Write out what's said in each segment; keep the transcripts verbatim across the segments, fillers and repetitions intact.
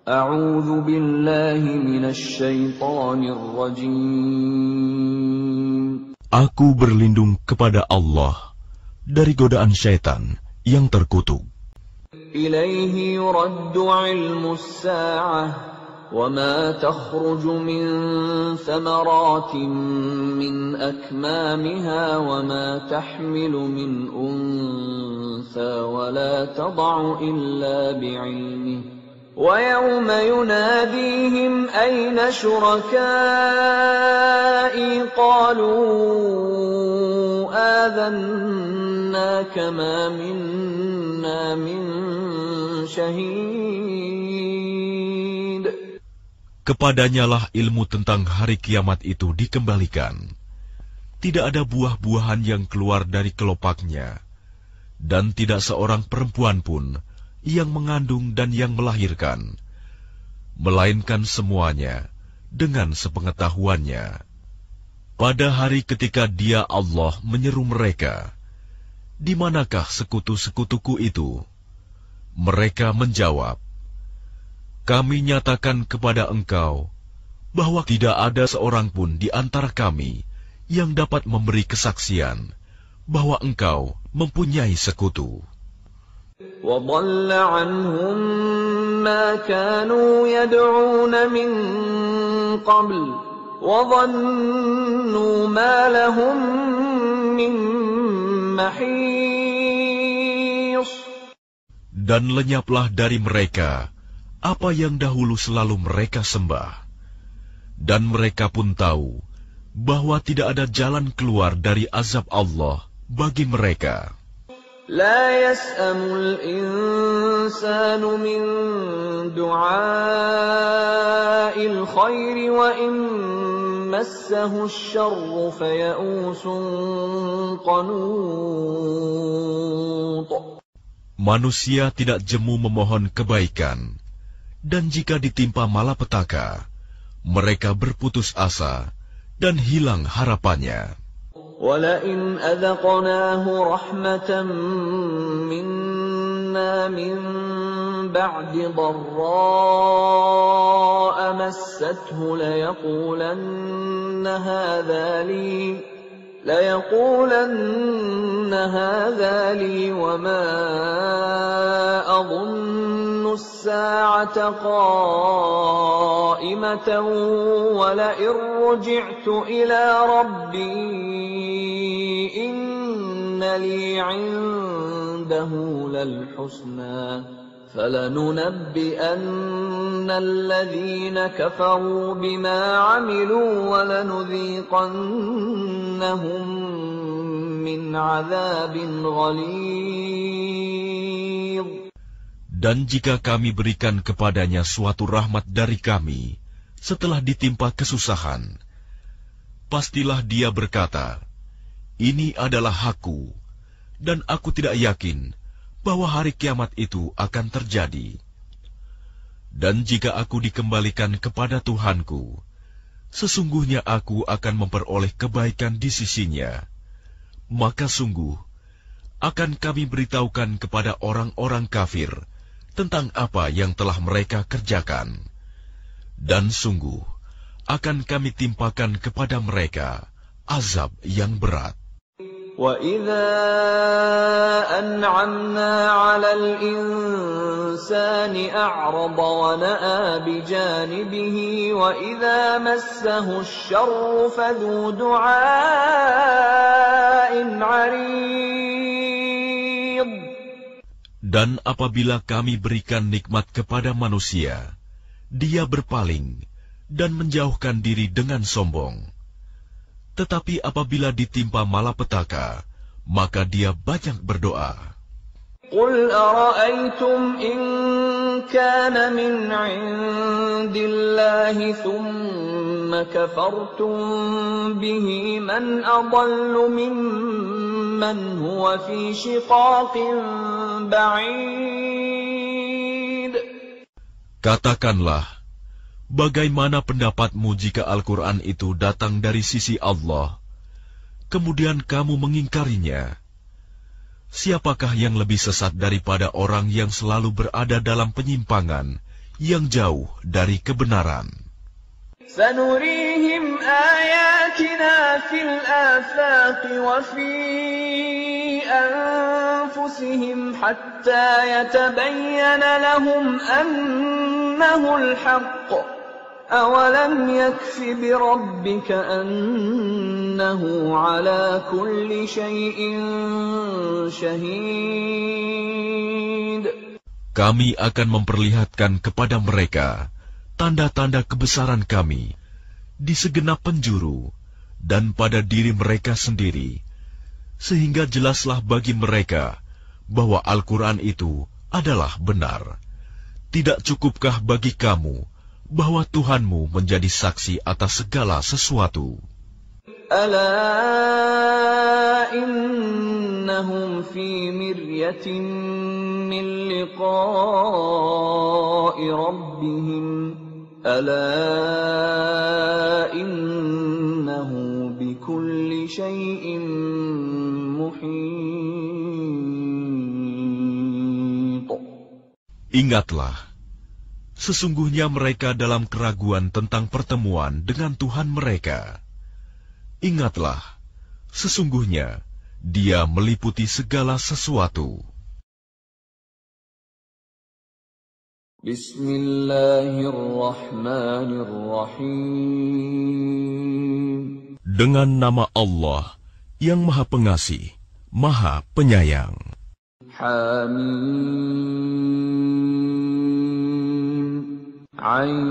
A'udzu billahi minasy syaithanir rajim. Aku berlindung kepada Allah dari godaan syaitan yang terkutuk. Ilaihi yuraddu ilmus sa'ah وما تخرج من ثمرات من أكمامها وما تحمل من أنثى ولا تضع إلا بعلمه ويوم يناديهم أين شركائي قالوا آذناك ما منا من شهيد. Kepadanyalah ilmu tentang hari kiamat itu dikembalikan. Tidak ada buah-buahan yang keluar dari kelopaknya, dan tidak seorang perempuan pun yang mengandung dan yang melahirkan, melainkan semuanya dengan sepengetahuannya. Pada hari ketika Dia Allah menyeru mereka, "Di manakah sekutu-sekutuku itu?" Mereka menjawab, "Kami nyatakan kepada engkau bahwa tidak ada seorang pun di antara kami yang dapat memberi kesaksian bahwa engkau mempunyai sekutu." وَضَلَّ عَنْهُمْ مَا كَانُوا يَدْعُونَ مِنْ قَبْلُ وَظَنُّوا مَا لَهُمْ مِنْ مَحِيصٍ. Dan lenyaplah dari mereka apa yang dahulu selalu mereka sembah, dan mereka pun tahu bahwa tidak ada jalan keluar dari azab Allah bagi mereka. لا يسأم الإنسان من دعاء الخير وإن مسه الشر فيئوس قنوط. Manusia tidak jemu memohon kebaikan, dan jika ditimpa malapetaka, mereka berputus asa dan hilang harapannya. وَلَئِنْ أَذَقْنَاهُ رَحْمَةً مِنَّا مِنْ بَعْدِ ضَرَّاءَ مَسَّتْهُ لَيَقُولَنَّ هَذَا لِي لَيَقُولَنَّ هَذَا لِي وَمَا أَظُنُّ السَّاعَةَ قَائِمَةً وَلَئِن رُّجِعْتُ إِلَى رَبِّي إِنَّ لِي عِندَهُ لَلْحُسْنَى فَلَنُنَبِّئَنَّ الَّذِينَ كَفَرُوا بِمَا عَمِلُوا وَلَنُذِيقَنَّهُم مِّنْ عَذَابٍ غَلِيظٍ. Dan jika kami berikan kepadanya suatu rahmat dari kami setelah ditimpa kesusahan, pastilah dia berkata, "Ini adalah hakku," dan aku tidak yakin bahwa hari kiamat itu akan terjadi. Dan jika aku dikembalikan kepada Tuhanku, sesungguhnya aku akan memperoleh kebaikan di sisinya, maka sungguh akan kami beritahukan kepada orang-orang kafir tentang apa yang telah mereka kerjakan, dan sungguh akan kami timpakan kepada mereka azab yang berat. وَإِذَا أَنْعَمْنَا عَلَى الْإِنسَانِ أَعْرَضَ وَنَأَىٰ بِجَانِبِهِ وَإِذَا مَسَّهُ الشَّرُّ فَذُو دُعَاءٍ عَرِيضٍ. Dan apabila kami berikan nikmat kepada manusia, dia berpaling dan menjauhkan diri dengan sombong. Tetapi apabila ditimpa malapetaka, maka dia banyak berdoa. قُلْ أَرَأَيْتُمْ إِنْ كَانَ مِنْ عِنْدِ اللَّهِ ثُمَّ كَفَرْتُمْ بِهِ مَنْ أَضَلُّ مِمَّنْ هُوَ فِي شِقَاقٍ بَعِيدٍ. Katakanlah, bagaimana pendapatmu jika Al-Quran itu datang dari sisi Allah, kemudian kamu mengingkarinya? Siapakah yang lebih sesat daripada orang yang selalu berada dalam penyimpangan yang jauh dari kebenaran. سنريهم آياتنا في الآفاق وفي أنفسهم حتى يتبين لهم أنه الحق أولم يكف بربك أنه على كل شيء شهيد. Kami akan memperlihatkan kepada mereka tanda-tanda kebesaran kami di segenap penjuru dan pada diri mereka sendiri, sehingga jelaslah bagi mereka bahwa Al-Quran itu adalah benar. Tidak cukupkah bagi kamu bahwa Tuhanmu menjadi saksi atas segala sesuatu? Ala innahum fi miryatin min liqa'i rabbihim Ala innahu bikulli syai'in muhit. Ingatlah, sesungguhnya mereka dalam keraguan tentang pertemuan dengan Tuhan mereka. Ingatlah, sesungguhnya Dia meliputi segala sesuatu. Bismillahirrahmanirrahim. Dengan nama Allah yang Maha Pengasih, Maha Penyayang. Hamim. Ain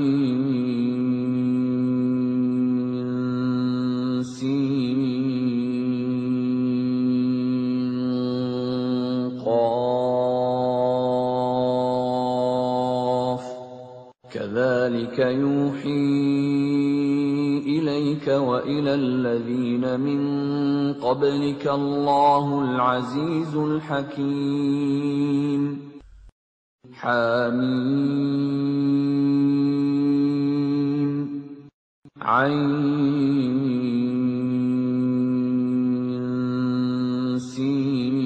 Sin Qaf. Kadzalika yuhi ilaika wa ilal ladzina min qablika Allahul Azizul Hakim. Hamim. Ain Sin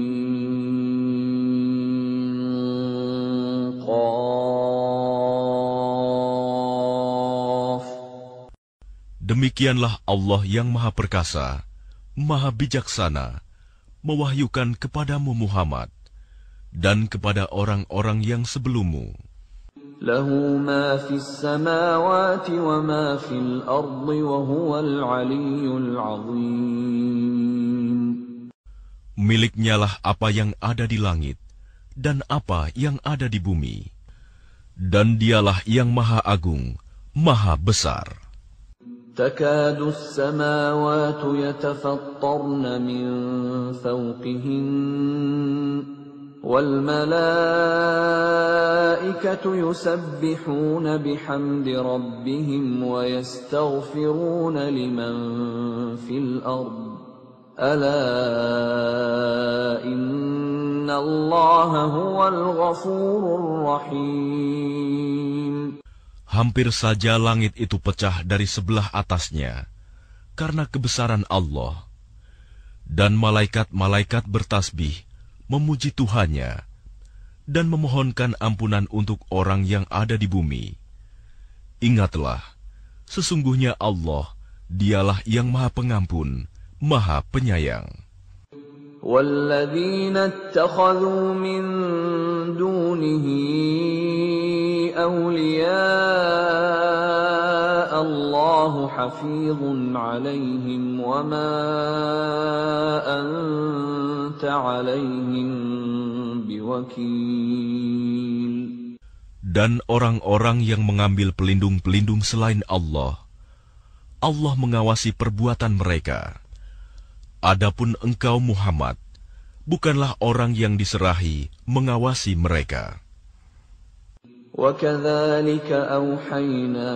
Qaf. Demikianlah Allah yang Maha Perkasa, Maha Bijaksana, mewahyukan kepadamu Muhammad dan kepada orang-orang yang sebelummu. Lahu ma fis samawati wa ma fil ardi wa huwal aliyyul azim. Miliknyalah apa yang ada di langit dan apa yang ada di bumi, dan Dialah yang Maha Agung, Maha Besar. Takadu as-samawati yatafattarna min fawqihin wal malaikatu yusabbihuna bihamdi rabbihim wa yastaghfiruna liman fil ard. Ala innallaha huwal ghafurur rahim. Hampir saja langit itu pecah dari sebelah atasnya karena kebesaran Allah, dan malaikat-malaikat bertasbih memuji Tuhannya dan memohonkan ampunan untuk orang yang ada di bumi. Ingatlah, sesungguhnya Allah, Dialah yang Maha Pengampun, Maha Penyayang. وَالَّذِينَ اتَّخَذُوا مِن دُونِهِ أَوْلِيَاءَ اللَّهُ حَفِيظٌ عَلَيْهِمْ وَمَا أَنْتَ عَلَيْهِمْ بِوَكِيلٍ. Dan orang-orang yang mengambil pelindung-pelindung selain Allah, Allah mengawasi perbuatan mereka. Adapun engkau Muhammad, bukanlah orang yang diserahi mengawasi mereka. وَكَذَلِكَ أَوْحَيْنَا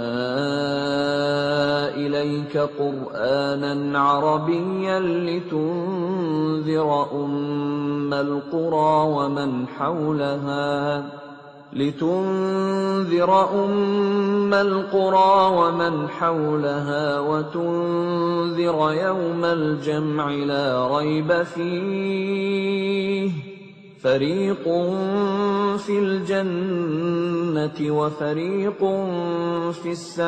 إِلَيْكَ قُرْآنًا عَرَبِيًّا لِتُنذِرَ أُمَّ الْقُرَى وَمَنْ حَوْلَهَا لِتُنذِرَ أُمَّ الْقُرَى وَمَنْ حَوْلَهَا وَتُنذِرَ يَوْمَ الْجَمْعِ لَا رَيْبَ فِيهِ فريق في الجنة وفريق في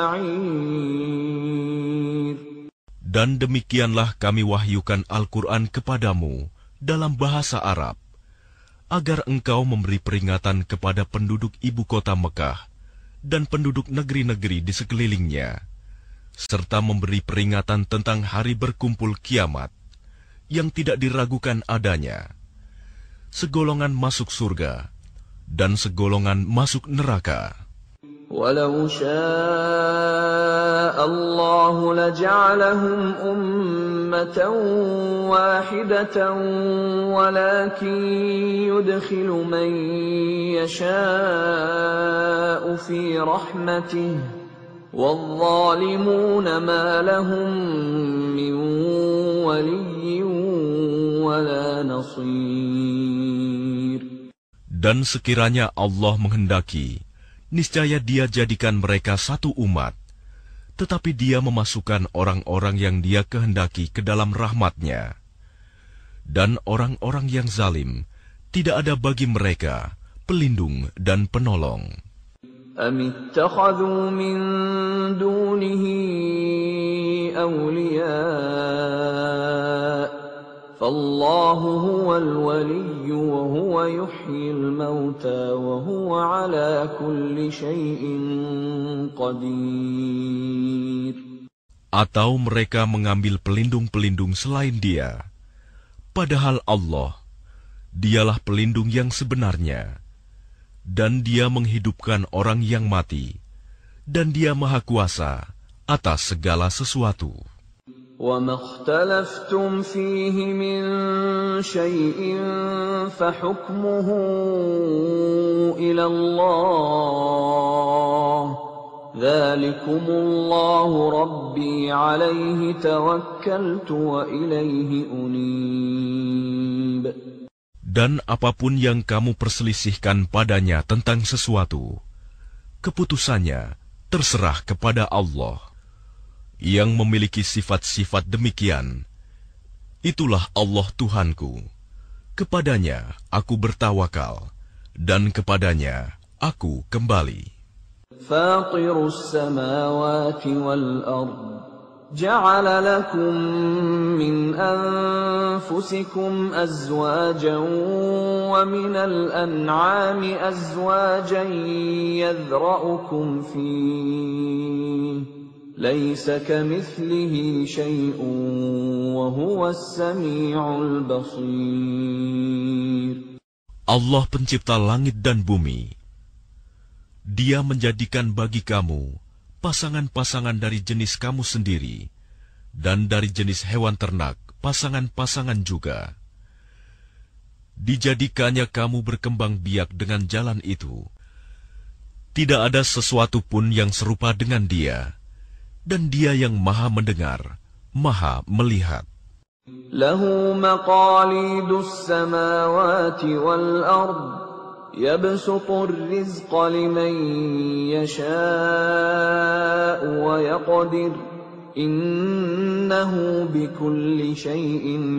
السعير. Dan demikianlah kami wahyukan Al-Quran kepadamu dalam bahasa Arab, agar engkau memberi peringatan kepada penduduk ibu kota Mekah dan penduduk negeri-negeri di sekelilingnya, serta memberi peringatan tentang hari berkumpul kiamat yang tidak diragukan adanya. Segolongan masuk surga dan segolongan masuk neraka. وَلَوْ شَاءَ اللَّهُ لَجَعَلَهُمْ أُمَّةً وَاحِدَةً وَلَكِنْ يُدْخِلُ مَنْ يَشَاءُ فِي رَحْمَتِهِ وَالظَّالِمُونَ مَا لَهُمْ مِنْ وَلِيٍّ وَلَا نَصِيرٍ. Dan sekiranya Allah menghendaki, niscaya Dia jadikan mereka satu umat, tetapi Dia memasukkan orang-orang yang Dia kehendaki ke dalam rahmat-Nya. Dan orang-orang yang zalim, tidak ada bagi mereka pelindung dan penolong. أَمِ اتَّخَذُوا مِن دُونِهِ أَوْلِيَاءَ فَاللَّهُ هُوَ الْوَلِيُّ وَهُوَ يُحْيِي الْمَوْتَى وَهُوَ عَلَى كُلِّ شَيْءٍ قَدِيرٌ. Atau mereka mengambil pelindung-pelindung selain Dia, padahal Allah, Dialah pelindung yang sebenarnya, dan Dia menghidupkan orang yang mati, dan Dia Maha Kuasa atas segala sesuatu. وَمَا اخْتَلَفْتُمْ فِيهِ مِنْ شَيْءٍ فَحُكْمُهُ إِلَى اللَّهِ ذَلِكُمُ اللَّهُ رَبِّي عَلَيْهِ تَوَكَّلْتُ وَإِلَيْهِ أُنِيبُ. Dan apapun yang kamu perselisihkan padanya tentang sesuatu, keputusannya terserah kepada Allah. Yang memiliki sifat-sifat demikian, itulah Allah Tuhanku. Kepadanya aku bertawakal, dan kepadanya aku kembali. Fatirus samawati wal ard, ja'ala lakum min anfusikum azwajan wa minal an'ami azwajan yadhra'ukum fihi. Laisa kamithlihi syai'un wa huwas sami'ul basir. Allah pencipta langit dan bumi. Dia menjadikan bagi kamu pasangan-pasangan dari jenis kamu sendiri, dan dari jenis hewan ternak pasangan-pasangan juga. Dijadikannya kamu berkembang biak dengan jalan itu. Tidak ada sesuatu pun yang serupa dengan Dia. Dan Dia yang maha mendengar, maha melihat. Lahu maqalidus samawati wal ard, yabsutur rizqa liman yasha'u wa yaqdir, innahu bikulli syai'in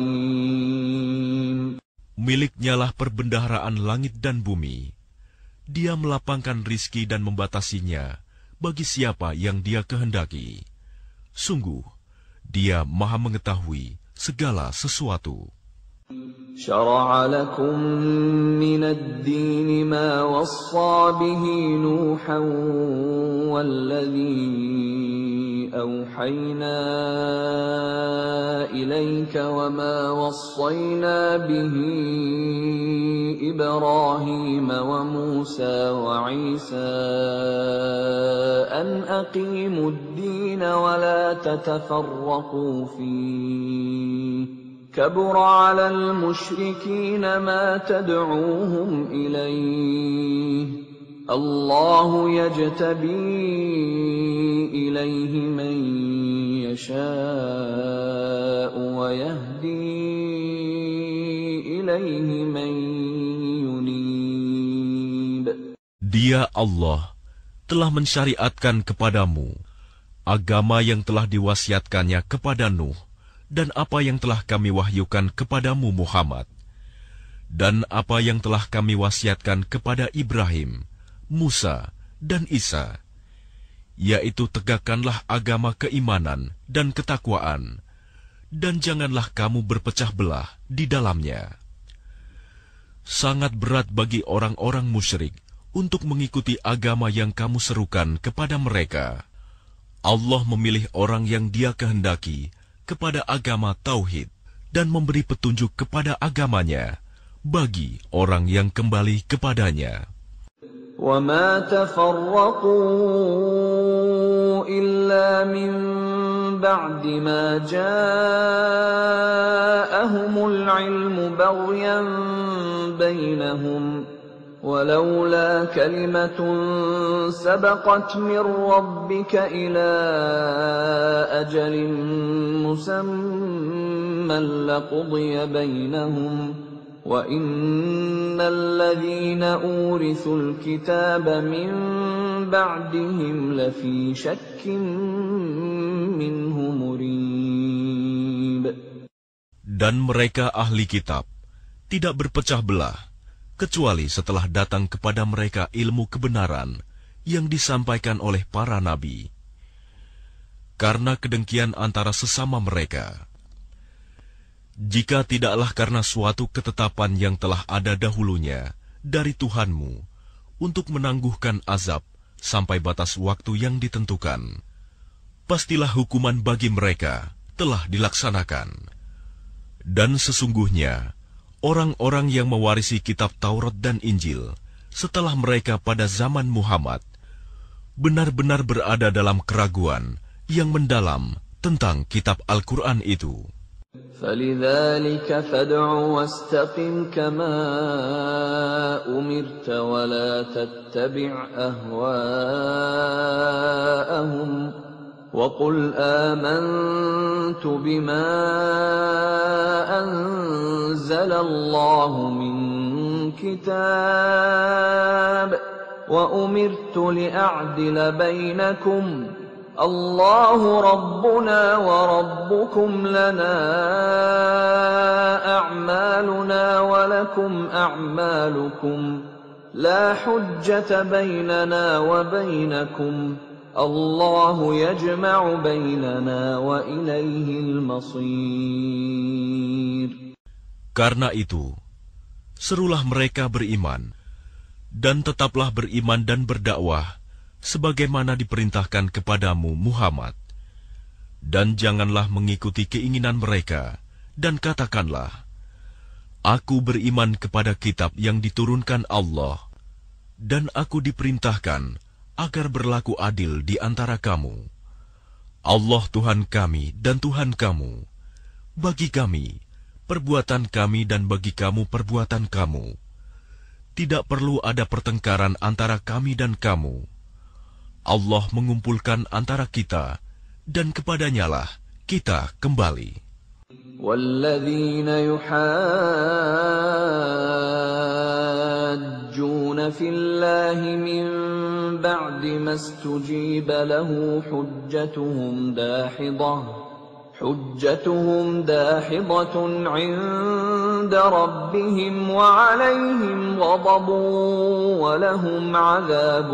alim. Miliknyalah perbendaharaan langit dan bumi. Dia melapangkan rizki dan membatasinya bagi siapa yang Dia kehendaki. Sungguh, Dia maha mengetahui segala sesuatu. Syara'a lakum minad din ma wassa bihi Nuhan walladhi awhayna ilayka wa ma wassayna bihi Ibrahim wa Musa wa Isa an aqimud din wa la tatafarraqu fihi. كبر على المشركين ما تدعوهم إليه الله يجتبي إليه من يشاء ويهدي إليه من ينيب. Dia Allah telah mensyariatkan kepadamu agama yang telah diwasiatkannya kepada Nuh, dan apa yang telah kami wahyukan kepadamu Muhammad. dan apa yang telah kami wasiatkan kepada Ibrahim, Musa, dan Isa, yaitu tegakkanlah agama keimanan dan ketakwaan, dan janganlah kamu berpecah belah di dalamnya. Sangat berat bagi orang-orang musyrik untuk mengikuti agama yang kamu serukan kepada mereka. Allah memilih orang yang Dia kehendaki kepada agama tauhid dan memberi petunjuk kepada agamanya bagi orang yang kembali kepadanya. وَمَا تَفَرَّقُوا إِلَّا مِن بَعْدِ مَا جَاءَهُمُ الْعِلْمُ بَغْيًا بَيْنَهُمْ وَلَوْلَا كَلِمَةٌ سَبَقَتْ مِن رَّبِّكَ إِلَىٰ أَجَلٍ مُّسَمًّى لَّقُضِيَ بَيْنَهُمْ وَإِنَّ الَّذِينَ أُورِثُوا الْكِتَابَ مِن بَعْدِهِمْ لَفِي شَكٍّ مِّنْهُ مُرِيبٍ. Dan mereka ahli kitab tidak berpecah belah, kecuali setelah datang kepada mereka ilmu kebenaran yang disampaikan oleh para nabi. Karena kedengkian antara sesama mereka. Jika tidaklah karena suatu ketetapan yang telah ada dahulunya dari Tuhanmu untuk menangguhkan azab sampai batas waktu yang ditentukan, pastilah hukuman bagi mereka telah dilaksanakan. Dan sesungguhnya, orang-orang yang mewarisi kitab Taurat dan Injil setelah mereka pada zaman Muhammad benar-benar berada dalam keraguan yang mendalam tentang kitab Al-Quran itu. فَلِذَلِكَ فَادْعُ وَاسْتَقِمْ كَمَا أُمِرْتَ وَلَا تَتَّبِعْ أَهْوَاءَهُمْ وَقُلْ آمَنْتُ بِمَا أَنزَلَ اللَّهُ مِنْ كِتَابٍ وَأُمِرْتُ لِأَعْدِلَ بَيْنَكُمْ اللَّهُ رَبُّنَا وَرَبُّكُمْ لَنَا أَعْمَالُنَا وَلَكُمْ أَعْمَالُكُمْ لَا حُجَّةَ بَيْنَنَا وَبَيْنَكُمْ اللَّهُ يَجْمَعُ بَيْنَنَا وَإِلَيْهِ الْمَصِيرُ. Karena itu, serulah mereka beriman, dan tetaplah beriman dan berdakwah sebagaimana diperintahkan kepadamu Muhammad. Dan janganlah mengikuti keinginan mereka, dan katakanlah, Aku beriman kepada kitab yang diturunkan Allah, dan aku diperintahkan agar berlaku adil di antara kamu. Allah Tuhan kami dan Tuhan kamu. Bagi kami, perbuatan kami dan bagi kamu perbuatan kamu. Tidak perlu ada pertengkaran antara kami dan kamu. Allah mengumpulkan antara kita, dan kepadanyalah kita kembali. وَالَّذِينَ يُحَاجُّونَ فِي اللَّهِ مِن بَعْدِ مَا اسْتُجِيبَ لَهُ حُجَّتُهُمْ دَاحِضَةٌ حُجَّتُهُمْ دَاحِضَةٌ عِندَ رَبِّهِمْ وَعَلَيْهِمْ غَضَبٌ وَلَهُمْ عَذَابٌ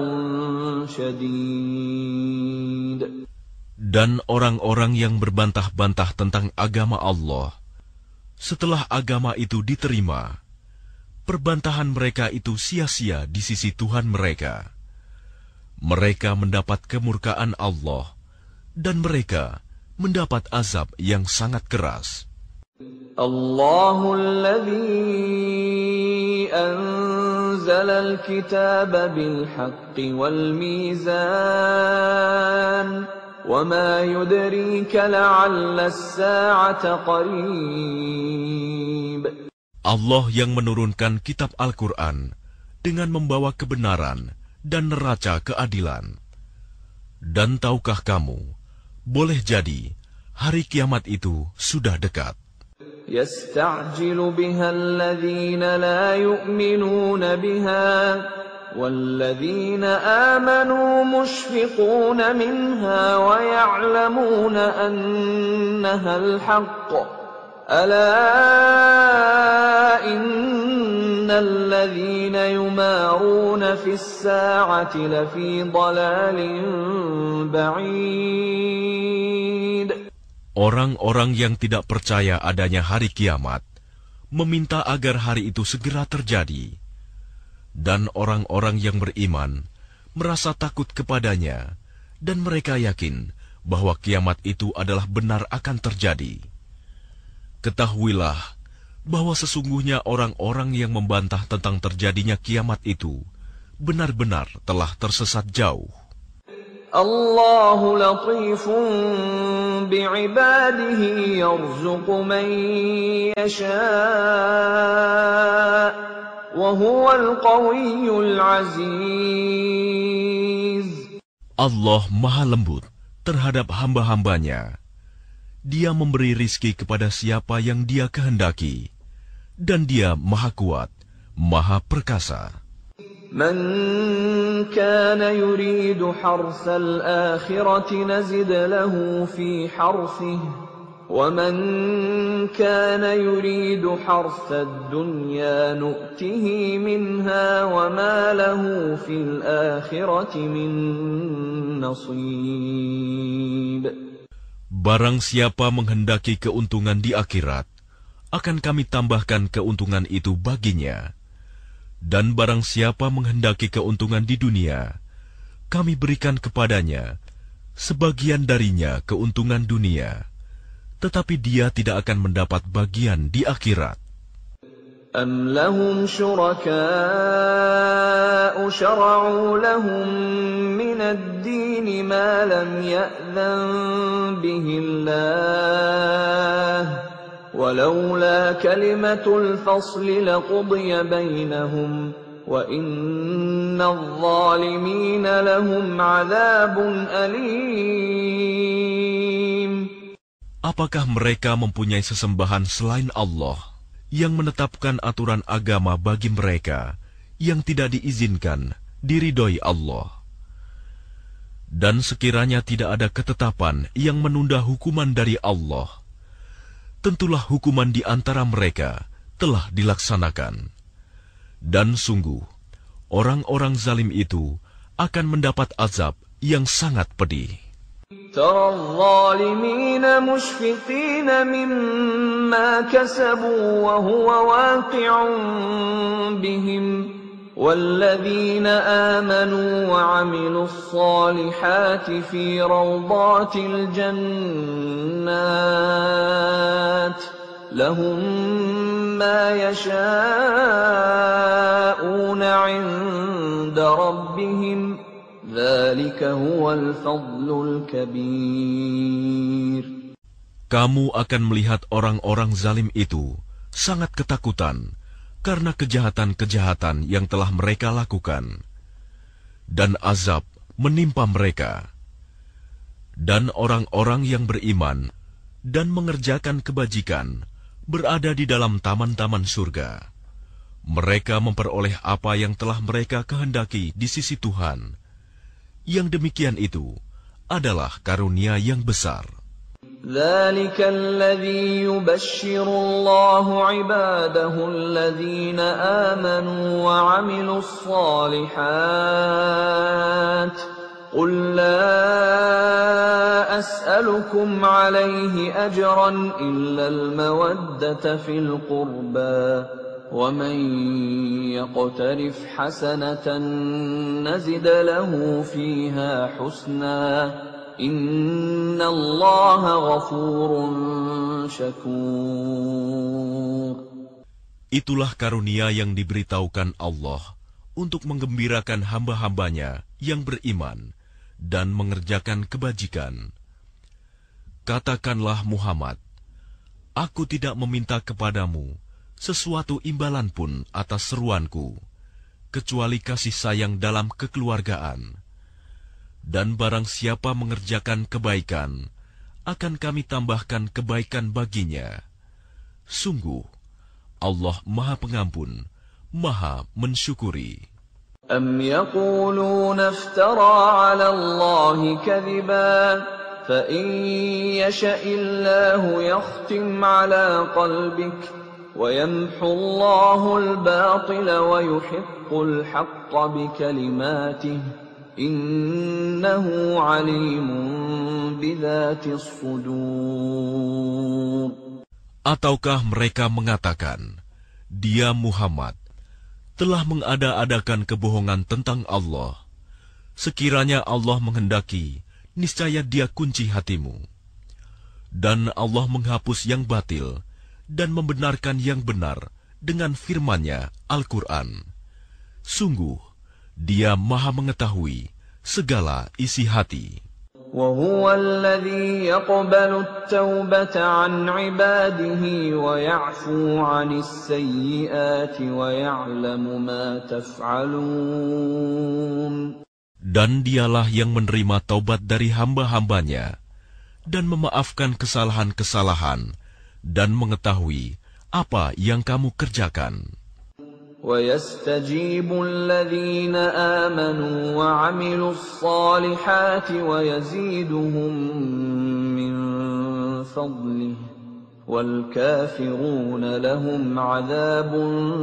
شَدِيدٌ. Dan orang-orang yang berbantah-bantah tentang agama Allah, setelah agama itu diterima, perbantahan mereka itu sia-sia di sisi Tuhan mereka. Mereka mendapat kemurkaan Allah, dan mereka mendapat azab yang sangat keras. Allahul ladzi anzalal kitaba bil haqqi wal mizan. وَمَا يُدْرِيكَ لَعَلَّ السَّاعَةَ قَرِيبٌ. Allah yang menurunkan kitab Al-Quran dengan membawa kebenaran dan neraca keadilan. Dan tahukah kamu, boleh jadi hari kiamat itu sudah dekat. يَسْتَعْجِلُ بِهَا الَّذِينَ لَا يُؤْمِنُونَ بِهَا وَالَّذِينَ آمَنُوا مُشْفِقُونَ مِنْهَا وَيَعْلَمُونَ أَنَّهَا الْحَقُّ أَلَا إِنَّ الذين يمارون في الساعة لفي ضلال بعيد. Orang-orang yang tidak percaya adanya hari kiamat meminta agar hari itu segera terjadi, dan orang-orang yang beriman merasa takut kepadanya, dan mereka yakin bahwa kiamat itu adalah benar akan terjadi. Ketahuilah bahwa sesungguhnya orang-orang yang membantah tentang terjadinya kiamat itu benar-benar telah tersesat jauh. Allahu latifun bi'ibadihi yarzuqu man yasha' wa huwal qawiyyul aziz. Allah Maha Lembut terhadap hamba-hambanya. Dia memberi rizki kepada siapa yang Dia kehendaki, dan Dia Maha Kuat, Maha Perkasa. Man kana yuridu harsal akhirati nazid lahu fi harsihi wa man kana yuridu harsad dunya nu'tihi minha wa ma lahu fil akhirati min nasib. Barang siapa menghendaki keuntungan di akhirat, akan kami tambahkan keuntungan itu baginya. Dan barang siapa menghendaki keuntungan di dunia, kami berikan kepadanya sebagian darinya keuntungan dunia, tetapi dia tidak akan mendapat bagian di akhirat. Am lahum syuraka'u syara'u lahum min ad-din ma lam ya'zan bihi Allah ولولا كلمة الفصل لقضي بينهم وإن الظالمين لهم عذاب أليم. Apakah mereka mempunyai sesembahan selain Allah yang menetapkan aturan agama bagi mereka yang tidak diizinkan diridhoi Allah? Dan sekiranya tidak ada ketetapan yang menunda hukuman dari Allah, tentulah hukuman di antara mereka telah dilaksanakan. Dan sungguh, orang-orang zalim itu akan mendapat azab yang sangat pedih. ترى الظالمين مشفقين مما كسبوا وهو واقع بهم والذين آمنوا وعملوا الصالحات في روضات الجنات لهم ما يشاءون عند ربهم ذلك هو الفضل الكبير. Kamu akan melihat orang-orang zalim itu sangat ketakutan karena kejahatan-kejahatan yang telah mereka lakukan, dan azab menimpa mereka. Dan orang-orang yang beriman dan mengerjakan kebajikan berada di dalam taman-taman surga. Mereka memperoleh apa yang telah mereka kehendaki di sisi Tuhan. Yang demikian itu adalah karunia yang besar. ذلك الذي يبشر الله عباده الذين آمنوا وعملوا الصالحات قل لا أسألكم عليه أجرا إلا المودة في القربى ومن يقترف حسنة نزد له فيها حسنا إن الله غفور شكور. Itulah karunia yang diberitahukan Allah untuk menggembirakan hamba-hambanya yang beriman dan mengerjakan kebajikan. Katakanlah Muhammad, aku tidak meminta kepadamu sesuatu imbalan pun atas seruanku, kecuali kasih sayang dalam kekeluargaan. Dan barang siapa mengerjakan kebaikan, akan kami tambahkan kebaikan baginya. Sungguh, Allah Maha Pengampun, Maha Mensyukuri. Am yaquluna iftara 'ala Allahi kadhiban fa in yasha'illahu yakhtim 'ala qalbik وَيَمْحُو اللَّهُ الْبَاطِلَ وَيُحِقُّ الْحَقَّ بِكَلِمَاتِهِ إِنَّهُ عَلِيمٌ بِذَاتِ الصُّدُورِ. Ataukah mereka mengatakan, Dia Muhammad telah mengada-adakan kebohongan tentang Allah. Sekiranya Allah menghendaki, niscaya Dia kunci hatimu. Dan Allah menghapus yang batil dan membenarkan yang benar dengan firman-Nya Al-Quran. Sungguh, Dia Maha mengetahui segala isi hati. وَهُوَ الَّذِي يَقْبَلُ التَّوْبَةَ عَنْ عِبَادِهِ وَيَعْفُو عَنِ السَّيِّئَاتِ وَيَعْلَمُ مَا تَفْعَلُونَ. Dan Dialah yang menerima taubat dari hamba-hambanya dan memaafkan kesalahan-kesalahan dan mengetahui apa yang kamu kerjakan. وَيَسْتَجِيبُ الَّذِينَ آمَنُوا وَعَمِلُوا الصَّالِحَاتِ وَيَزِيدُهُم مِّن فَضْلِهِ وَالْكَافِرُونَ لَهُمْ عَذَابٌ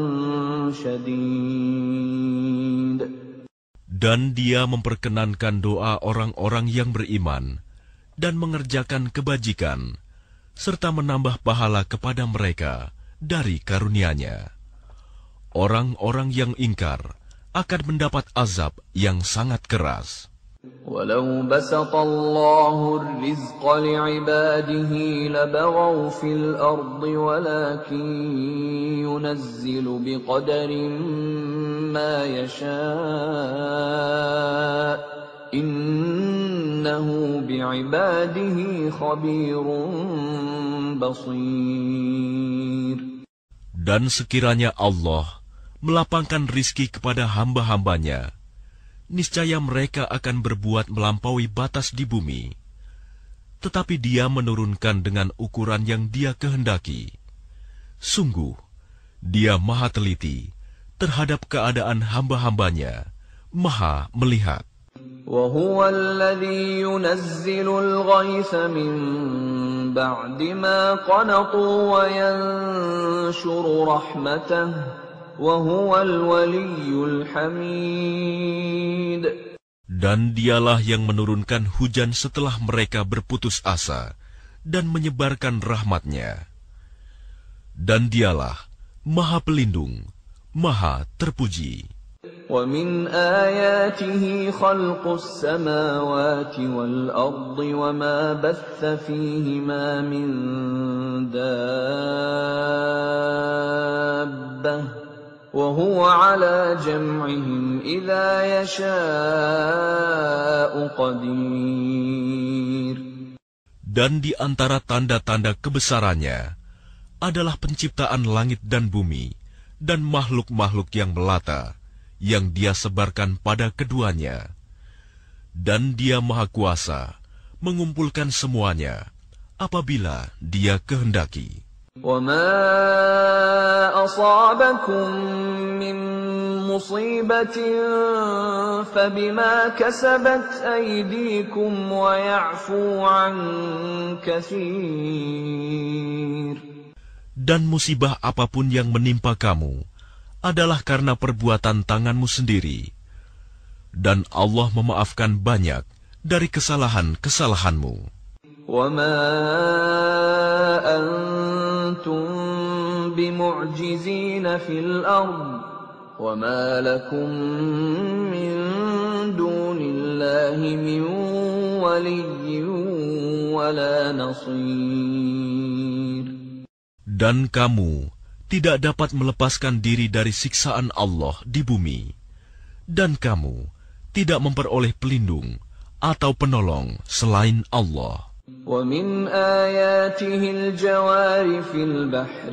شَدِيدٌ. Dan Dia memperkenankan doa orang-orang yang beriman dan mengerjakan kebajikan, serta menambah pahala kepada mereka dari karunia-Nya. Orang-orang yang ingkar akan mendapat azab yang sangat keras. وَلَوْ بَسَطَ اللَّهُ الرِّزْقَ لِعِبَادِهِ لَبَغَوْا فِي الْأَرْضِ وَلَكِنْ يُنَزِّلُ بِقَدَرٍ مَا يَشَاءُ إِنَّهُ بِعِبَادِهِ خَبِيرٌ بَصِيرٌ. Dan sekiranya Allah melapangkan rizki kepada hamba-hambanya, niscaya mereka akan berbuat melampaui batas di bumi. Tetapi Dia menurunkan dengan ukuran yang Dia kehendaki. Sungguh, Dia Maha teliti terhadap keadaan hamba-hambanya, Maha melihat. وَهُوَ الَّذِي يُنَزِّلُ الْغَيْثَ مِن بَعْدِ مَا قَنَطُوا وَيَنشُرُ رَحْمَتَهُ وَهُوَ الْوَلِيُّ الْحَمِيدُ. Dan Dialah yang menurunkan hujan setelah mereka berputus asa dan menyebarkan rahmat-Nya. Dan Dialah Maha Pelindung, Maha Terpuji. وَمِنْ آيَاتِهِ خَلْقُ السَّمَاوَاتِ وَالْأَرْضِ وَمَا بَثَّ فِيهِمَا مِنْ دَابَّةٍ وَهُوَ عَلَى جَمْعِهِمْ إِذَا يَشَاءُ قَدِيرٌ. Dan di antara tanda-tanda kebesarannya adalah penciptaan langit dan bumi dan makhluk-makhluk yang melata yang Dia sebarkan pada keduanya. Dan Dia Maha Kuasa mengumpulkan semuanya apabila Dia kehendaki. وَمَا أَصَابَكُم مِّن مُّصِيبَةٍ فَبِمَا كَسَبَتْ أَيْدِيكُمْ وَيَعْفُو عَن كَثِيرٍ. Dan musibah apapun yang menimpa kamu adalah karena perbuatan tanganmu sendiri. Dan Allah memaafkan banyak dari kesalahan-kesalahanmu. وَمَا أَنْتُمْ بِمُعْجِزِينَ فِي الْأَرْضِ وَمَا لَكُمْ مِنْ دُونِ اللَّهِ مِنْ وَلِيٍّ وَلَا نَصِيرٍ. Dan kamu tidak dapat melepaskan diri dari siksaan Allah di bumi, dan kamu tidak memperoleh pelindung atau penolong selain Allah. وَمِنْ آيَاتِهِ الْجَوَارِ فِي الْبَحْرِ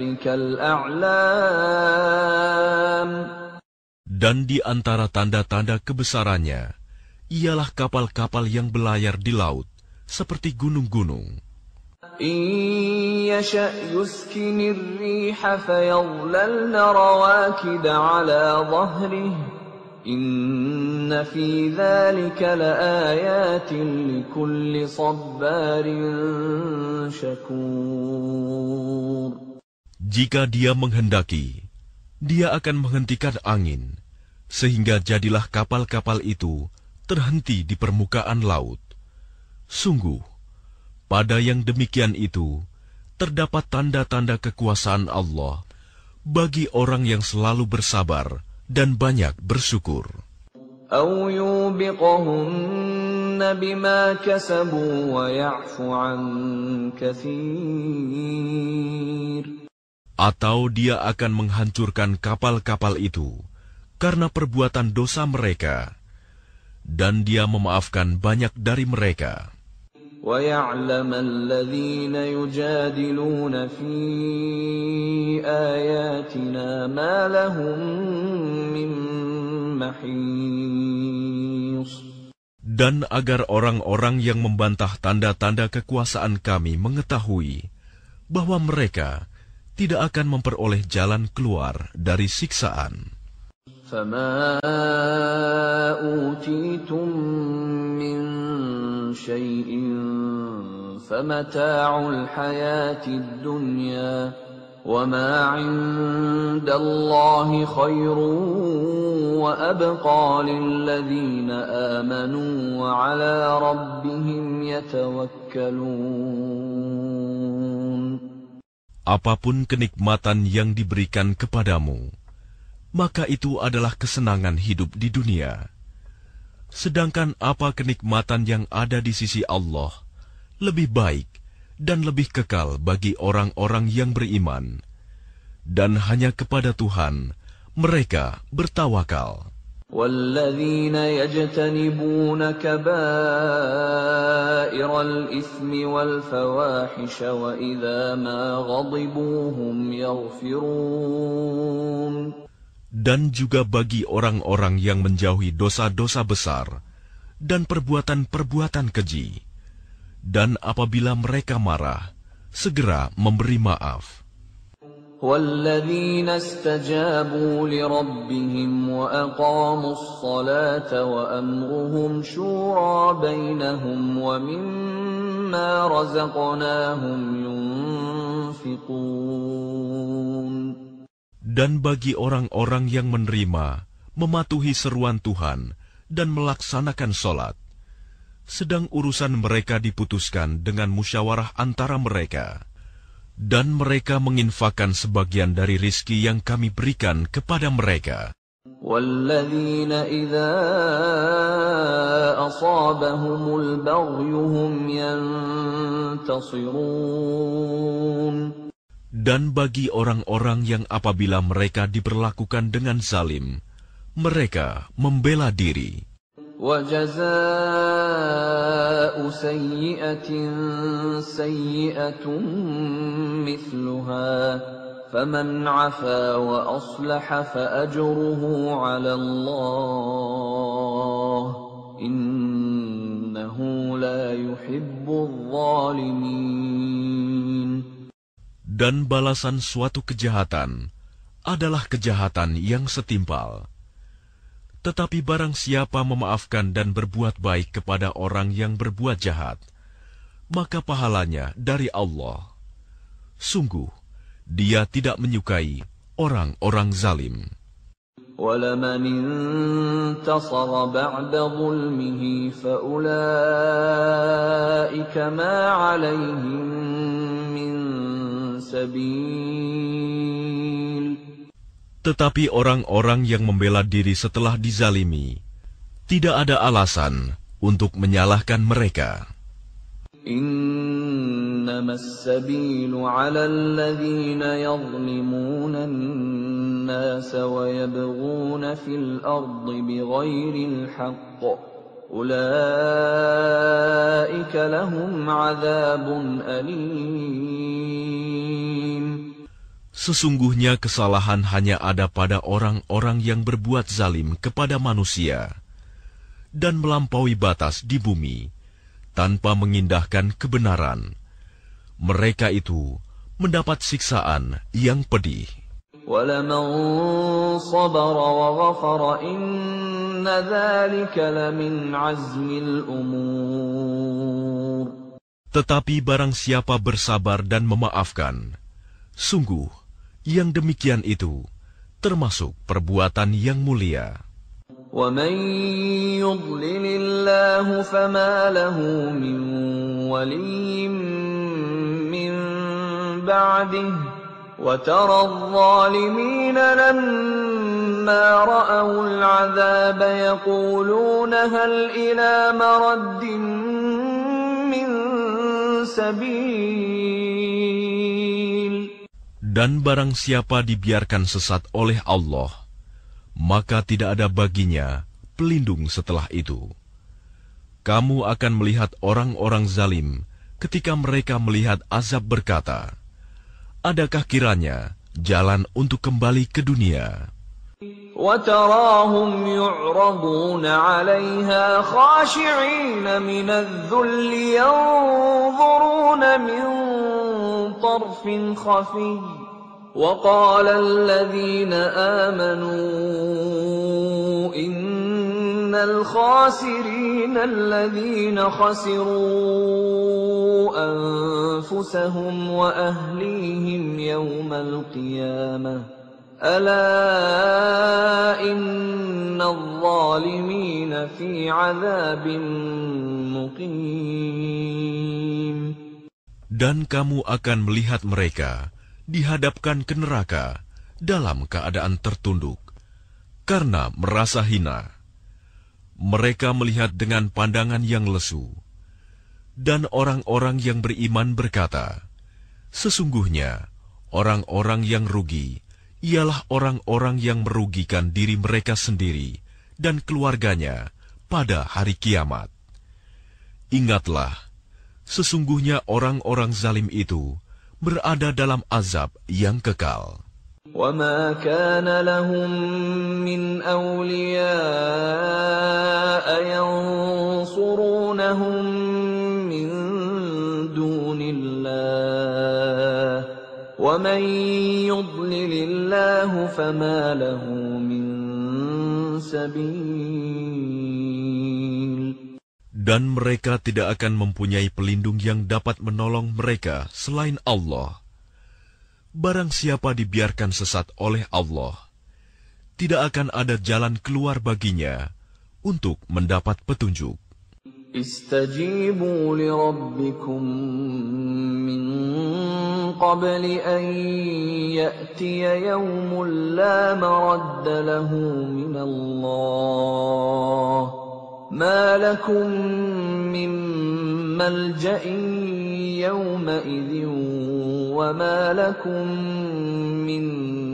كَالْأَعْلَامِ. Dan di antara tanda-tanda kebesarannya ialah kapal-kapal yang berlayar di laut seperti gunung-gunung. إِن يَشَأْ يُسْكِنِ الرِّيحَ فَيَظْلَلْنَ رَوَاكِدَ عَلَى ظَهْرِهِ إِنَّ فِي ذَلِكَ لَآيَاتٍ لِكُلِّ صَبَّارٍ شَكُورٍ. Jika Dia menghendaki, Dia akan menghentikan angin, sehingga jadilah kapal-kapal itu terhenti di permukaan laut. Sungguh, pada yang demikian itu, terdapat tanda-tanda kekuasaan Allah bagi orang yang selalu bersabar dan banyak bersyukur. أَوْ يُوبِقْهُنَّ بِمَا كَسَبُوا وَيَعْفُ عَنْ كَثِيرٍ. Atau Dia akan menghancurkan kapal-kapal itu karena perbuatan dosa mereka, dan Dia memaafkan banyak dari mereka. وَيَعْلَمَ الَّذِينَ يُجَادِلُونَ فِي آيَاتِنَا مَا لَهُم مِّن مَّحِيصٍ. Dan agar orang-orang yang membantah tanda-tanda kekuasaan Kami mengetahui bahwa mereka tidak akan memperoleh jalan keluar dari siksaan. فَمَا أُوتِيتُم مِّن شَيْءٍ فَمَتَاعُ الْحَيَاةِ الدُّنْيَا وَمَا عِندَ اللَّهِ خَيْرٌ وَأَبْقَىٰ لِلَّذِينَ آمَنُوا وَعَلَىٰ رَبِّهِمْ يَتَوَكَّلُونَ. Apapun kenikmatan yang diberikan kepadamu, maka itu adalah kesenangan hidup di dunia. Sedangkan apa kenikmatan yang ada di sisi Allah lebih baik dan lebih kekal bagi orang-orang yang beriman, dan hanya kepada Tuhan mereka bertawakal. وَالَّذِينَ يَجْتَنِبُونَ كَبَائِرَ الْإِثْمِ وَالْفَوَاحِشَ وَإِذَا مَا غَضِبُوا هُمْ يَغْفِرُونَ. Dan juga bagi orang-orang yang menjauhi dosa-dosa besar dan perbuatan-perbuatan keji, dan apabila mereka marah, segera memberi maaf. وَالَّذِينَ اسْتَجَابُوا لِرَبِّهِمْ وَأَقَامُوا الصَّلَاةَ وَأَمْرُهُمْ شُورَىٰ بَيْنَهُمْ وَمِمَّا رَزَقْنَاهُمْ يُنْفِقُونَ. Dan bagi orang-orang yang menerima, mematuhi seruan Tuhan, dan melaksanakan sholat, sedang urusan mereka diputuskan dengan musyawarah antara mereka, dan mereka menginfakkan sebagian dari rizki yang Kami berikan kepada mereka. وَالَّذِينَ إِذَا أَصَابَهُمُ الْبَغْيُ هُمْ يَنْتَصِرُونَ. Dan bagi orang-orang yang apabila mereka diperlakukan dengan zalim, mereka membela diri. وَجَزَاءُ سَيِّئَةٍ سَيِّئَةٌ مِثْلُهَا فَمَنْ عَفَا وَأَصْلَحَ فَأَجْرُهُ عَلَى اللَّهِ إِنَّهُ لَا يُحِبُّ الظَّالِمِينَ. Dan balasan suatu kejahatan adalah kejahatan yang setimpal. Tetapi barang siapa memaafkan dan berbuat baik kepada orang yang berbuat jahat, maka pahalanya dari Allah. Sungguh, Dia tidak menyukai orang-orang zalim. وَلَمَنِ انتَصَرَ بَعْدَ ظُلْمِهِ فَأُولَئِكَ مَا عَلَيْهِمْ مِنْ سَبِيلٍ. Tetapi orang-orang yang membela diri setelah dizalimi, tidak ada alasan untuk menyalahkan mereka. إِنَّمَا السَّبِيلُ عَلَى الَّذِينَ يَظْلِمُونَ النَّاسَ وَيَبْغُونَ فِي الْأَرْضِ بِغَيْرِ الْحَقِّ أُولَئِكَ لَهُمْ عَذَابٌ أَلِيمٌ. Sesungguhnya kesalahan hanya ada pada orang-orang yang berbuat zalim kepada manusia dan melampaui batas di bumi tanpa mengindahkan kebenaran. Mereka itu mendapat siksaan yang pedih. وَلَمَنْ صَبَرَ وَغَفَرَ إِنَّ ذَلِكَ لَمِنْ عَزْمِ الْأُمُورِ. Tetapi barang siapa bersabar dan memaafkan, sungguh Yang demikian itu termasuk perbuatan yang mulia. وَمَن يُضْلِلِ اللَّهُ فَمَا لَهُ مِن وَلِيٍّ مِّن بَعْدِهِ وَتَرَى الظَّالِمِينَ لَمَّا رَأَوُا الْعَذَابَ يَقُولُونَ هَلْ إِلَىٰ مَرَدٍّ مِّن سَبِيلٍ. Dan barang siapa dibiarkan sesat oleh Allah, maka tidak ada baginya pelindung setelah itu. Kamu akan melihat orang-orang zalim ketika mereka melihat azab berkata, adakah kiranya jalan untuk kembali ke dunia? وَتَرَاهُمْ يُعْرَضُونَ عَلَيْهَا خَاشِعِينَ مِنَ الذُّلِّ يَنظُرُونَ مِن طَرْفٍ خَفِيٍّ وَقَالَ الَّذِينَ آمَنُوا إِنَّ الْخَاسِرِينَ الَّذِينَ خَسِرُوا أَنفُسَهُمْ وَأَهْلِيهِمْ يَوْمَ الْقِيَامَةِ أَلَا إِنَّ الظَّالِمِينَ فِي عَذَابٍ مُقِيمٍ. Dan kamu akan melihat mereka dihadapkan ke neraka dalam keadaan tertunduk karena merasa hina. Mereka melihat dengan pandangan yang lesu, dan orang-orang yang beriman berkata, sesungguhnya orang-orang yang rugi ialah orang-orang yang merugikan diri mereka sendiri dan keluarganya pada hari kiamat. Ingatlah, sesungguhnya orang-orang zalim itu berada dalam azab yang kekal. وَمَا كَانَ لَهُم مِّنْ أَوْلِيَاءَ يَنصُرُونَهُم مِّن دُونِ اللَّهِ وَمَن يُضْلِلِ اللَّهُ فَمَا لَهُ مِن سَبِيلٍ. Dan mereka tidak akan mempunyai pelindung yang dapat menolong mereka selain Allah. Barang siapa dibiarkan sesat oleh Allah, tidak akan ada jalan keluar baginya untuk mendapat petunjuk. Istajibu li rabbikum min qabli an ya'tiya yawmun la maradda lahu min Allah. ما لكم من ملجأ يومئذ وما لكم من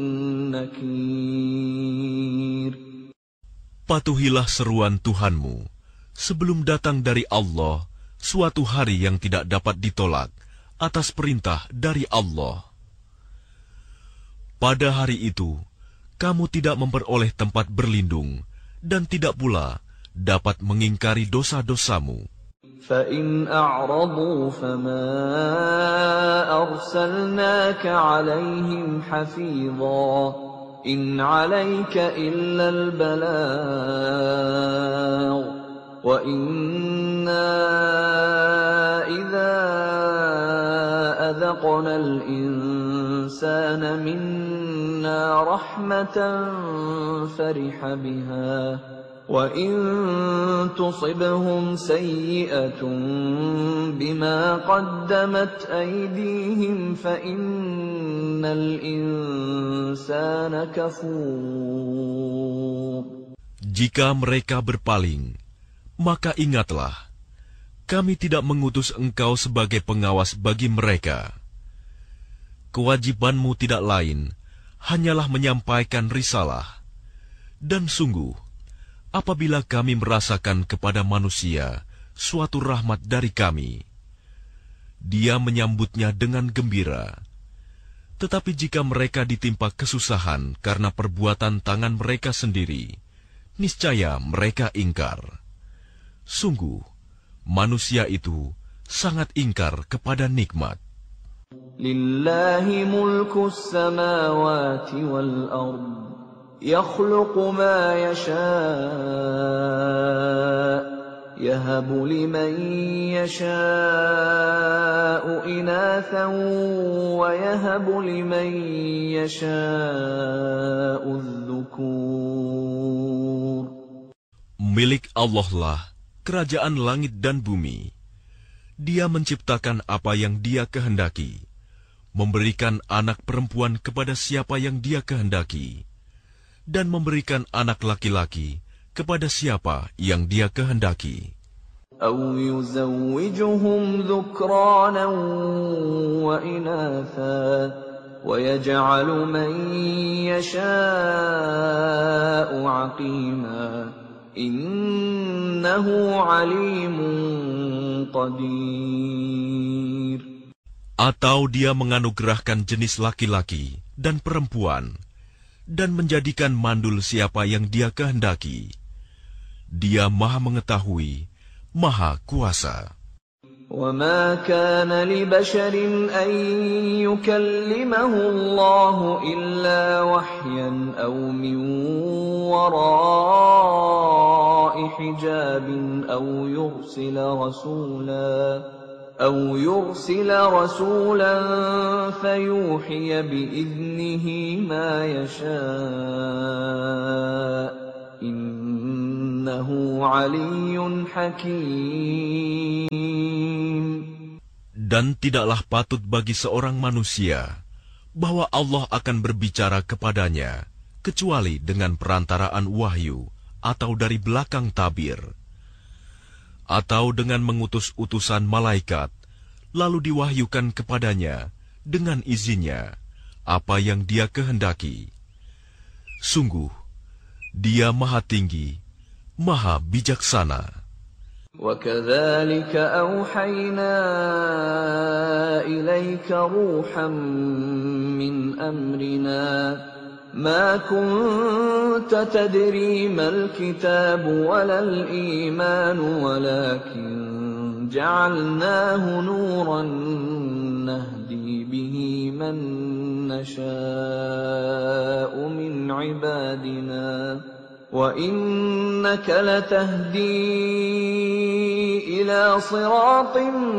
نكير. Patuhilah seruan Tuhanmu sebelum datang dari Allah suatu hari yang tidak dapat ditolak atas perintah dari Allah. Pada hari itu, kamu tidak memperoleh tempat berlindung dan tidak pula dapat mengingkari dosa-dosamu. فَإِنْ أَعْرَضُوا فَمَا أَرْسَلْنَاكَ عَلَيْهِمْ حَفِيظًا إِنْ عَلَيْكَ إِلَّا الْبَلَاغُ وَإِنَّا إِذَا أَذَقْنَا الْإِنسَانَ مِنَّا رَحْمَةً فَرِحَ بِهَا وَإِن تُصِبْهُمْ سَيِّئَةٌ بِمَا قَدَّمَتْ أَيْدِيهِمْ فَإِنَّ الْإِنسَانَ كَفُورٌ. Jika mereka berpaling, maka ingatlah, kami tidak mengutus engkau sebagai pengawas bagi mereka. Kewajibanmu tidak lain, hanyalah menyampaikan risalah. Dan sungguh, apabila kami merasakan kepada manusia suatu rahmat dari kami, dia menyambutnya dengan gembira. Tetapi jika mereka ditimpa kesusahan karena perbuatan tangan mereka sendiri, niscaya mereka ingkar. Sungguh, manusia itu sangat ingkar kepada nikmat. Lillahi mulkus samawati wal ard. يخلق ما يشاء يهب لمن يشاء إناثا ويهب لمن يشاء الذكور. Milik Allah lah kerajaan langit dan bumi. Dia menciptakan apa yang Dia kehendaki, memberikan anak perempuan kepada siapa yang Dia kehendaki, dan memberikan anak laki-laki kepada siapa yang Dia kehendaki. أو يزوجهم ذكرانا وإناثا ويجعل من يشاء عقيما إنه عليم قدير. Atau Dia menganugerahkan jenis laki-laki dan perempuan dan menjadikan mandul siapa yang Dia kehendaki. Dia Maha Mengetahui, Maha Kuasa. وَمَا كَانَ لِبَشَرٍ أَن يُكَلِّمَهُ اللَّهُ إِلَّا وَحْيًا أَوْ مِنْ وَرَاءِ حِجَابٍ أَوْ يُرْسِلَ رَسُولًا أَوْ يُرْسِلَ رَسُولًا فَيُوحِيَ بِإِذْنِهِ مَا يَشَاءُ إِنَّهُ عَلِيٌّ حَكِيمٌ. Dan tidaklah patut bagi seorang manusia bahwa Allah akan berbicara kepadanya kecuali dengan perantaraan wahyu atau dari belakang tabir, atau dengan mengutus utusan malaikat, lalu diwahyukan kepadanya dengan izinnya apa yang Dia kehendaki. Sungguh, Dia Maha Tinggi, Maha Bijaksana. وَكَذَلِكَ أَوْحَيْنَا إِلَيْكَ رُوحًا مِّنْ أَمْرِنَا مَا كُنْتَ تَدْرِي مَا الْكِتَابُ وَلَا الْإِيمَانُ وَلَكِنْ جَعَلْنَاهُ نُورًا نَهْدِي بِهِ مَن نَّشَاءُ مِنْ عِبَادِنَا وَإِنَّكَ لَتَهْدِي إِلَى صِرَاطٍ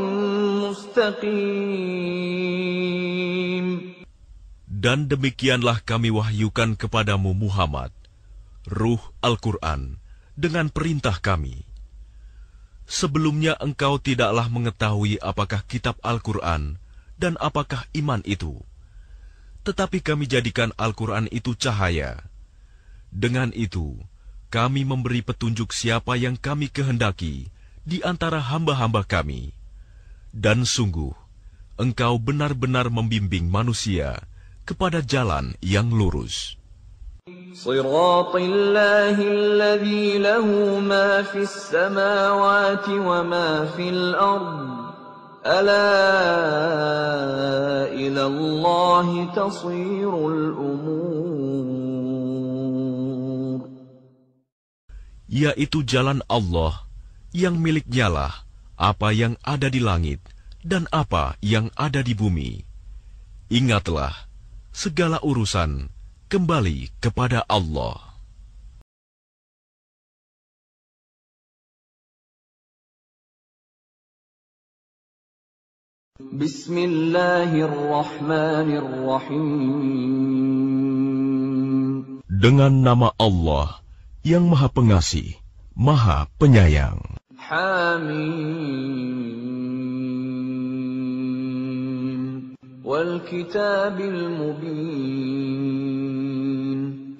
مُسْتَقِيمٍ. Dan demikianlah kami wahyukan kepadamu Muhammad, Ruh Al-Quran, dengan perintah kami. Sebelumnya engkau tidaklah mengetahui apakah kitab Al-Quran dan apakah iman itu. Tetapi kami jadikan Al-Quran itu cahaya. Dengan itu, kami memberi petunjuk siapa yang kami kehendaki di antara hamba-hamba kami. Dan sungguh, engkau benar-benar membimbing manusia kepada jalan yang lurus. Shiratal ladzi lahu ma fis samawati wa ma fil ardh. Ala ila Allahi tasirul umur. Yaitu jalan Allah yang miliknya lah apa yang ada di langit dan apa yang ada di bumi. Ingatlah, segala urusan kembali kepada Allah. Bismillahirrahmanirrahim. Dengan nama Allah yang Maha Pengasih, Maha Penyayang. Hamim. Wal kitabil mubin.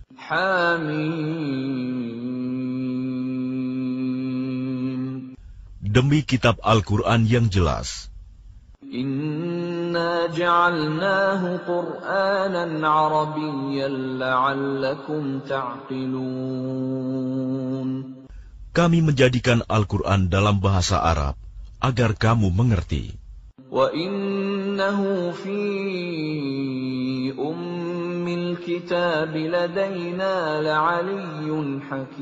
Hamim. Demi kitab Al-Quran yang jelas. Inna ja'alnahu Qur'anan Arabiyyan la'allakum ta'qilun. Kami menjadikan Al-Quran dalam bahasa Arab agar kamu mengerti. Wa innahu fi ummil kitab ladaina la'aliyyun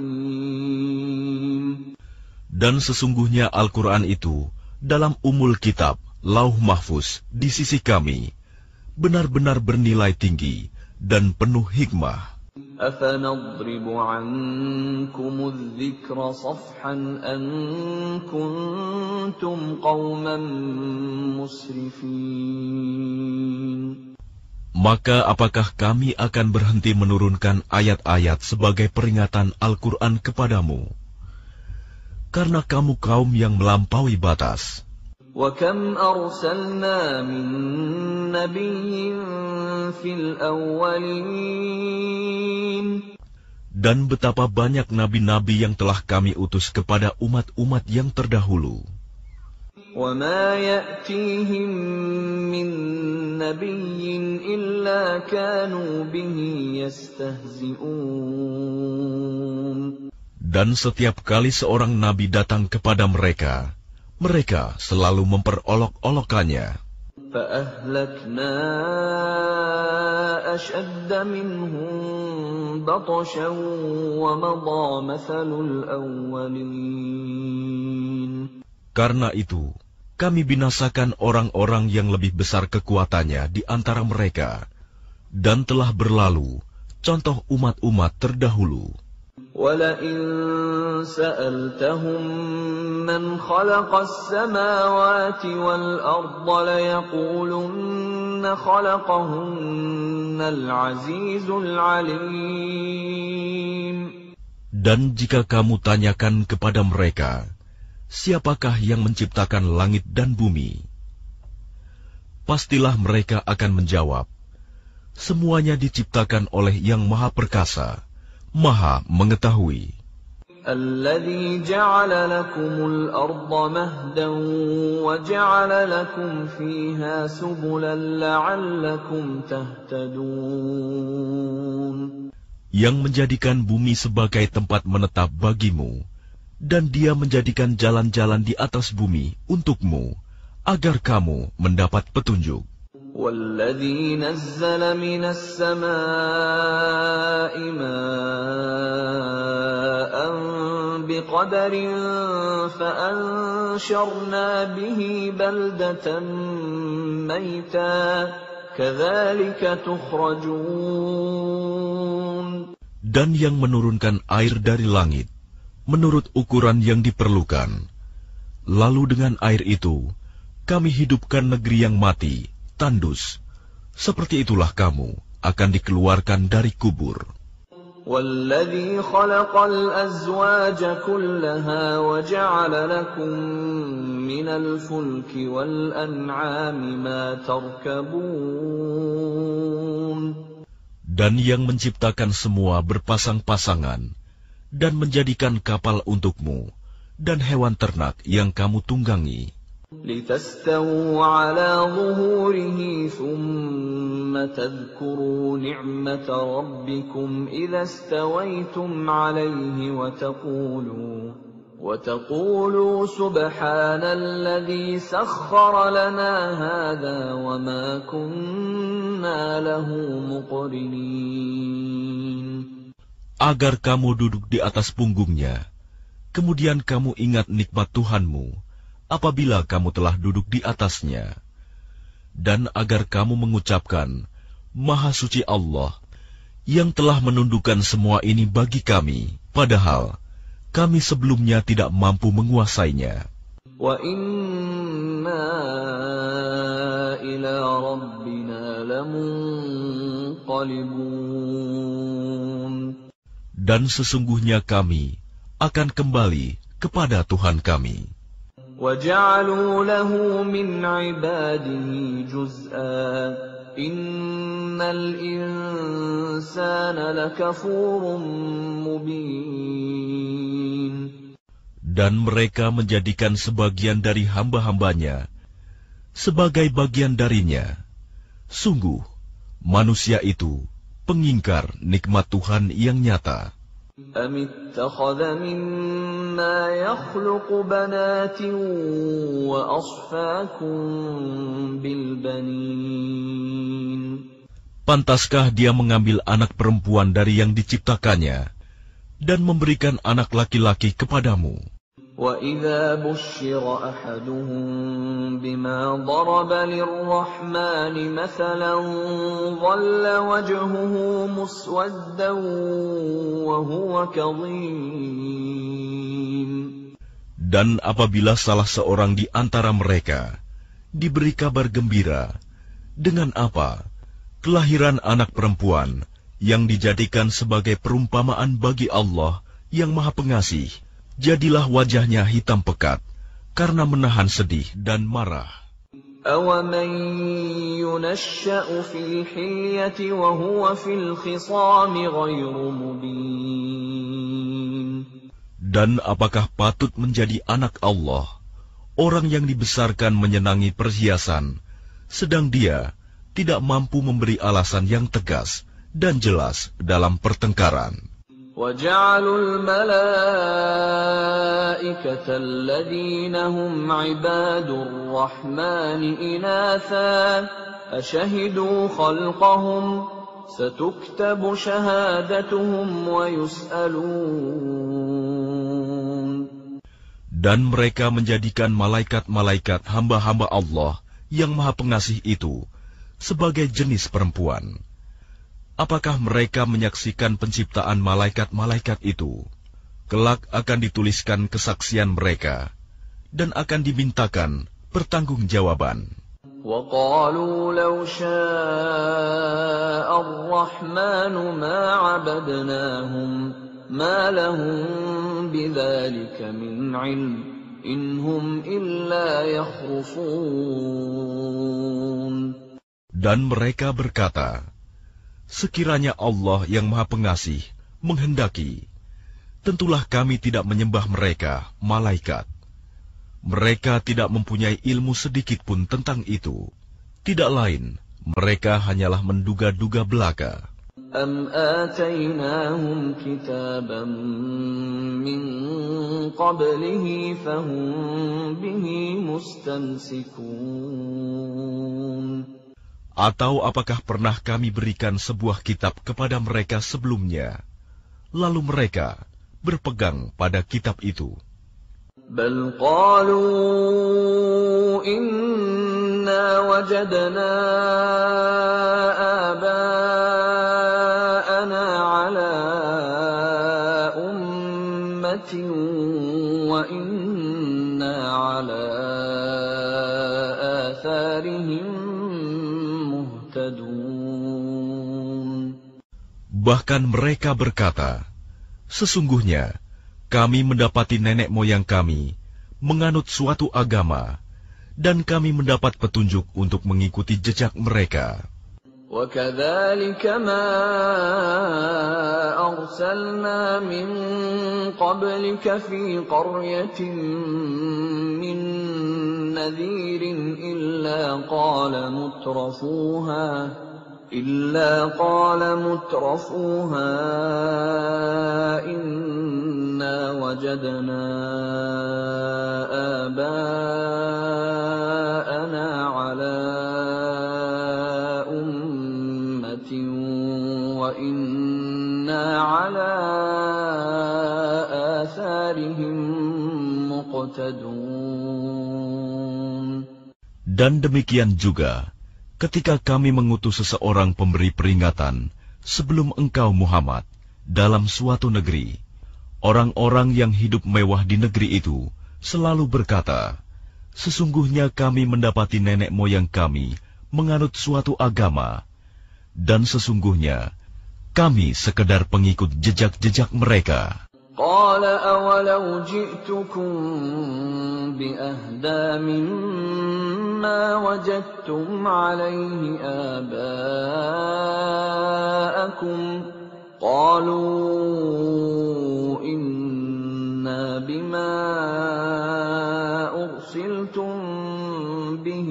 hakim. Dan sesungguhnya Al-Quran itu dalam umul kitab Lauh Mahfuz di sisi kami benar-benar bernilai tinggi dan penuh hikmah. أَفَنَضْرِبُ عَنكُمُ الذِّكْرَ صَفْحًا أَن كُنتُمْ قَوْمًا مُسْرِفِينَ. Maka apakah kami akan berhenti menurunkan ayat-ayat sebagai peringatan Al-Quran kepadamu? Karena kamu kaum yang melampaui batas. وَكَمْ أَرْسَلْنَا مِن نَّبِيٍّ فِي الْأَوَّلِينَ. Dan betapa banyak nabi-nabi yang telah kami utus kepada umat-umat yang terdahulu. وَمَا يَأْتِيهِم مِّن نَّبِيٍّ إِلَّا كَانُوا بِهِ يَسْتَهْزِئُونَ. Dan setiap kali seorang nabi datang kepada mereka, mereka selalu memperolok-olokannya. فَأَهْلَكْنَا أَشَدَّ مِنْهُم بَطْشًا وَمَضَىٰ مَثَلُ الْأَوَّلِينَ. Karena itu, kami binasakan orang-orang yang lebih besar kekuatannya di antara mereka, dan telah berlalu contoh umat-umat terdahulu. وَلَئِن سَأَلْتَهُم مَّنْ خَلَقَ السَّمَاوَاتِ وَالْأَرْضَ لَيَقُولُنَّ خَلَقَهُنَّ الْعَزِيزُ الْعَلِيمُ. Dan jika kamu tanyakan kepada mereka, siapakah yang menciptakan langit dan bumi? Pastilah mereka akan menjawab, semuanya diciptakan oleh Yang Maha Perkasa, Maha Mengetahui. الَّذِي جَعَلَ لَكُمُ الْأَرْضَ مَهْدًا وَجَعَلَ لَكُمْ فِيهَا سُبُلًا لَعَلَّكُمْ تَهْتَدُونَ. Yang menjadikan bumi sebagai tempat menetap bagimu, dan Dia menjadikan jalan-jalan di atas bumi untukmu, agar kamu mendapat petunjuk. وَالَّذِي نَزَّلَ مِنَ السَّمَاءِ مَاءً بِقَدَرٍ فَأَنشَرْنَا بِهِ بَلْدَةً مَيْتًا كَذَلِكَ تُخْرَجُونَ. Dan yang menurunkan air dari langit menurut ukuran yang diperlukan, lalu dengan air itu kami hidupkan negeri yang mati, tandus. Seperti itulah kamu akan dikeluarkan dari kubur. وَالَّذِي خَلَقَ الْأَزْوَاجَ كُلَّهَا وَجَعَلَ لَكُم مِّنَ الْفُلْكِ وَالْأَنْعَامِ مَا تَرْكَبُونَ. Dan yang menciptakan semua berpasang-pasangan, dan menjadikan kapal untukmu, dan hewan ternak yang kamu tunggangi. لِتَسْتَوُوا عَلَى ظُهُورِهِ ثُمَّ تَذْكُرُوا نِعْمَةَ رَبِّكُمْ إِذَا اسْتَوَيْتُمْ عَلَيْهِ وَتَقُولُوا وَتَقُولُوا سُبْحَانَ الَّذِي سَخَّرَ لَنَا هَذَا وَمَا كُنَّا لَهُ مُقْرِنِينَ. Agar kamu duduk di atas punggungnya, kemudian kamu ingat nikmat Tuhanmu apabila kamu telah duduk di atasnya, dan agar kamu mengucapkan, Maha Suci Allah, yang telah menundukkan semua ini bagi kami, padahal kami sebelumnya tidak mampu menguasainya. Wa inna ila rabbina lamunqalibun. Dan sesungguhnya kami akan kembali kepada Tuhan kami. وَجَعَلُوا لَهُ مِنْ عِبَادِهِ جُزْءًا إِنَّ الْإِنسَانَ لَكَفُورٌ مُبِينٌ. Dan mereka menjadikan sebagian dari hamba-hambanya sebagai bagian darinya. Sungguh, manusia itu pengingkar nikmat Tuhan yang nyata. أَمِ اتَّخَذَ مِمَّا يَخْلُقُ بَنَاتٍ وَأَصْفَاكُم بِالْبَنِينَ. Pantaskah dia mengambil anak perempuan dari yang diciptakannya dan memberikan anak laki-laki kepadamu? وَإِذَا بُشِّرَ أَحَدُهُم بِمَا ضَرَبَ لِلرَّحْمَنِ مَثَلًا ظَلَّ وَجْهُهُ مُسْوَدًّا وَهُوَ كَظِيمٌ. Dan apabila salah seorang di antara mereka diberi kabar gembira dengan apa? Kelahiran anak perempuan yang dijadikan sebagai perumpamaan bagi Allah yang Maha Pengasih, jadilah wajahnya hitam pekat karena menahan sedih dan marah. أَوَمَن يُنَشَّأُ فِي الْحِلْيَةِ وَهُوَ فِي الْخِصَامِ غَيْرُ مُبِينٍ. Dan apakah patut menjadi anak Allah orang yang dibesarkan menyenangi perhiasan, sedang dia tidak mampu memberi alasan yang tegas dan jelas dalam pertengkaran. وَجَعَلُوا الْمَلَائِكَةَ الَّذِينَ هُمْ عِبَادُ الرَّحْمَنِ إِنَاثًا أَشَهِدُوا خَلْقَهُمْ سَتُكْتَبُ شَهَادَتُهُمْ وَيُسْأَلُونَ. Dan mereka menjadikan malaikat-malaikat hamba-hamba Allah yang Maha Pengasih itu sebagai jenis perempuan. Apakah mereka menyaksikan penciptaan malaikat-malaikat itu? Kelak akan dituliskan kesaksian mereka dan akan dimintakan pertanggungjawaban. وَقَالُوا لَوْ شَاءَ الرَّحْمَنُ مَا عَبَدْنَاهُمْ مَا لَهُم بِذَلِكَ مِنْ عِلْمٍ إِنْ هُمْ إِلَّا يَخْرُصُونَ. Dan mereka berkata, sekiranya Allah yang Maha Pengasih menghendaki, tentulah kami tidak menyembah mereka, malaikat. Mereka tidak mempunyai ilmu sedikit pun tentang itu. Tidak lain, mereka hanyalah menduga-duga belaka. أَمْ آتَيْنَاهُمْ كِتَابًا مِّن قَبْلِهِ فَهُمْ بِهِ مُسْتَمْسِكُونَ. Atau apakah pernah kami berikan sebuah kitab kepada mereka sebelumnya, lalu mereka berpegang pada kitab itu? بَلْ قَالُوا إِنَّا وَجَدْنَا آبَاءَنَا عَلَىٰ أُمَّةٍ وَإِنَّا عَلَىٰ آثَارِهِم مُهْتَدُونَ. Bahkan mereka berkata, sesungguhnya kami mendapati nenek moyang kami menganut suatu agama, dan kami mendapat petunjuk untuk mengikuti jejak mereka. وَكَذَلِكَ مَا أَرْسَلْنَا مِن قَبْلِكَ فِي قَرْيَةٍ مِّن نَّذِيرٍ إِلَّا قَالَ مُتْرَفُوهَا إِلَّا قَالَ مُتْرَفُوهَا إِنَّا وَجَدْنَا آبَاءَنَا عَلَىٰ أُمَّةٍ وَإِنَّا عَلَىٰ آثَارِهِم مُقْتَدُونَ. Dan demikian juga ketika kami mengutus seseorang pemberi peringatan sebelum engkau Muhammad dalam suatu negeri, orang-orang yang hidup mewah di negeri itu selalu berkata, sesungguhnya kami mendapati nenek moyang kami menganut suatu agama, dan sesungguhnya kami sekedar pengikut jejak-jejak mereka. قَالَ أَوَلَوْ جِئْتُكُم بِأَهْدَىٰ مِمَّا وَجَدتُّمْ عَلَيْهِ آبَاءَكُمْ قَالُوا إِنَّا بِمَا أُرْسِلْتُم بِهِ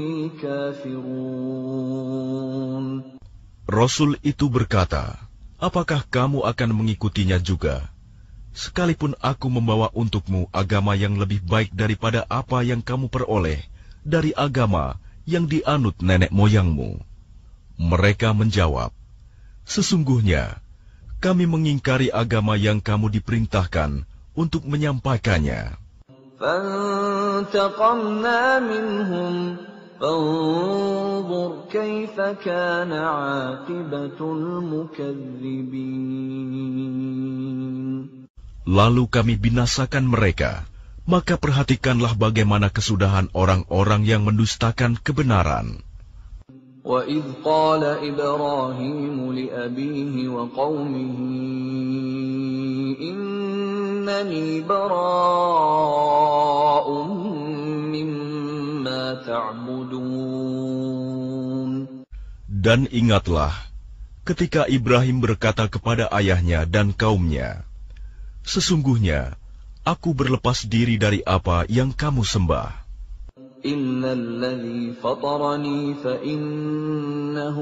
كَافِرُونَ. Rasul itu berkata, apakah kamu akan mengikutinya juga? Sekalipun aku membawa untukmu agama yang lebih baik daripada apa yang kamu peroleh dari agama yang dianut nenek moyangmu. Mereka menjawab, sesungguhnya kami mengingkari agama yang kamu diperintahkan untuk menyampaikannya. فانتقمنا منهم فانظر كيف كان عاقبة المكذبين. Lalu kami binasakan mereka, maka perhatikanlah bagaimana kesudahan orang-orang yang mendustakan kebenaran. وَإِذْ قَالَ إِبْرَاهِيمُ لِأَبِيهِ وَقَوْمِهِ إِنَّنِي بَرَاءٌ مِّمَّا تَعْبُدُونَ. Dan ingatlah, ketika Ibrahim berkata kepada ayahnya dan kaumnya, sesungguhnya, aku berlepas diri dari apa yang kamu sembah. إِلَّا الَّذِي فَطَرَنِي فَإِنَّهُ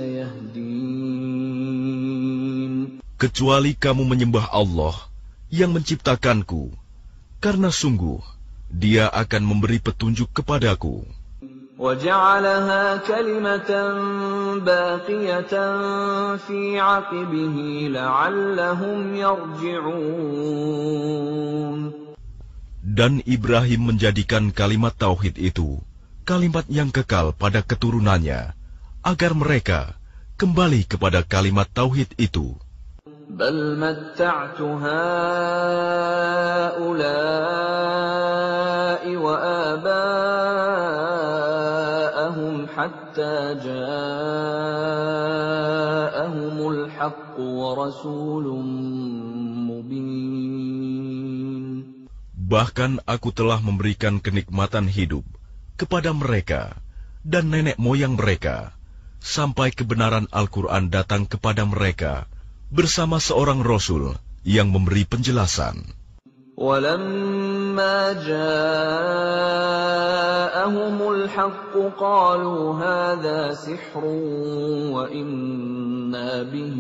سَيَهْدِينِ. Kecuali kamu menyembah Allah yang menciptakanku, karena sungguh Dia akan memberi petunjuk kepadaku. وَجَعَلَهَا كَلِمَةً بَاقِيَةً فِي عَقِبِهِ لَعَلَّهُمْ يَرْجِعُونَ. Dan Ibrahim menjadikan kalimat tauhid itu kalimat yang kekal pada keturunannya, agar mereka kembali kepada kalimat tauhid itu. بَلْ مَتَّعْتُ هَؤُلَاءِ وَآبَاءَهُمْ حَتَّى جَاءَهُمُ الْحَقُّ وَرَسُولٌ مُّبِينٌ. Bahkan aku telah memberikan kenikmatan hidup kepada mereka dan nenek moyang mereka, sampai kebenaran Al-Quran datang kepada mereka bersama seorang Rasul yang memberi penjelasan. وَلَمَّا جَاءَهُمُ الْحَقُّ قَالُوا هَذَا سِحْرٌ وَإِنَّا بِهِ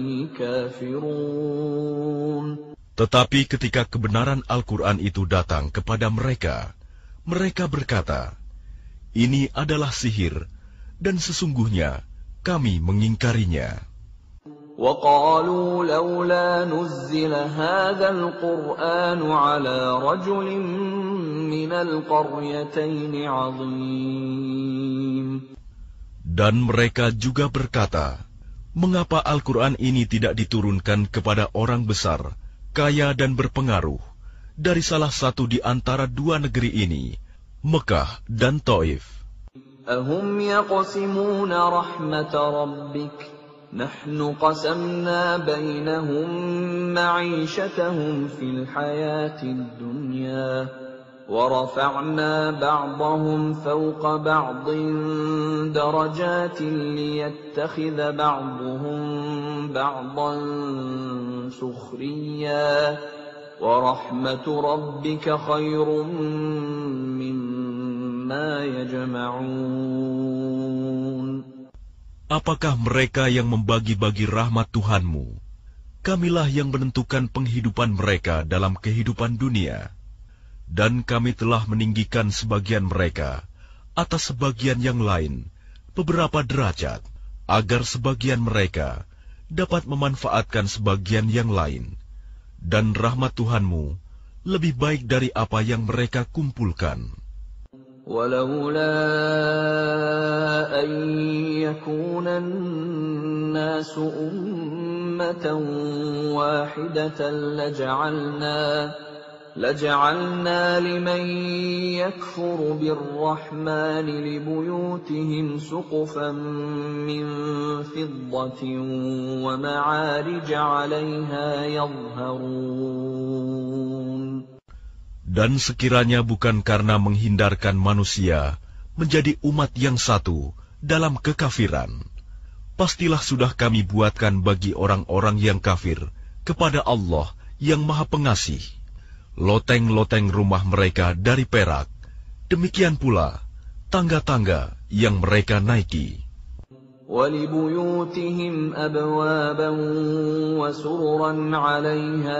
كَافِرُونَ. Tetapi ketika kebenaran Al-Quran itu datang kepada mereka, mereka berkata, ini adalah sihir, dan sesungguhnya kami mengingkarinya. وَقَالُوا لَوْلَا نُزِّلَ هَذَا الْقُرْآنُ عَلَى رَجُلٍ مِّنَ الْقَرْيَتَيْنِ عَظِيمٍ. Dan mereka juga berkata, mengapa Al-Quran ini tidak diturunkan kepada orang besar, kaya dan berpengaruh, dari salah satu di antara dua negeri ini, Mekah dan Taif. أَهُمْ يَقْسِمُونَ رَحْمَةَ رَبِّكَ نَحْنُ قَسَمْنَا بَيْنَهُمْ مَعِيشَتَهُمْ فِي الْحَيَاةِ الدُّنْيَا وَرَفَعْنَا بَعْضَهُمْ فَوْقَ بَعْضٍ دَرَجَاتٍ لِيَتَّخِذَ بَعْضُهُمْ بَعْضًا سُخْرِيًّا وَرَحْمَةُ رَبِّكَ خَيْرٌ مِّمَّا يَجْمَعُونَ. Apakah mereka yang membagi-bagi rahmat Tuhanmu? Kamilah yang menentukan penghidupan mereka dalam kehidupan dunia. Dan kami telah meninggikan sebagian mereka atas sebagian yang lain beberapa derajat, agar sebagian mereka dapat memanfaatkan sebagian yang lain. Dan rahmat Tuhanmu lebih baik dari apa yang mereka kumpulkan. وَلَوْلَا أَن يَكُونَ النَّاسُ أُمَّةً وَاحِدَةً لَجَعَلْنَا لَجَعَلْنَا لِمَن يَكْفُرُ بِالرَّحْمَنِ لِبُيُوتِهِمْ سُقُفًا مِّن فِضَّةٍ وَمَعَارِجَ عَلَيْهَا يَظْهَرُونَ. Dan sekiranya bukan karena menghindarkan manusia menjadi umat yang satu dalam kekafiran, pastilah sudah kami buatkan bagi orang-orang yang kafir kepada Allah yang Maha Pengasih loteng-loteng rumah mereka dari perak, demikian pula tangga-tangga yang mereka naiki. وَلِبُيُوتِهِمْ أَبْوَابًا وَسُرُرًا عَلَيْهَا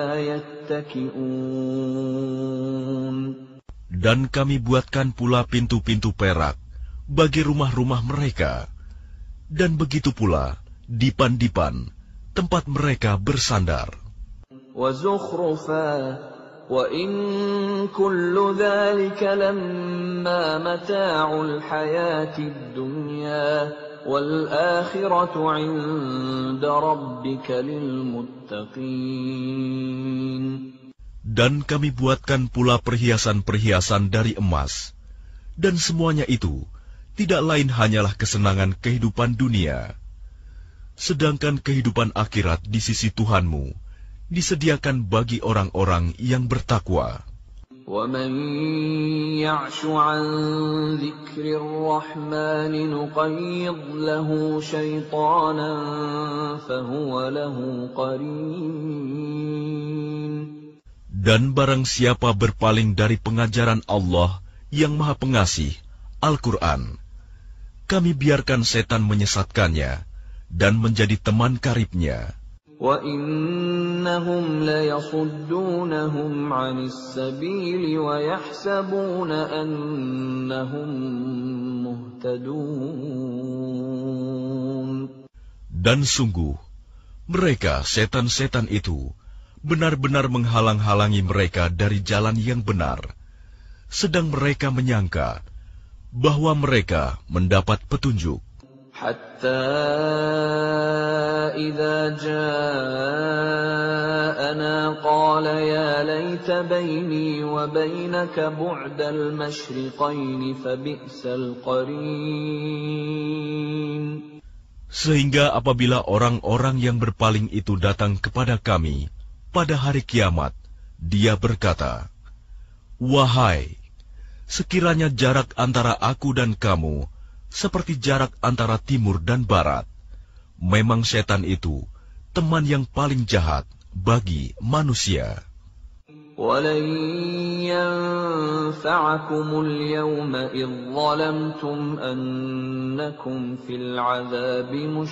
يَتَّكِئُونَ. Dan kami buatkan pula pintu-pintu perak bagi rumah-rumah mereka, dan begitu pula dipan-dipan tempat mereka bersandar. وَزُخْرُفًا وَإِن كُلُّ ذَلِكَ لَمَّا مَتَاعُ الْحَيَاةِ الدُّنْيَا وَالْآخِرَةُ عِندَ رَبِّكَ لِلْمُتَّقِينَ. Dan kami buatkan pula perhiasan-perhiasan dari emas, dan semuanya itu tidak lain hanyalah kesenangan kehidupan dunia. Sedangkan kehidupan akhirat di sisi Tuhanmu disediakan bagi orang-orang yang bertakwa. وَمَن يَعْشُ عَن ذِكْرِ الرَّحْمَنِ نُقَيِّضْ لَهُ شَيْطَانًا فَهُوَ لَهُ قَرِينٌ. Dan barang siapa berpaling dari pengajaran Allah yang Maha Pengasih, Al-Quran, kami biarkan setan menyesatkannya dan menjadi teman karibnya. وَإِنَّهُمْ لَيَصُدُّونَهُمْ عَنِ السَّبِيلِ وَيَحْسَبُونَ أَنَّهُمْ مُهْتَدُونَ. Dan sungguh, mereka setan-setan itu benar-benar menghalang-halangi mereka dari jalan yang benar, sedang mereka menyangka bahwa mereka mendapat petunjuk. حَتَّى إِذَا جَاءَنَا قَالَ يَا لَيْتَ بَيْنِي وَبَيْنَكَ بُعْدَ الْمَشْرِقَيْنِ فَبِئْسَ الْقَرِينُ. Sehingga apabila orang-orang yang berpaling itu datang kepada kami pada hari kiamat, dia berkata, "Wahai, sekiranya jarak antara aku dan kamu seperti jarak antara timur dan barat, memang setan itu teman yang paling jahat bagi manusia." وَلَن يَنفَعَكُمُ الْيَوْمَ إِذ ظَّلَمْتُمْ أَنَّكُمْ فِي الْعَذَابِ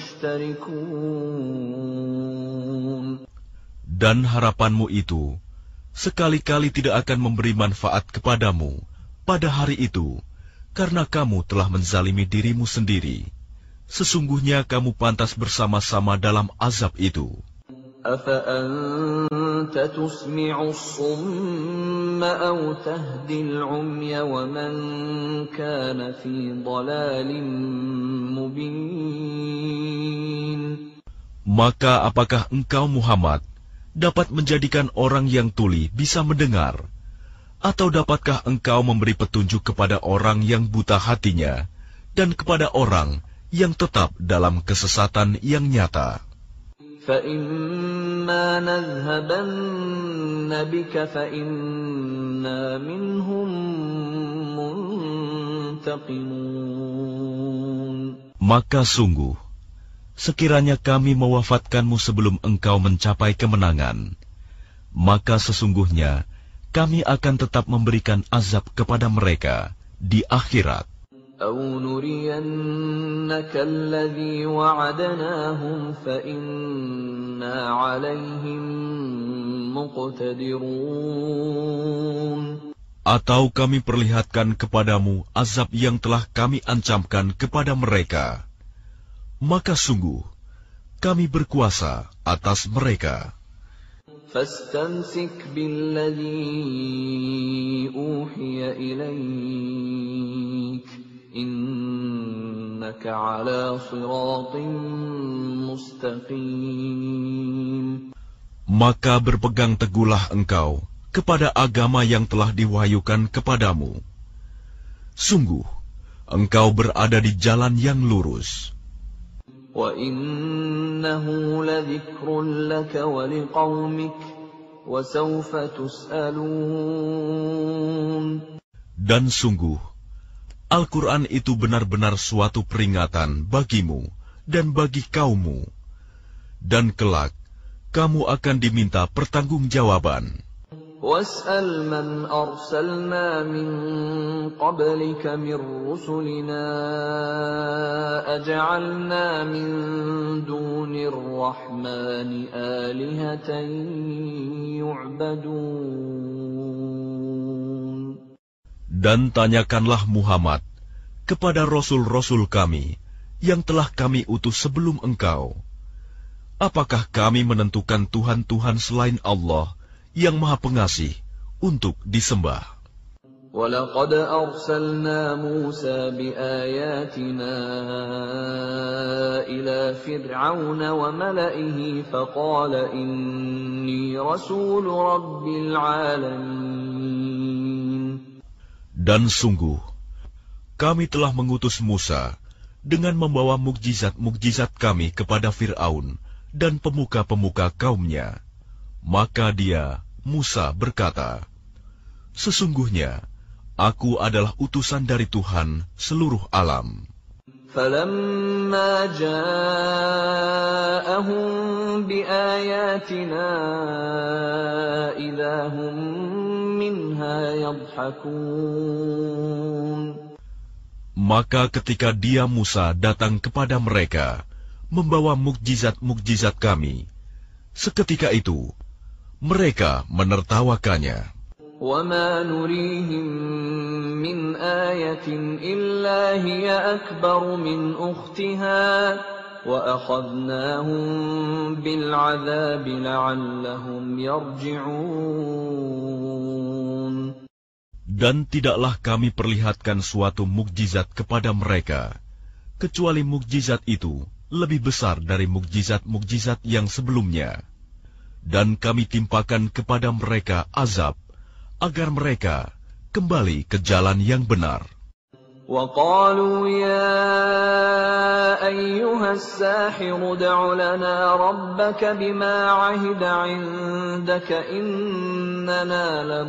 مُشْتَرِكُونَ. Dan harapanmu itu sekali-kali tidak akan memberi manfaat kepadamu pada hari itu, karena kamu telah menzalimi dirimu sendiri. Sesungguhnya kamu pantas bersama-sama dalam azab itu. أَفَأَنْتَ تُسْمِعُ الصُّمَّ أَوْ تَهْدِي الْعُمْيَ وَمَنْ كَانَ فِي ضَلَالٍ مُبِينٍ. Maka apakah engkau Muhammad dapat menjadikan orang yang tuli bisa mendengar? Atau dapatkah engkau memberi petunjuk kepada orang yang buta hatinya dan kepada orang yang tetap dalam kesesatan yang nyata? فَإِمَّا نَذْهَبَنَّ بِكَ فَإِنَّا مِنْهُمْ مُنْتَقِمُونَ. Maka sungguh, sekiranya kami mewafatkanmu sebelum engkau mencapai kemenangan, maka sesungguhnya kami akan tetap memberikan azab kepada mereka di akhirat. أَوْ نُرِيَنَّكَ الَّذِي وَعَدْنَاهُمْ فَإِنَّا عَلَيْهِمْ مُقْتَدِرُونَ. Atau kami perlihatkan kepadamu azab yang telah kami ancamkan kepada mereka, maka sungguh kami berkuasa atas mereka. فَاسْتَمْسِكْ بِالَّذِي أُوحِيَ إِلَيْكَ إِنَّكَ عَلَى صِرَاطٍ مُسْتَقِيمٍ. Maka berpegang teguhlah engkau kepada agama yang telah diwahyukan kepadamu. Sungguh, engkau berada di jalan yang lurus. وَإِنَّهُ لَذِكْرٌ لَكَ وَلِقَوْمِكَ وَسَوْفَ تُسْأَلُونَ. Dan sungguh, Al-Quran itu benar-benar suatu peringatan bagimu dan bagi kaummu. Dan kelak, kamu akan diminta pertanggungjawaban. وَاسْأَلْ مَنْ أَرْسَلْنَا مِنْ قَبْلِكَ مِنْ رُسُلِنَا أَجَعَلْنَا مِنْ دُونِ الرَّحْمَنِ آلِهَةً يُعْبَدُونَ. Dan tanyakanlah Muhammad kepada Rasul-Rasul kami yang telah kami utus sebelum engkau. Apakah kami menentukan Tuhan-Tuhan selain Allah yang Maha Pengasih untuk disembah. وَلَقَدْ أَرْسَلْنَا مُوسَى بِآيَاتِنَا إِلَى فِرْعَوْنَ وَمَلَئِهِ فَقَالَ إِنِّي رَسُولُ رَبِّ الْعَالَمِينَ. Dan sungguh, kami telah mengutus Musa dengan membawa mukjizat-mukjizat kami kepada Fir'aun dan pemuka-pemuka kaumnya. Maka dia, Musa, berkata, sesungguhnya, aku adalah utusan dari Tuhan seluruh alam. فَلَمَّا جَاءَهُم بِآيَاتِنَا إِذَا هُم مِّنْهَا يَضْحَكُونَ. Maka ketika dia Musa datang kepada mereka, membawa mukjizat-mukjizat kami, seketika itu mereka menertawakannya. وَمَا نُرِيهِم مِّنْ آيَةٍ إِلَّا هِيَ أَكْبَرُ مِنْ أُخْتِهَا وَأَخَذْنَاهُم بِالْعَذَابِ لَعَلَّهُمْ يَرْجِعُونَ. Dan tidaklah kami perlihatkan suatu mukjizat kepada mereka, kecuali mukjizat itu lebih besar dari mukjizat-mukjizat yang sebelumnya. Dan kami timpakan kepada mereka azab, agar mereka kembali ke jalan yang benar. وَقَالُوا يَا أَيُّهَا السَّاحِرُ ادْعُ لَنَا رَبَّكَ بِمَا عَهِدَ عِندَكَ إِنَّنَا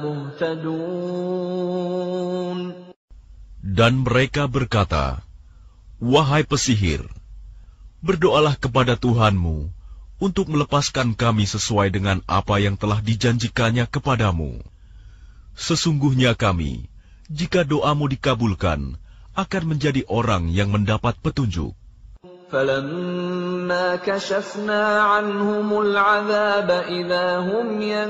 لَمُهْتَدُونَ. Dan mereka berkata, wahai pesihir, berdoalah kepada Tuhanmu untuk melepaskan kami sesuai dengan apa yang telah dijanjikannya kepadamu. Sesungguhnya kami, jika doamu dikabulkan, akan menjadi orang yang mendapat petunjuk. فَلَمَّا كَشَفْنَا عَنْهُمُ الْعَذَابَ إِذَا هُمْ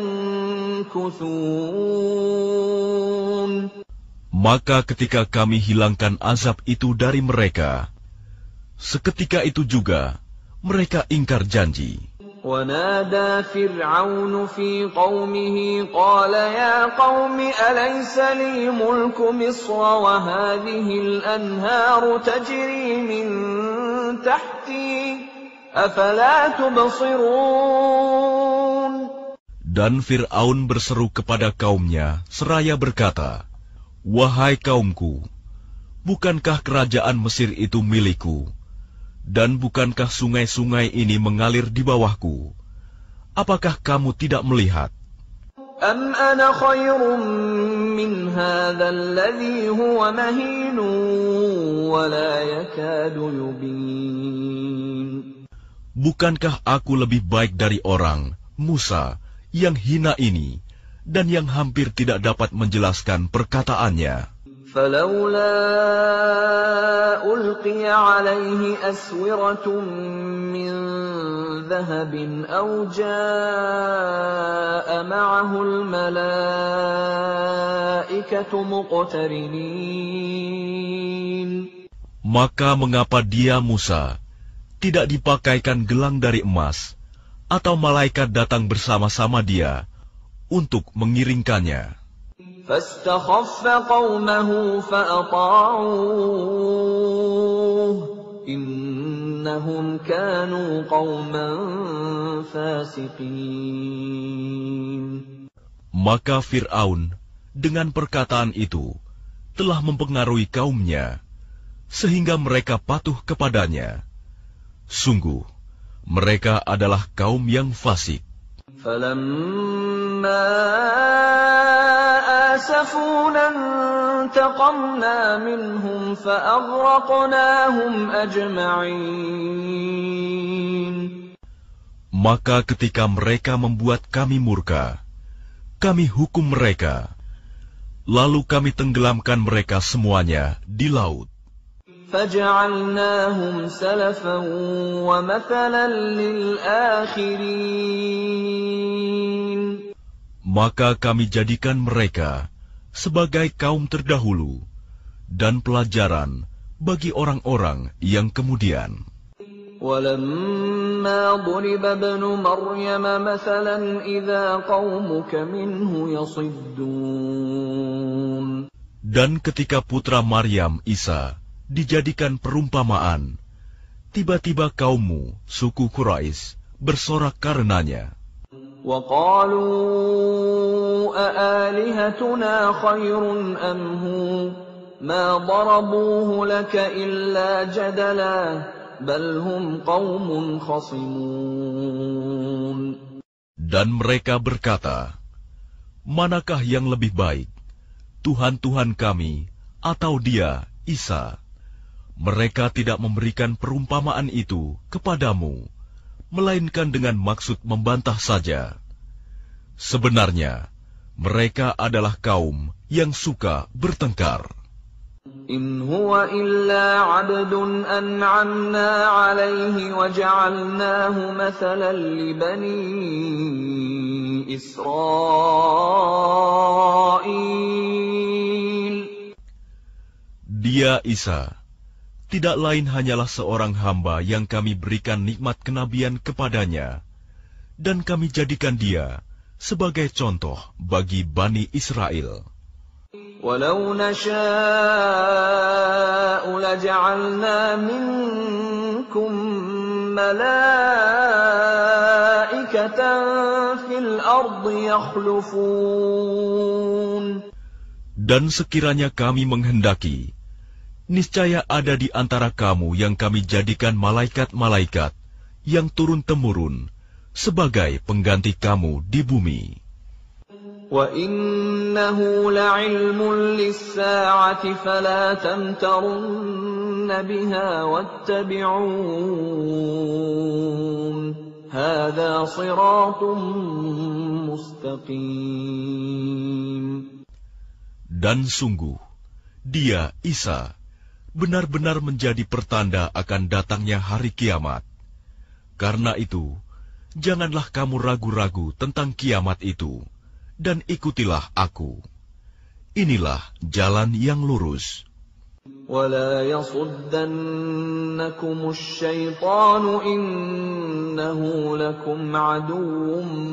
يَنكُثُونَ. Maka ketika kami hilangkan azab itu dari mereka, seketika itu juga mereka ingkar janji. وَنَادَى فِرْعَوْنُ فِي قَوْمِهِ قَالَ يَا قَوْمِ أَلَيْسَ لِي مُلْكُ مِصْرَ وَهَٰذِهِ الْأَنْهَارُ تَجْرِي مِن تَحْتِي أَفَلَا تُبْصِرُونَ. Dan Fir'aun berseru kepada kaumnya seraya berkata, wahai kaumku, bukankah kerajaan Mesir itu milikku? Dan bukankah sungai-sungai ini mengalir di bawahku? Apakah kamu tidak melihat? أَمْ أَنَا خَيْرٌ مِّنْ هَٰذَا الَّذِي هُوَ مَهِينٌ وَلَا يَكَادُ يُبِينُ. Bukankah aku lebih baik dari orang, Musa, yang hina ini, dan yang hampir tidak dapat menjelaskan perkataannya? فَلَوْلَا أُلْقِيَ عَلَيْهِ أَسْوِرَةٌ مِّن ذَهَبٍ أَوْ جَاءَ مَعَهُ الْمَلَائِكَةُ مُقْتَرِنِينَ. Maka mengapa dia, Musa, tidak dipakaikan gelang dari emas, atau malaikat datang bersama-sama dia untuk mengiringkannya? فَاسْتَخَفَّ قَوْمَهُ فَأَطَاعُوهُ إِنَّهُمْ كَانُوا قَوْمًا فَاسِقِينَ. Maka Fir'aun dengan perkataan itu telah mempengaruhi kaumnya, sehingga mereka patuh kepadanya. Sungguh, mereka adalah kaum yang fasik. فَلَمَّا آسَفُونَا انتَقَمْنَا مِنْهُمْ فَأَغْرَقْنَاهُمْ أَجْمَعِينَ. Maka ketika mereka membuat kami murka, kami hukum mereka, lalu kami tenggelamkan mereka semuanya di laut. فَجَعَلْنَاهُمْ سَلَفًا وَمَثَلًا لِلْآخِرِينَ. Maka kami jadikan mereka sebagai kaum terdahulu dan pelajaran bagi orang-orang yang kemudian. وَلَمَّا ضُرِبَ ابْنُ مَرْيَمَ مَثَلًا إِذَا قَوْمُكَ مِنْهُ يَصِدُّونَ. Dan ketika putra Maryam, Isa, dijadikan perumpamaan, tiba-tiba kaummu, suku Quraisy, bersorak karenanya. وَقَالُوا أَآلِهَتُنَا خَيْرٌ أَمْ هُوَ مَا ضَرَبُوهُ لَكَ إِلَّا جَدَلًا بَلْ هُمْ قَوْمٌ خَصِمُونَ. Dan mereka berkata, manakah yang lebih baik, Tuhan-Tuhan kami atau dia, Isa? Mereka tidak memberikan perumpamaan itu kepadamu, melainkan dengan maksud membantah saja. Sebenarnya, mereka adalah kaum yang suka bertengkar. In huwa illa 'abdun an'amna 'alaihi wa ja'alnahu mathalan li bani Israil. Dia, Isa, tidak lain hanyalah seorang hamba yang kami berikan nikmat kenabian kepadanya, dan kami jadikan dia sebagai contoh bagi Bani Israel. Walau nasha'u laja'alna minkum malaikatan fil ardi yakhlufun. Dan sekiranya kami menghendaki, niscaya ada di antara kamu yang kami jadikan malaikat-malaikat yang turun-temurun sebagai pengganti kamu di bumi. Wa innahu la'ilmun lis-sa'ati fala tamtarunna biha wattabi'un. Hadza shiratun mustaqim. Dan sungguh, dia, Isa, benar-benar menjadi pertanda akan datangnya hari kiamat. Karena itu, janganlah kamu ragu-ragu tentang kiamat itu, dan ikutilah aku. Inilah jalan yang lurus. وَلَا يَصُدَّنَّكُمُ الشَّيْطَانُ إِنَّهُ لَكُمْ عَدُوٌّ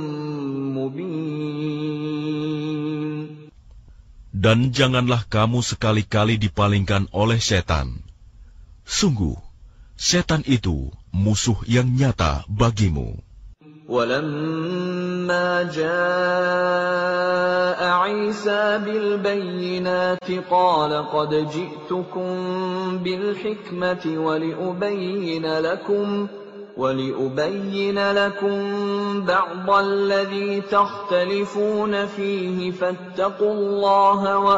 مُبِينٌ. Dan janganlah kamu sekali-kali dipalingkan oleh setan. Sungguh, setan itu musuh yang nyata bagimu. وَلَمَّا جَاءَ عِيسَى بِالْبَيِّنَاتِ قَالَ قَدْ جِئْتُكُمْ بِالْحِكْمَةِ وَلِأُبَيِّنَ لَكُمْ وَلِأُبَيِّنَ لَكُمْ بَعْضَ الَّذِي تَخْتَلِفُونَ فِيهِ فَاتَّقُوا اللَّهَ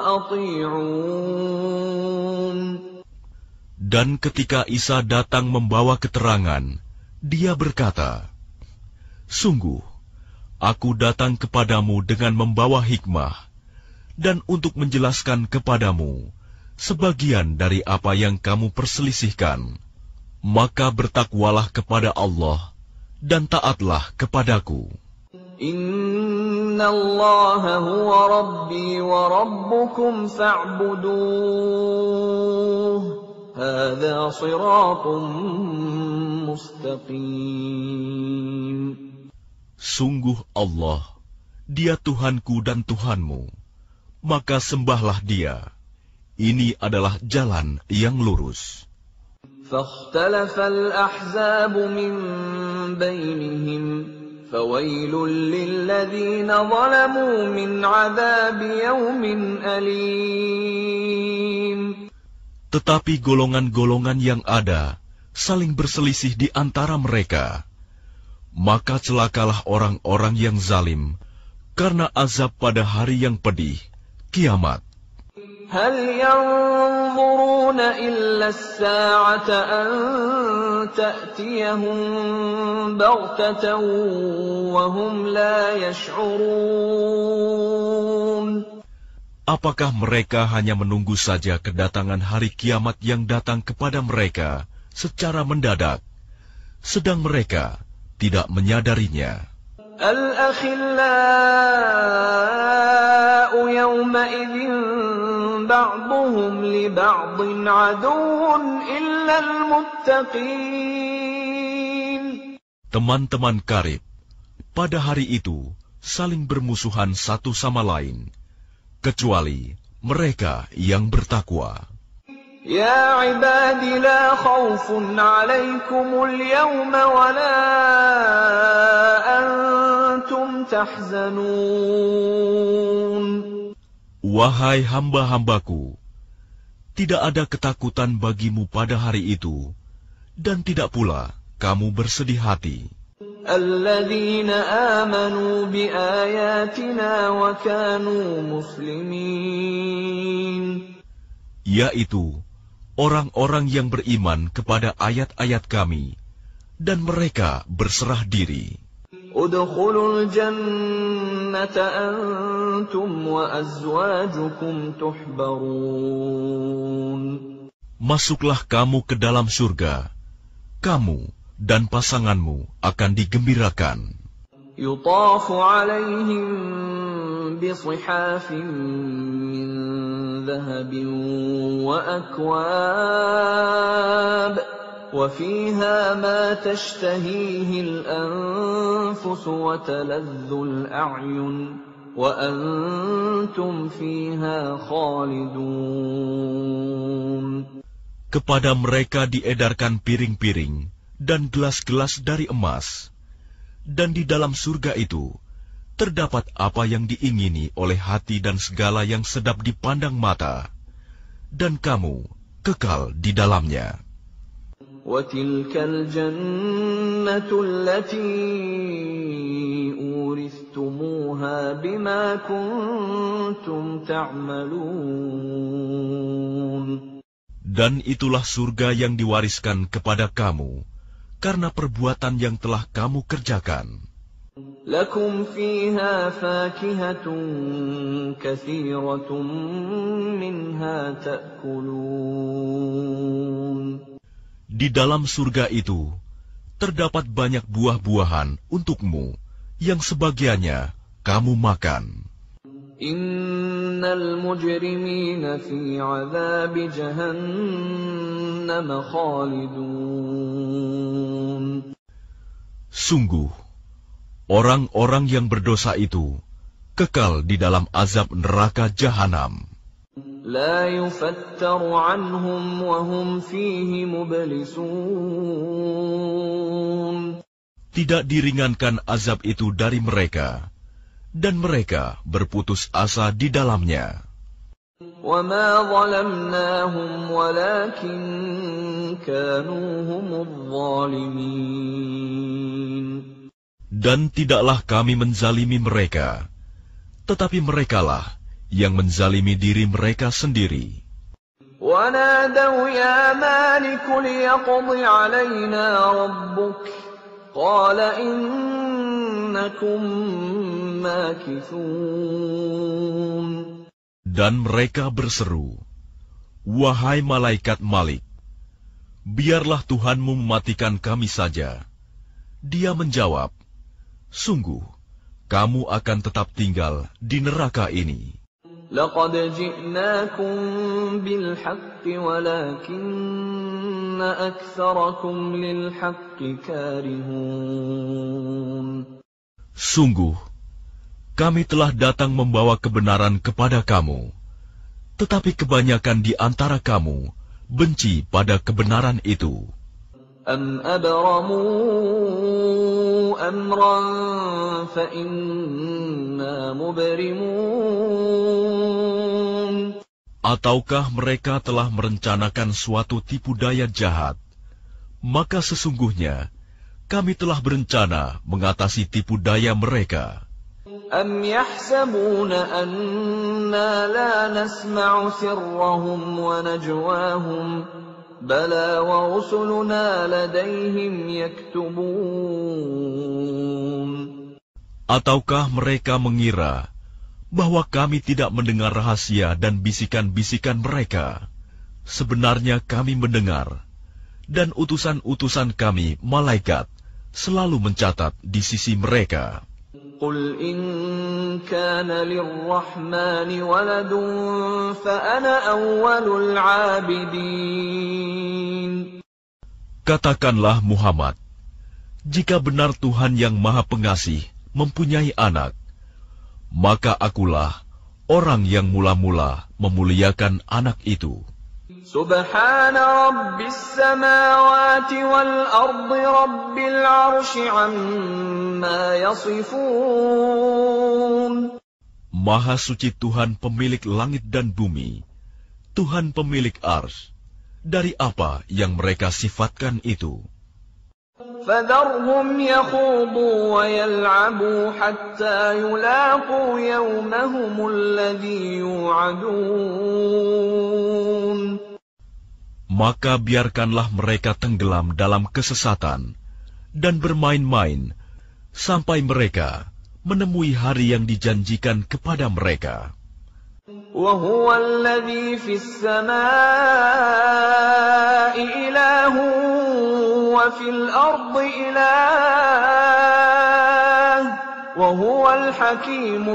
وَأَطِيعُونِ. Dan ketika Isa datang membawa keterangan, dia berkata, sungguh, aku datang kepadamu dengan membawa hikmah, dan untuk menjelaskan kepadamu sebagian dari apa yang kamu perselisihkan. Maka bertakwalah kepada Allah, dan taatlah kepadaku. Inna Allaha huwa Rabbi wa Rabbukum fa'buduh. Hadza shiratun mustaqim. Sungguh Allah, Dia Tuhanku dan Tuhanmu, maka sembahlah Dia. Ini adalah jalan yang lurus. فاختلف الأحزاب من بينهم فويل للذين ظلموا من عذاب يوم أليم. Tetapi golongan-golongan yang ada saling berselisih di antara mereka. Maka celakalah orang-orang yang zalim karena azab pada hari yang pedih, kiamat. هل ينظرون إلا الساعة أن تأتيهم بغتة وهم لا يشعرون. Apakah mereka hanya menunggu saja kedatangan hari kiamat yang datang kepada mereka secara mendadak, sedang mereka tidak menyadarinya? Al-akhillau yawma'idhin ba'duhum li ba'din aduwwun illa al-muttaqin. Teman-teman karib pada hari itu saling bermusuhan satu sama lain, kecuali mereka yang bertakwa. Ya ibadi la khawfun alaikumul yawma wa la antum tahzanun. Wahai hamba-hambaku, tidak ada ketakutan bagimu pada hari itu, dan tidak pula kamu bersedih hati. Alladzina amanu bi ayatina wa kanu muslimin. Yaitu orang-orang yang beriman kepada ayat-ayat kami, dan mereka berserah diri. Udkhulul jannata antum wa azwajukum tuhbarun. Masuklah kamu ke dalam surga, kamu dan pasanganmu akan digembirakan. Yutafu alaihim bisihafin min dhahabin wa akwab wa fiha ma tashtahihi al-anfus wa taladhdhu al-a'yun wa antum fiha khalidun. Kepada mereka diedarkan piring-piring dan gelas-gelas dari emas, dan di dalam surga itu terdapat apa yang diingini oleh hati dan segala yang sedap dipandang mata, dan kamu kekal di dalamnya. وَتِلْكَ الْجَنَّةُ الَّتِي أُورِثْتُمُوهَا بِمَا كُنْتُمْ تَعْمَلُونَ. Dan itulah surga yang diwariskan kepada kamu karena perbuatan yang telah kamu kerjakan. لَكُمْ فِيهَا فَاكِهَةٌ كَثِيرَةٌ مِنْهَا تَأْكُلُونَ. Di dalam surga itu terdapat banyak buah-buahan untukmu, yang sebagiannya kamu makan. Innal mujrimina fi 'adzabi jahannam khalidun. Sungguh, orang-orang yang berdosa itu kekal di dalam azab neraka jahanam. La yufattaru anhum wa hum fihi mublisun. Tidak diringankan azab itu dari mereka, dan mereka berputus asa di dalamnya. Wa ma zalamnahum walakin kanu humudz zalimin. Dan tidaklah kami menzalimi mereka, tetapi merekalah yang menzalimi diri mereka sendiri. وَنَادَوْا يَا مَالِكُ لِيَقْضِ عَلَيْنَا رَبُّكَ قَالَ إِنَّكُمْ مَاكِثُونَ. Dan mereka berseru, "Wahai malaikat Malik, biarlah Tuhanmu mematikan kami saja." Dia menjawab, "Sungguh, kamu akan tetap tinggal di neraka ini." لَقَدْ جِئْنَاكُمْ بِالْحَقِّ وَلَكِنَّ أَكْثَرَكُمْ لِلْحَقِّ كَارِهُونَ. Sungguh, kami telah datang membawa kebenaran kepada kamu, tetapi kebanyakan di antara kamu benci pada kebenaran itu. أَمْ أَبْرَمُوا أَمْرًا فَإِنَّا مُبْرِمُونَ. Ataukah mereka telah merencanakan suatu tipu daya jahat, maka sesungguhnya kami telah berencana mengatasi tipu daya mereka. أَمْ يَحْسَبُونَ أَنَّا لَا نَسْمَعُ سِرَّهُمْ وَنَجْوَاهُمْ بَلَى وَرُسُلُنَا لَدَيْهِمْ يَكْتُبُونَ. Ataukah mereka mengira bahwa kami tidak mendengar rahasia dan bisikan-bisikan mereka? Sebenarnya kami mendengar, dan utusan-utusan kami, malaikat, selalu mencatat di sisi mereka. قُلْ إِنْ كَانَ لِلرَّحْمَنِ وَلَدٌ فَأَنَا أَوَّلُ الْعَابِدِينَ. Katakanlah Muhammad, Jika benar Tuhan yang Maha Pengasih mempunyai anak, maka akulah orang yang mula-mula memuliakan anak itu. Subhana rabbis samawati wal ardi rabbil arsy amma yasifun. Maha suci Tuhan pemilik langit dan bumi, Tuhan pemilik arsy, dari apa yang mereka sifatkan itu. فَذَرْهُمْ يَخُوضُوا وَيَلْعَبُوا حَتَّى يُلَاقُوا يَوْمَهُمُ الَّذِي يُوعَدُونَ. Maka biarkanlah mereka tenggelam dalam kesesatan dan bermain-main sampai mereka menemui hari yang dijanjikan kepada mereka. وَهُوَ الَّذِي فِي السَّمَاءِ إِلَٰهٌ وَفِي الْأَرْضِ إِلَٰهٌ وَهُوَ الْحَكِيمُ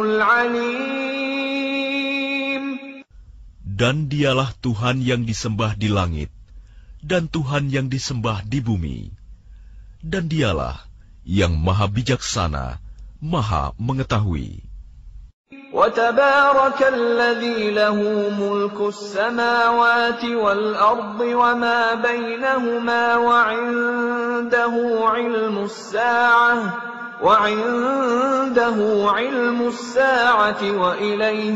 الْعَلِيمُ. Dan dialah Tuhan yang disembah di langit, dan Tuhan yang disembah di bumi. Dan dialah yang maha bijaksana, maha mengetahui. وَتَبَارَكَ الَّذِي لَهُ مُلْكُ السَّمَاوَاتِ وَالْأَرْضِ وَمَا بَيْنَهُمَا وَعِندَهُ عِلْمُ السَّاعَةِ وَعِندَهُ عِلْمُ السَّاعَةِ وَإِلَيْهِ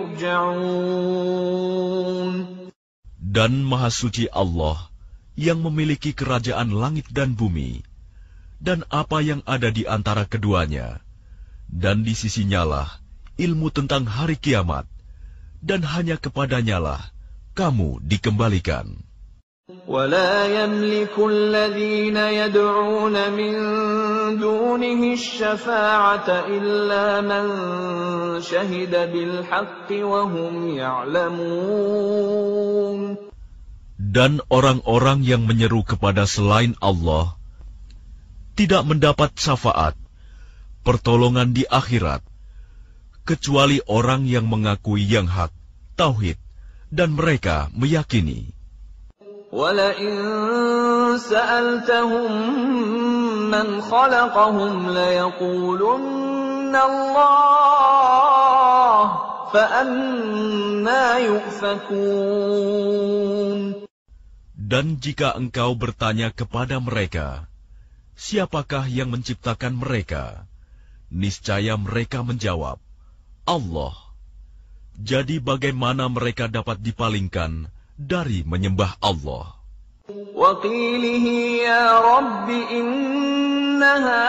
تُرْجَعُونَ. Dan Maha Suci Allah yang memiliki kerajaan langit dan bumi, dan apa yang ada di antara keduanya, dan di sisinya lah ilmu tentang hari kiamat, dan hanya kepadanyalah kamu dikembalikan. وَلَا يَمْلِكُ الَّذِينَ يَدْعُونَ مِن دُونِهِ الشَّفَاعَةَ إِلَّا مَن شَهِدَ بِالْحَقِّ وَهُمْ يَعْلَمُونَ. Dan orang-orang yang menyeru kepada selain Allah tidak mendapat syafaat, pertolongan di akhirat, kecuali orang yang mengakui yang hak, tauhid, dan mereka meyakini. وَلَئِن سَأَلْتَهُم مَّنْ خَلَقَهُمْ لَيَقُولُنَّ اللَّهُ فَأَنَّىٰ يُؤْفَكُونَ. Dan jika engkau bertanya kepada mereka, siapakah yang menciptakan mereka? Niscaya mereka menjawab, Allah. Jadi bagaimana mereka dapat dipalingkan dari menyembah Allah? وَقِيلِهِ يَا رَبِّ إِنَّ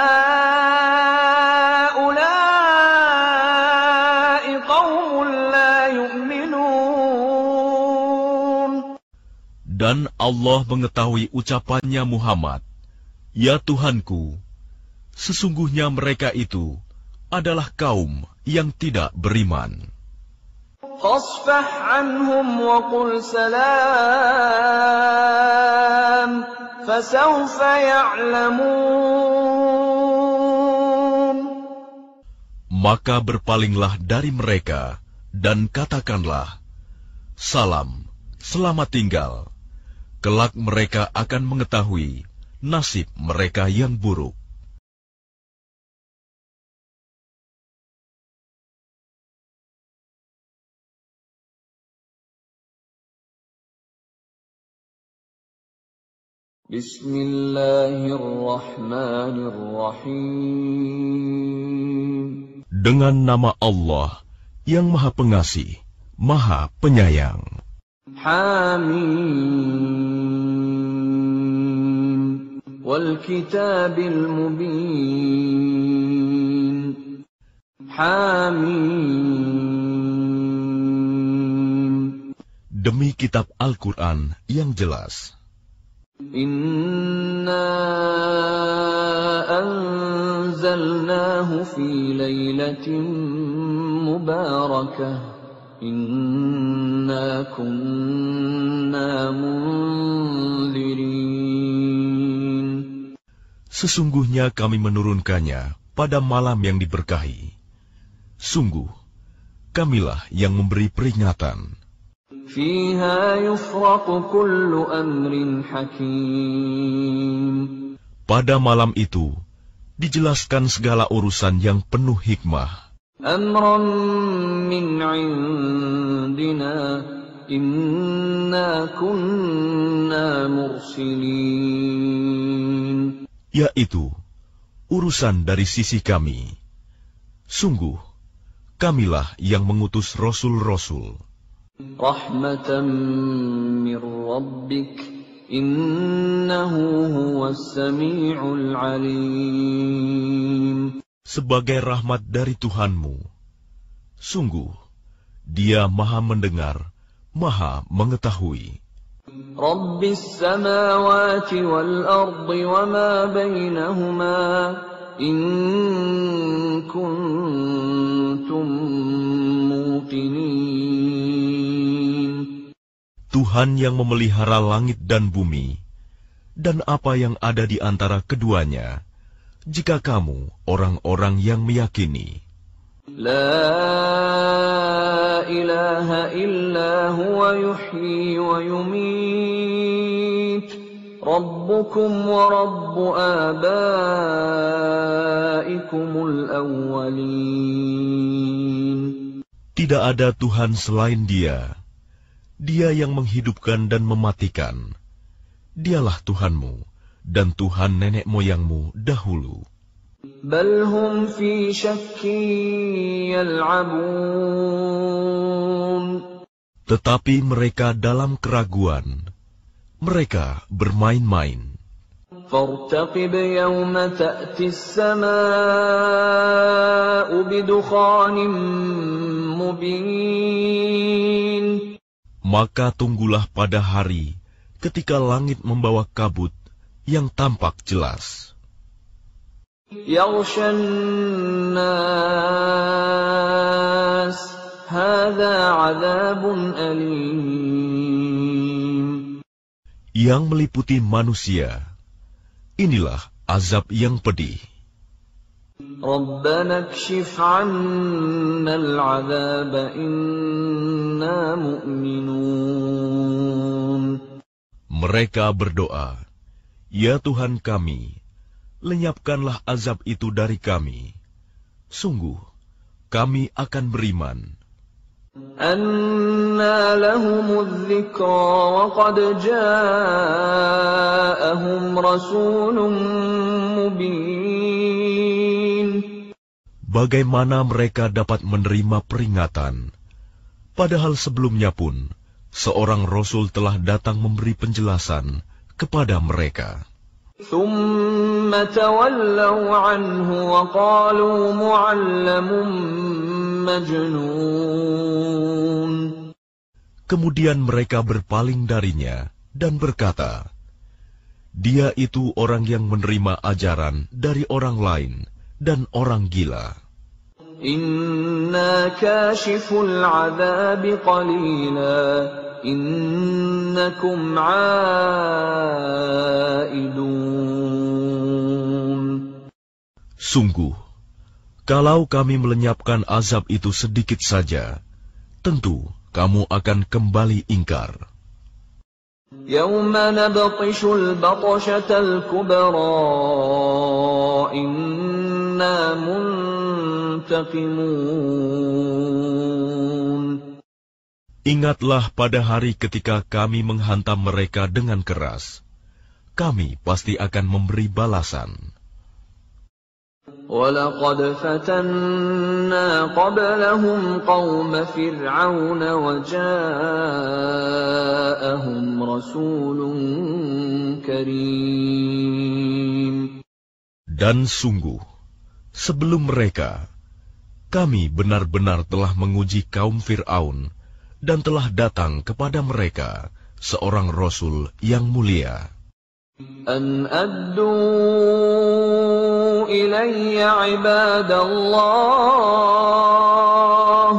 هَٰؤُلَاءِ قَوْمٌ لَّا يُؤْمِنُونَ. Dan Allah mengetahui ucapannya Muhammad, Ya Tuhanku, sesungguhnya mereka itu adalah kaum yang tidak beriman. فَاصْفَحْ عَنْهُمْ وَقُلْ سَلَامٌ فَسَوْفَ يَعْلَمُونَ. Maka berpalinglah dari mereka dan katakanlah, Salam, selamat tinggal. Kelak mereka akan mengetahui nasib mereka yang buruk. Bismillahirrahmanirrahim. Dengan nama Allah yang Maha Pengasih, Maha Penyayang. Hamim wal kitabil mubin. Hamim. Demi kitab Al-Quran yang jelas. Inna anzalnahu fi lailatin mubarakah. Inna kunna munzirin. Sesungguhnya kami menurunkannya pada malam yang diberkahi. Sungguh, kamilah yang memberi peringatan. Fiha yufraqu kullu amrin hakim. Pada malam itu, dijelaskan segala urusan yang penuh hikmah. Amran min indina, inna kunna mursilin. Yaitu, urusan dari sisi kami. Sungguh, kamilah yang mengutus rasul-rasul. Rahmatan min rabbik, innahu huwas sami'ul alim. Sebagai rahmat dari Tuhanmu, sungguh, Dia Maha mendengar, Maha mengetahui. Rabbis samawati wal ardi wa ma bainahuma, in kuntum muqinin. Tuhan yang memelihara langit dan bumi, dan apa yang ada di antara keduanya, jika kamu orang-orang yang meyakini. La ilaha illa huwa yuhyi wa yumit, Rabbukum wa Rabbu abaikumul awwalin. Tidak ada Tuhan selain Dia. Dia yang menghidupkan dan mematikan. Dialah Tuhanmu dan Tuhan nenek moyangmu dahulu. Bal hum fi syakkin yal'abun. Tetapi mereka dalam keraguan. Mereka bermain-main. Fartaqib yawma ta'ti as-samaa'u bidukhanin mubin. Maka tunggulah pada hari ketika langit membawa kabut yang tampak jelas. Yaghshan nas, hadza 'adzabun alim. Yang meliputi manusia, inilah azab yang pedih. Rabbana kshif 'anna al-'adzaba inna mu'minun. Mereka berdoa, Ya Tuhan kami, lenyapkanlah azab itu dari kami. Sungguh, kami akan beriman. Anna lahumudz dzikra wa qad ja'ahum rasulun mubin. Bagaimana mereka dapat menerima peringatan, padahal sebelumnya pun seorang rasul telah datang memberi penjelasan kepada mereka. Thumma tawallaw anhu wa qalu mu'allamun majnun. Kemudian mereka berpaling darinya dan berkata, Dia itu orang yang menerima ajaran dari orang lain dan orang gila. Inna kashiful 'adzabi qalila, innakum 'aidun. Sungguh, kalau kami melenyapkan azab itu sedikit saja, tentu kamu akan kembali ingkar. Yawma nabtishul batshatal kubra, inna muntaqimun. Ingatlah pada hari ketika kami menghantam mereka dengan keras. Kami pasti akan memberi balasan. وَلَقَدْ فَتَنَّا قَبْلَهُمْ قَوْمَ فِرْعَوْنَ وَجَاءَهُمْ رَسُولٌ كَرِيمٌ. Dan sungguh, sebelum mereka, kami benar-benar telah menguji kaum Fir'aun dan telah datang kepada mereka seorang Rasul yang mulia. An addu ilayya ibadallah,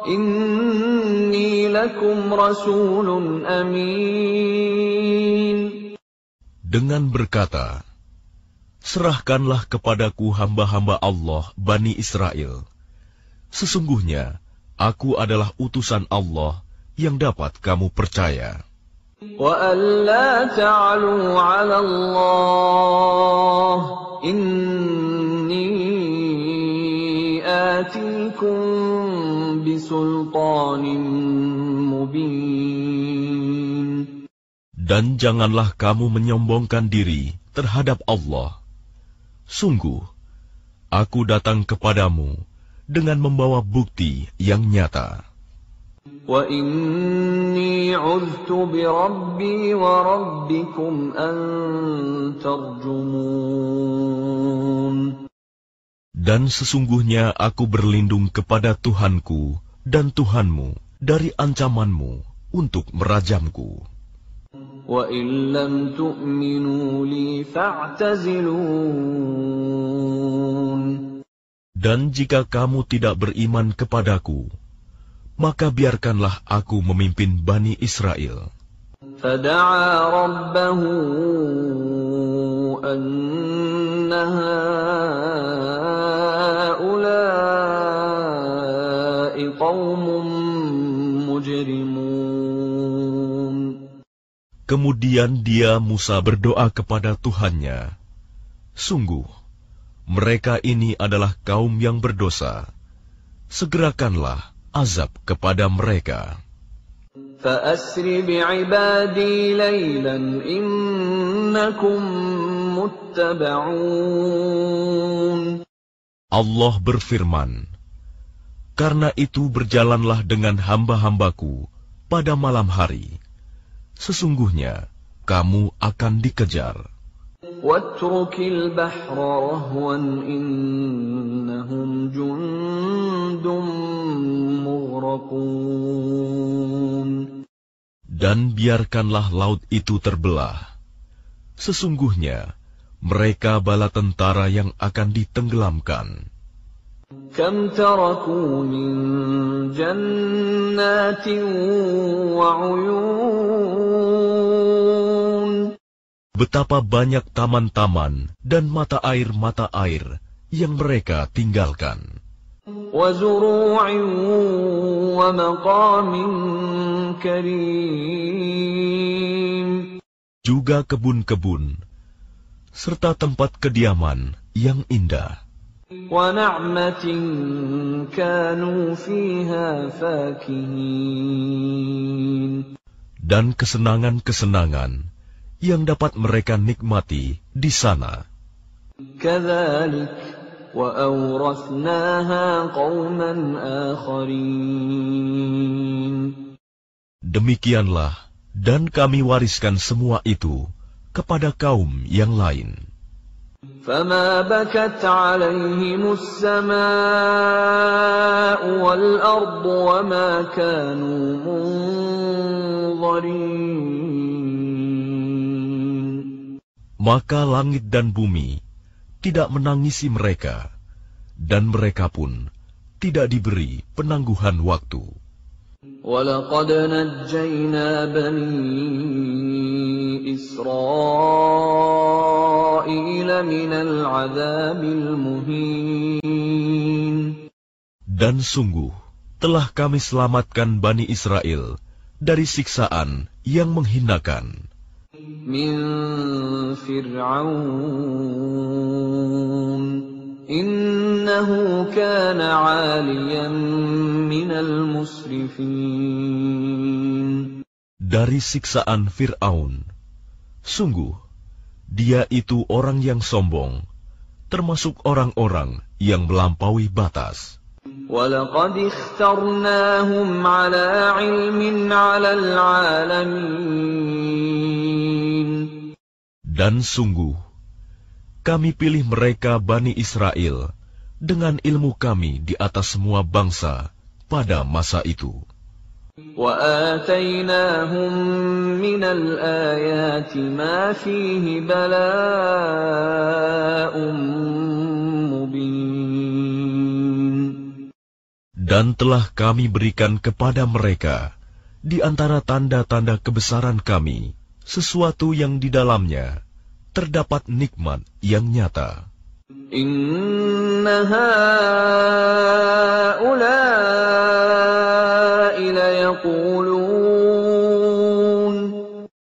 inni lakum rasulun amin. Dengan berkata, serahkanlah kepadaku hamba-hamba Allah Bani Israel. Sesungguhnya, aku adalah utusan Allah yang dapat kamu percaya. وَأَلَّا تَعْلُوا عَلَى اللَّهِ إِنِّي آتِيكُم بِسُلْطَانٍ مُبِينٍ. Dan janganlah kamu menyombongkan diri terhadap Allah. Sungguh, aku datang kepadamu dengan membawa bukti yang nyata. وَإِنِّي عُذْتُ بِرَبِّي وَرَبِّكُمْ أَن تَرْجُمُونِ. Dan sesungguhnya aku berlindung kepada Tuhanku dan Tuhanmu dari ancamanmu untuk merajamku. وَإِن لَّمْ تُؤْمِنُوا لِي فَاعْتَزِلُونِ. Dan jika kamu tidak beriman kepadaku, maka biarkanlah aku memimpin Bani Israel. فَدَعَا رَبَّهُ أَنَّ هَٰؤُلَاءِ قَوْمٌ مُجْرِمُونَ. Kemudian dia Musa berdoa kepada Tuhannya, sungguh, mereka ini adalah kaum yang berdosa. Segerakanlah azab kepada mereka. فَأَسْرِ بِعِبَادِي لَيْلًا إِنَّكُمْ مُتَّبَعُونَ. Allah berfirman, karena itu berjalanlah dengan hamba-hambaku pada malam hari. Sesungguhnya kamu akan dikejar. وَاتْرُكِ الْبَحْرَ رَهْوًا إِنَّهُمْ جُندٌ مُغْرَقُونَ. Dan biarkanlah laut itu terbelah. Sesungguhnya mereka bala tentara yang akan ditenggelamkan. كَمْ تَرَكُوا مِنْ جَنَّاتٍ وَعُيُونٍ. Betapa banyak taman-taman dan mata air-mata air yang mereka tinggalkan. وَزُرُوعٍ وَمَقَامٍ كَرِيمٍ. Juga kebun-kebun, serta tempat kediaman yang indah. وَنَعْمَةٍ كَانُوا فِيهَا فَاكِهِينَ. Dan kesenangan-kesenangan yang dapat mereka nikmati di sana. كَذَلِكَ وَأَوْرَثْنَاهَا قَوْمًا آخَرِينَ. Demikianlah, dan kami wariskan semua itu kepada kaum yang lain. فَمَا بَكَتْ عَلَيْهِمُ السَّمَاءُ وَالْأَرْضُ وَمَا كَانُوا مُنظَرِينَ. Maka langit dan bumi tidak menangisi mereka, dan mereka pun tidak diberi penangguhan waktu. وَلَقَدْ نَجَّيْنَا بَنِي إِسْرَائِيلَ مِنَ الْعَذَابِ الْمُهِينِ. Dan sungguh, telah kami selamatkan Bani Israel dari siksaan yang menghinakan. min Fir'aun innahu kana 'aliyan minal musrifin. Dari siksaan Fir'aun, sungguh dia itu orang yang sombong, termasuk orang-orang yang melampaui batas. وَلَقَدِ اخْتَرْنَاهُمْ عَلَى عِلْمٍ عَلَى الْعَالَمِينَ. Dan sungguh, kami pilih mereka Bani Israel dengan ilmu kami di atas semua bangsa pada masa itu. وَآتَيْنَاهُمْ مِنَ الْآيَاتِ مَا فِيهِ بَلَاءٌ مُبِينٌ. Dan telah kami berikan kepada mereka di antara tanda-tanda kebesaran kami sesuatu yang di dalamnya terdapat nikmat yang nyata. Inna haula'i layaqulun.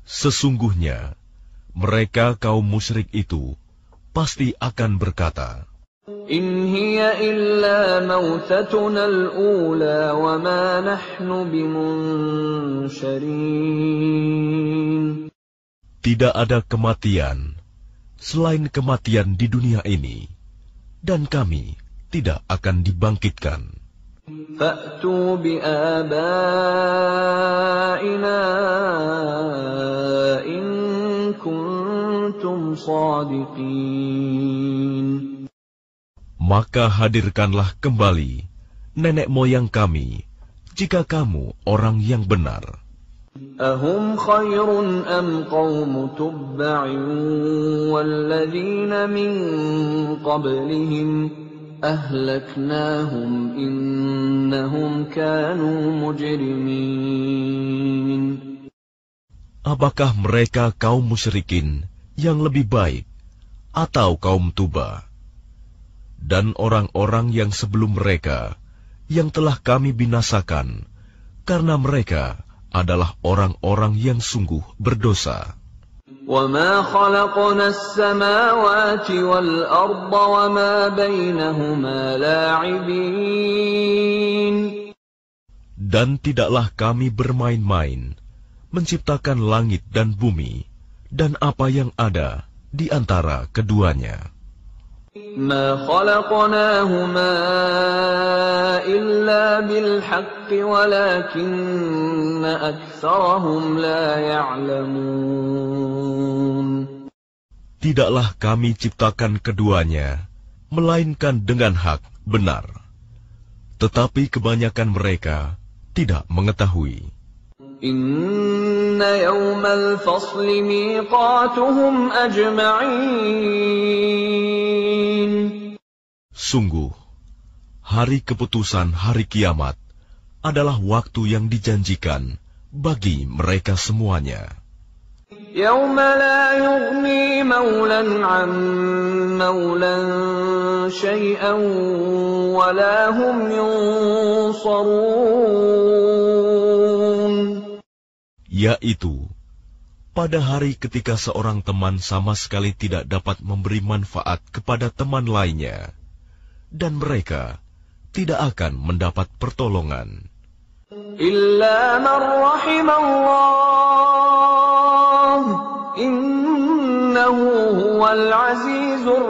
Sesungguhnya, mereka kaum musyrik itu pasti akan berkata, In hiya illa mautatuna al-ula wa ma nahnu bimunsharin. Tidak ada kematian selain kematian di dunia ini, dan kami tidak akan dibangkitkan. Fa'tu bi'abaina in kuntum shadiqin. Maka hadirkanlah kembali nenek moyang kami, jika kamu orang yang benar. Ahum khairun am qawmu tubba'in walladzina min qablihim ahlaknahum innahum kanu mujrimin. Apakah mereka kaum musyrikin yang lebih baik atau kaum Tuba dan orang-orang yang sebelum mereka yang telah kami binasakan karena mereka adalah orang-orang yang sungguh berdosa. وَمَا خَلَقْنَا السَّمَاوَاتِ وَالْأَرْضَ وَمَا بَيْنَهُمَا لَاعِبِينَ. Dan tidaklah kami bermain-main menciptakan langit dan bumi dan apa yang ada di antara keduanya. مَا خَلَقْنَاهُمَا إِلَّا بِالْحَقِّ وَلَكِنَّ أَكْثَرَهُمْ لَا يَعْلَمُونَ. Tidaklah kami ciptakan keduanya, melainkan dengan hak benar. Tetapi kebanyakan mereka tidak mengetahui. Inna yawmal fasli miqatuhum ajma'in. Sungguh, hari keputusan hari kiamat adalah waktu yang dijanjikan bagi mereka semuanya. Yawma la yughni maulan 'an maulan syai'an wa la hum yunsarun. Yaitu, pada hari ketika seorang teman sama sekali tidak dapat memberi manfaat kepada teman lainnya, dan mereka tidak akan mendapat pertolongan. Illa man rahimallah, innahu huwal azizur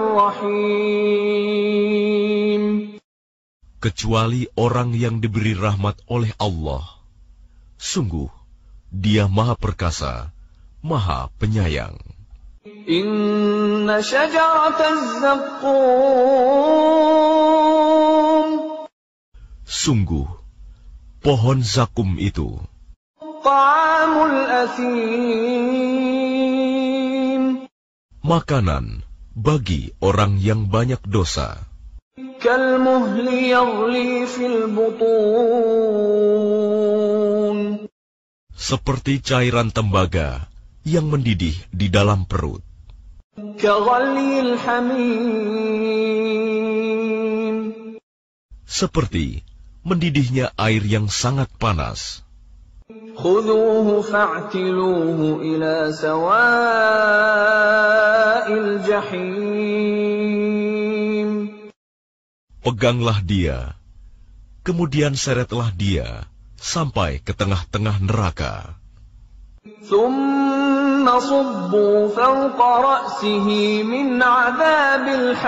rahim. Kecuali orang yang diberi rahmat oleh Allah. Sungguh, Dia Maha Perkasa, Maha Penyayang. Inna syajarataz zaqqum. Sungguh, pohon zakum itu Ta'amul athim. makanan bagi orang yang banyak dosa. Kalmuhli yaghli fil butun. Seperti cairan tembaga yang mendidih di dalam perut. Kaghalil hamim. Seperti mendidihnya air yang sangat panas. Khudhuhu fa'tiluhu ila sawa'il jahim. Peganglah dia, kemudian seretlah dia sampai ke tengah-tengah neraka. Thumma subbu fawqa ra'sihi min 'adzabil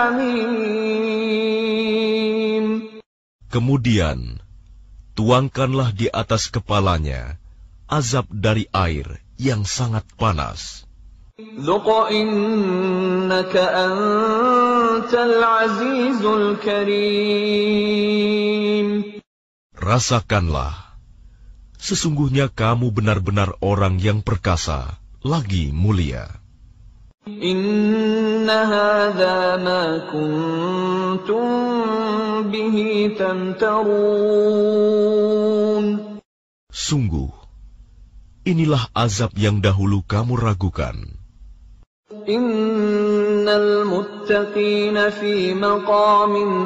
hamim. Kemudian, tuangkanlah di atas kepalanya azab dari air yang sangat panas. Dhuq innaka antal azizul karim. Rasakanlah, sesungguhnya kamu benar-benar orang yang perkasa, lagi mulia. Inna hadza ma kuntum bihi tamtarun. Sungguh, inilah azab yang dahulu kamu ragukan. Innal muttaqina fi maqamin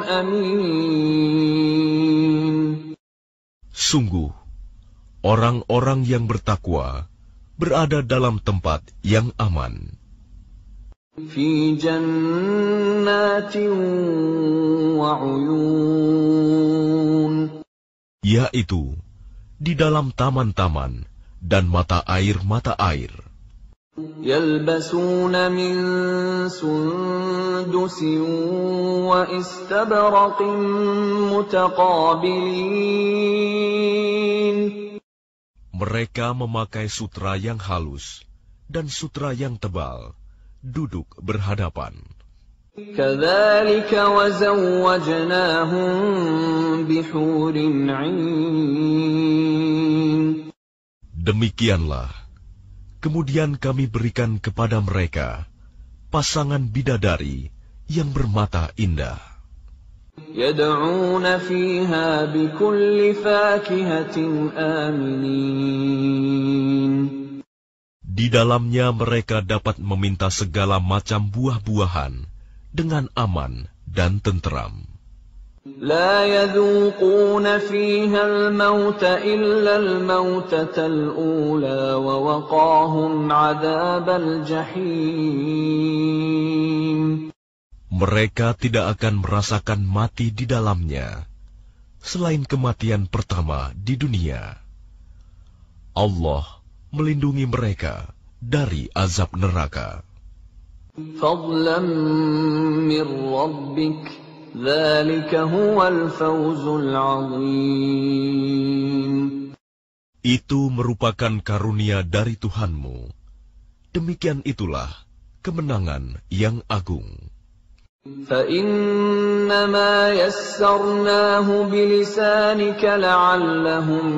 amin. Sungguh, orang-orang yang bertakwa berada dalam tempat yang aman. Fi jannatin wa uyun, yaitu di dalam taman-taman dan mata air-mata air. Yalbasuna min sundusin wa istabraqin mutaqabilin. Mereka memakai sutra yang halus dan sutra yang tebal, duduk berhadapan. Kadzalika wa zawwajnahum bihurin 'ain. Demikianlah, kemudian kami berikan kepada mereka pasangan bidadari yang bermata indah. Yad'una fiha bikulli fakihatin aminin. Di dalamnya mereka dapat meminta segala macam buah-buahan dengan aman dan tenteram. La yadhuquna fiha al-mauta illa al-mautata al-ula wa waqahum 'adzabal jahim. Mereka tidak akan merasakan mati di dalamnya, selain kematian pertama di dunia. Allah melindungi mereka dari azab neraka. Fadlan min rabbik, dzalika huwal fawzul 'azim. Itu merupakan karunia dari Tuhanmu. Demikian itulah kemenangan yang agung. فَإِنَّمَا يَسَّرْنَاهُ بِلِسَانِكَ لَعَلَّهُمْ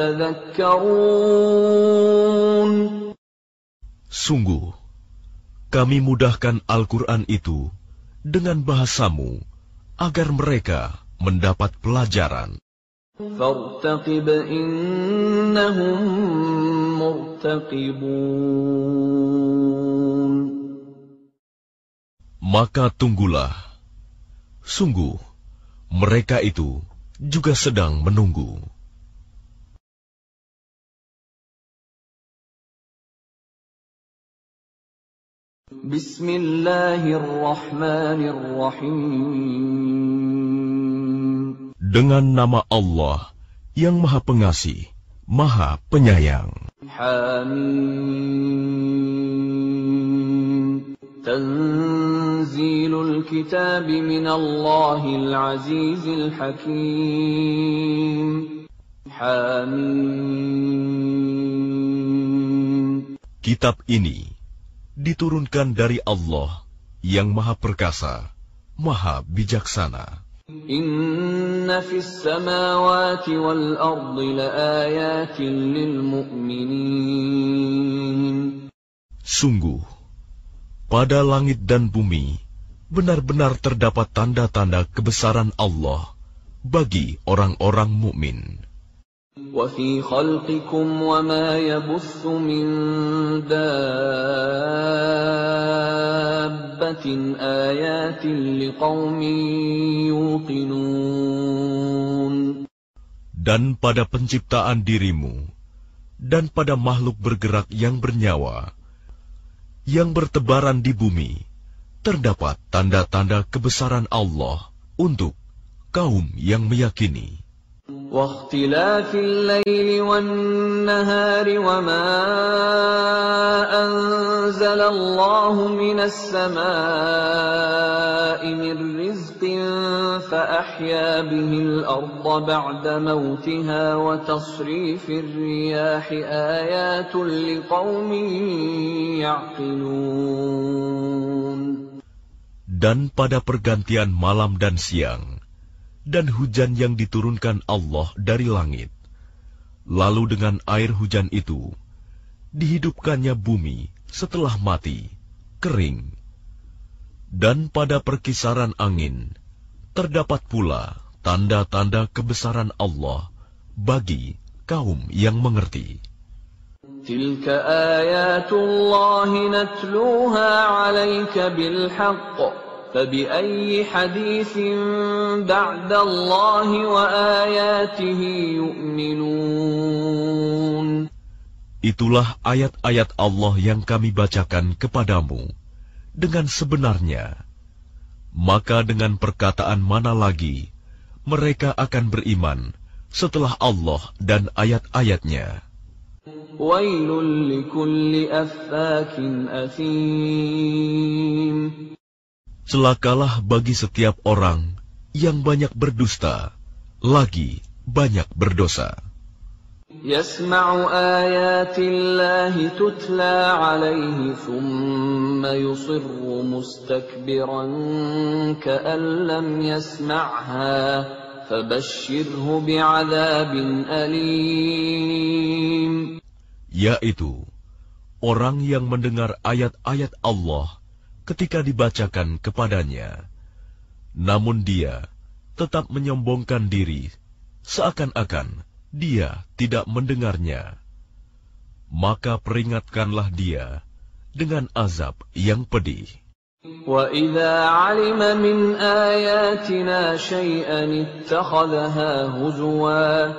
يَتَذَكَّرُونَ. Sungguh, kami mudahkan Al-Quran itu dengan bahasamu agar mereka mendapat pelajaran. فَارْتَقِبْ إِنَّهُمْ مُرْتَقِبُونَ. Maka tunggulah, sungguh mereka itu juga sedang menunggu. Bismillahirrahmanirrahim. Dengan nama Allah yang Maha Pengasih, Maha Penyayang. Hamim. Tanzilul kitab minallahil azizil hakim. Hamim. Kitab ini diturunkan dari Allah yang Maha Perkasa, Maha Bijaksana. Inna fis samawati wal ardi laayatin lil mu'minin. Sungguh, pada langit dan bumi benar-benar terdapat tanda-tanda kebesaran Allah bagi orang-orang mukmin. Wa fi khalqikum wa ma yabuthu min dabbatin ayatin liqaumin yuqinun. Dan pada penciptaan dirimu dan pada makhluk bergerak yang bernyawa yang bertebaran di bumi, terdapat tanda-tanda kebesaran Allah untuk kaum yang meyakini. واختلاف الليل والنهار وما أنزل الله من السماء من رزق فأحيا به الأرض بعد موتها وتصريف الرياح آيات لقوم يعقلون. Dan pada pergantian malam dan siang, dan hujan yang diturunkan Allah dari langit, lalu dengan air hujan itu dihidupkannya bumi setelah mati, kering. Dan pada perkisaran angin terdapat pula tanda-tanda kebesaran Allah bagi kaum yang mengerti. Tilka ayatullahi natluha 'alaika bil haqq. فَبِأَيِّ حَدِيثٍ بَعْدَ اللَّهِ وَآيَاتِهِ يُؤْمِنُونَ. Itulah ayat-ayat Allah yang kami bacakan kepadamu dengan sebenarnya. Maka dengan perkataan mana lagi mereka akan beriman setelah Allah dan ayat-ayatnya? Wailul likulli affakin athim. Celakalah bagi setiap orang yang banyak berdusta, lagi banyak berdosa. Yasma'u ayatillahi tutla alaihi thumma yusirru mustakbiran ka'an lam yasma'ha fabashshirhu bi'adzabin alim. Yaitu orang yang mendengar ayat-ayat Allah ketika dibacakan kepadanya, namun dia tetap menyombongkan diri seakan-akan dia tidak mendengarnya, maka peringatkanlah dia dengan azab yang pedih. Wa idza 'alima min ayatina syai'an ittakhadhaha huzwa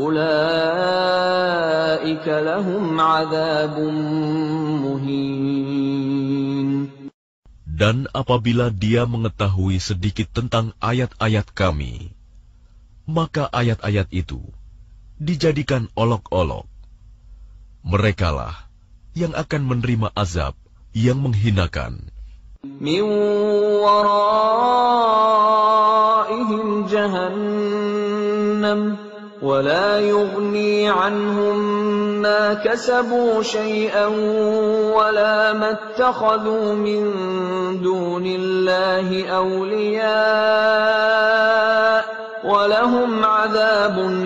ulaika lahum 'adzabun muhin. Dan apabila dia mengetahui sedikit tentang ayat-ayat kami, maka ayat-ayat itu dijadikan olok-olok. Merekalah yang akan menerima azab yang menghinakan. Min waraihim jahannam wa la yughni anhum ma kasabu syai'an wa la mattakhadhu min dunillahi awliya wa lahum 'adzabun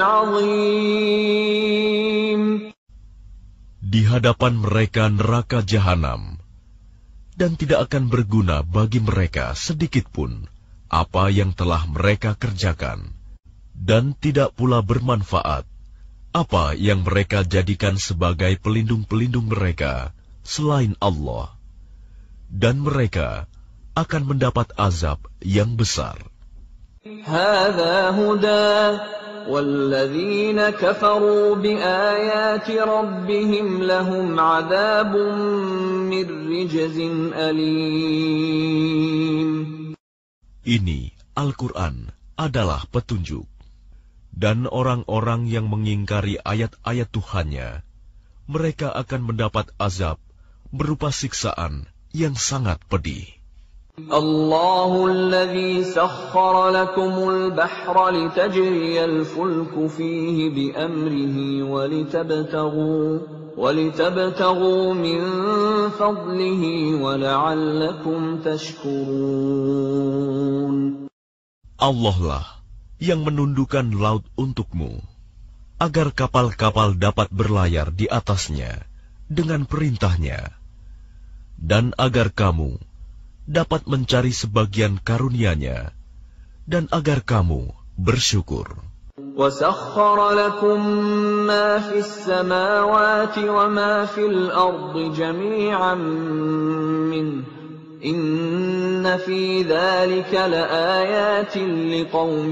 'adzim. Di hadapan mereka neraka jahanam, dan tidak akan berguna bagi mereka sedikitpun apa yang telah mereka kerjakan, dan tidak pula bermanfaat apa yang mereka jadikan sebagai pelindung-pelindung mereka selain Allah, dan mereka akan mendapat azab yang besar. Hadza huda walladzina kafaru biayati rabbihim lahum 'adzabun min rijzin alim. Ini Al-Quran adalah petunjuk, dan orang-orang yang mengingkari ayat-ayat Tuhannya, mereka akan mendapat azab berupa siksaan yang sangat pedih. Allahu alladhi sakhkhara lakumul bahra litajriyal fulku fihi biamrihi walitabtaghu walitabtaghu min fadlihi wala'allakum tashkurun. Allah lah yang menundukkan laut untukmu, agar kapal-kapal dapat berlayar di atasnya dengan perintahnya, dan agar kamu dapat mencari sebagian karunia-Nya, dan agar kamu bersyukur. وَسَخَّرَ لَكُم مَّا فِي السَّمَاوَاتِ وَمَا فِي الْأَرْضِ جَمِيعًا مِّنْهُ إِنَّ فِي ذَلِكَ لَآيَاتٍ لِقَوْمٍ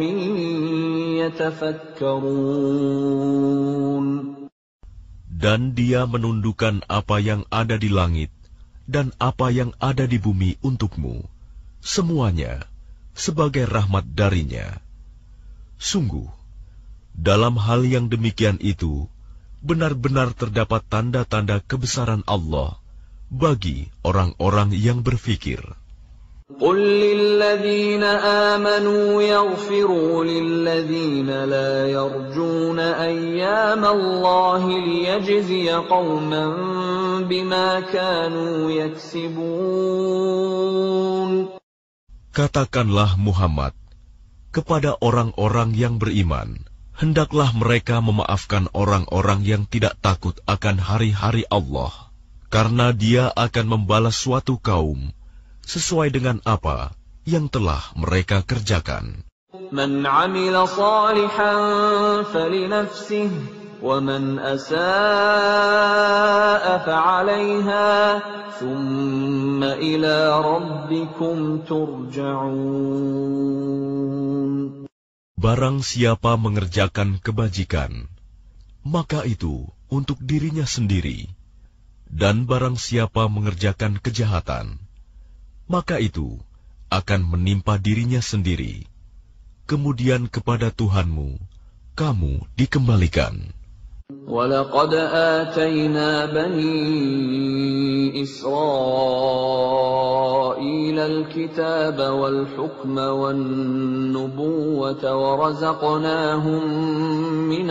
يَتَفَكَّرُونَ. Dan Dia menundukkan apa yang ada di langit dan apa yang ada di bumi untukmu, semuanya sebagai rahmat darinya. Sungguh, dalam hal yang demikian itu, benar-benar terdapat tanda-tanda kebesaran Allah bagi orang-orang yang berfikir. قُلْ لِلَّذِينَ آمَنُوا يَغْفِرُوا لِلَّذِينَ لَا يَرْجُونَ أَيَّامَ اللَّهِ لِيَجْزِيَ قَوْمًا بِمَا كَانُوا يَكْسِبُونَ. Katakanlah Muhammad kepada orang-orang yang beriman, hendaklah mereka memaafkan orang-orang yang tidak takut akan hari-hari Allah, karena Dia akan membalas suatu kaum sesuai dengan apa yang telah mereka kerjakan. Man 'amila shalihan falinafsihi wa man asaa'a fa'alayha thumma ila rabbikum turja'un. Barang siapa mengerjakan kebajikan, maka itu untuk dirinya sendiri, dan barang siapa mengerjakan kejahatan, maka itu akan menimpa dirinya sendiri. Kemudian kepada Tuhanmu kamu dikembalikan. وَلَقَدْ آتَيْنَا بَنِي إِسْرَائِيلَ الْكِتَابَ وَالْحُكْمَ وَالنُّبُوَّةَ وَرَزَقْنَاهُم مِّنَ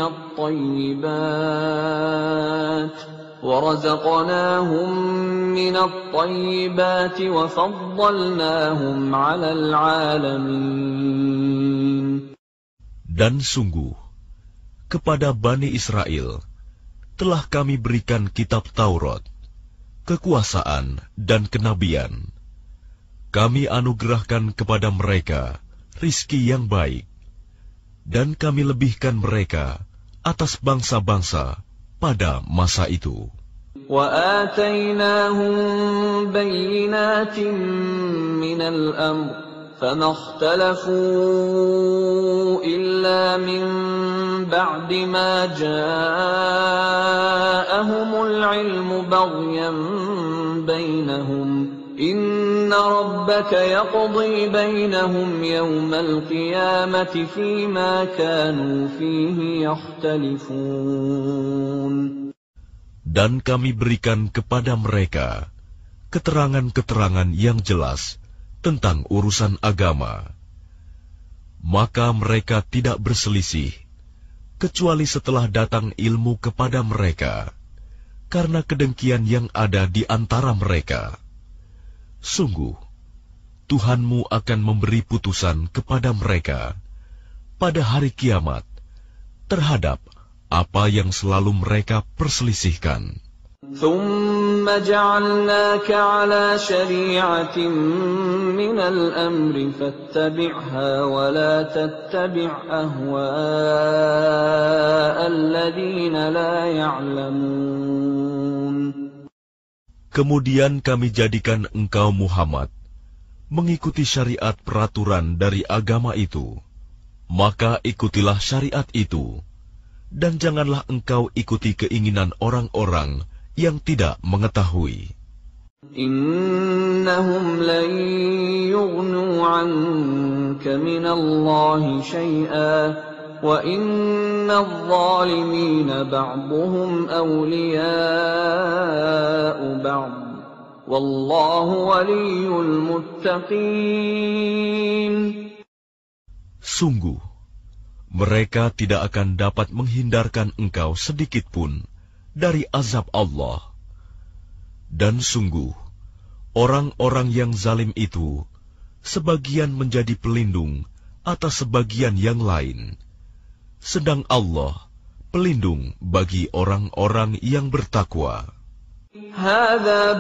الطَّيِّبَاتِ وَرَزَقْنَاهُم مِّنَ الطَّيِّبَاتِ وَفَضَّلْنَاهُمْ عَلَى الْعَالَمِينَ. Dan sungguh, kepada Bani Israel telah kami berikan kitab Taurat, kekuasaan dan kenabian. Kami anugerahkan kepada mereka rizki yang baik, dan kami lebihkan mereka atas bangsa-bangsa pada masa itu. وَآتَيْنَاهُمْ بَيِّنَاتٍ مِّنَ الْأَمْرِ فَمَا اخْتَلَفُوا إِلَّا مِن بَعْدِ مَا جَاءَهُمُ الْعِلْمُ بَغْيًا بَيْنَهُمْ إِنَّ رَبَّكَ يَقْضِي بَيْنَهُمْ يَوْمَ الْقِيَامَةِ فِيمَا كَانُوا فِيهِ يَخْتَلِفُونَ. Dan kami berikan kepada mereka keterangan-keterangan yang jelas tentang urusan agama. Maka mereka tidak berselisih, kecuali setelah datang ilmu kepada mereka, karena kedengkian yang ada di antara mereka. Sungguh, Tuhanmu akan memberi putusan kepada mereka pada hari kiamat terhadap apa yang selalu mereka perselisihkan. ثُمَّ جَعَلْنَاكَ عَلَى شَرِيعَةٍ مِّنَ الْأَمْرِ فَاتَّبِعْهَا وَلَا تَتَّبِعْ أَهْوَاءَ الَّذِينَ لَا يَعْلَمُونَ. Kemudian kami jadikan engkau Muhammad mengikuti syariat peraturan dari agama itu. Maka ikutilah syariat itu, dan janganlah engkau ikuti keinginan orang-orang yang tidak mengetahui. Innahum lan yughnu 'anka minallahi syai'an wa innadh dhalimina ba'dhuhum awliya'u ba'd wallahu waliyyul muttaqin. Sungguh, mereka tidak akan dapat menghindarkan engkau sedikit pun dari azab Allah. Dan sungguh, orang-orang yang zalim itu sebagian menjadi pelindung atas sebagian yang lain, sedang Allah pelindung bagi orang-orang yang bertakwa. Hadza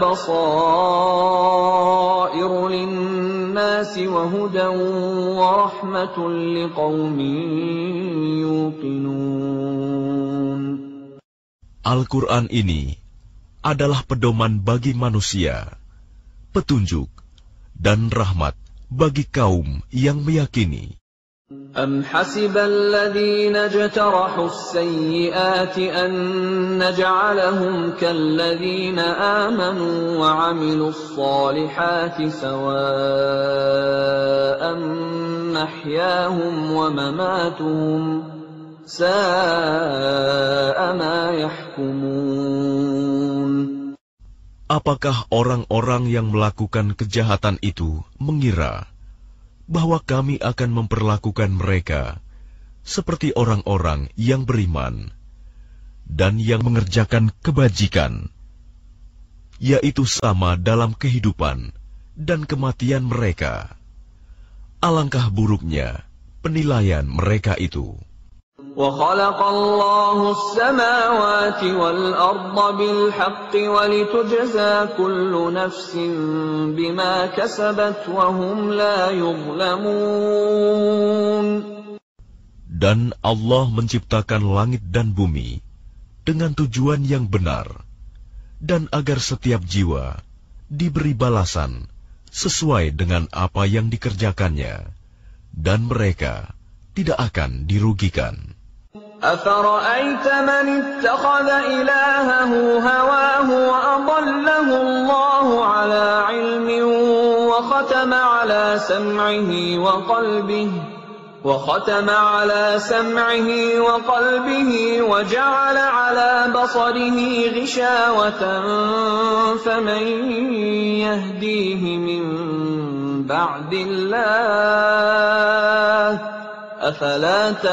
basairu lin-nasi wa hudan wa rahmatun liqaumin yuqinun. Al-Quran ini adalah pedoman bagi manusia, petunjuk dan rahmat bagi kaum yang meyakini. Am hasibal ladzina jtarahu as-sayyi'ati an naj'alahum kalladzina amanu wa 'amilus salihati sawa'an mahyahum wa mamatuhum sa'a ma yahkumun. Apakah orang-orang yang melakukan kejahatan itu mengira bahwa kami akan memperlakukan mereka seperti orang-orang yang beriman dan yang mengerjakan kebajikan, yaitu sama dalam kehidupan dan kematian mereka? Alangkah buruknya penilaian mereka itu. وَخَلَقَ اللَّهُ السَّمَاوَاتِ وَالْأَرْضَ بِالْحَقِّ وَلِتُجْزَى كُلُّ نَفْسٍ بِمَا كَسَبَتْ وَهُمْ لَا يُظْلَمُونَ. Dan Allah menciptakan langit dan bumi dengan tujuan yang benar, dan agar setiap jiwa diberi balasan sesuai dengan apa yang dikerjakannya, dan mereka tidak akan dirugikan. أفرأيت من اتخذ إلهه هواه وأضله الله على علم وختم على سمعه وقلبه وختم على سمعه وقلبه وجعل على بصره غشاوة فمن يهديه من بعد الله أفلا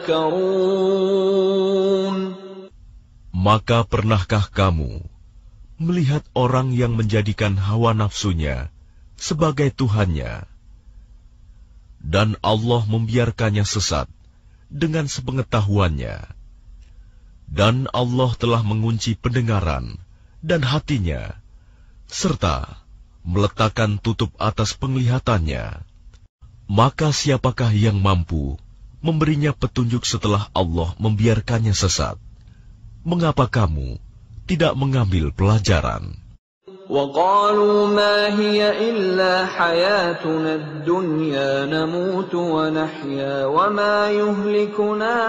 تذكرون. Maka pernahkah kamu melihat orang yang menjadikan hawa nafsunya sebagai Tuhannya, dan Allah membiarkannya sesat dengan sepengetahuannya, dan Allah telah mengunci pendengaran dan hatinya, serta meletakkan tutup atas penglihatannya? Maka siapakah yang mampu memberinya petunjuk setelah Allah membiarkannya sesat? Mengapa kamu tidak mengambil pelajaran? وَقَالُوا مَا هِيَ إِلَّا حَيَاتُنَا الدُّنْيَا نَمُوتُ وَنَحْيَا وَمَا يُهْلِكُنَا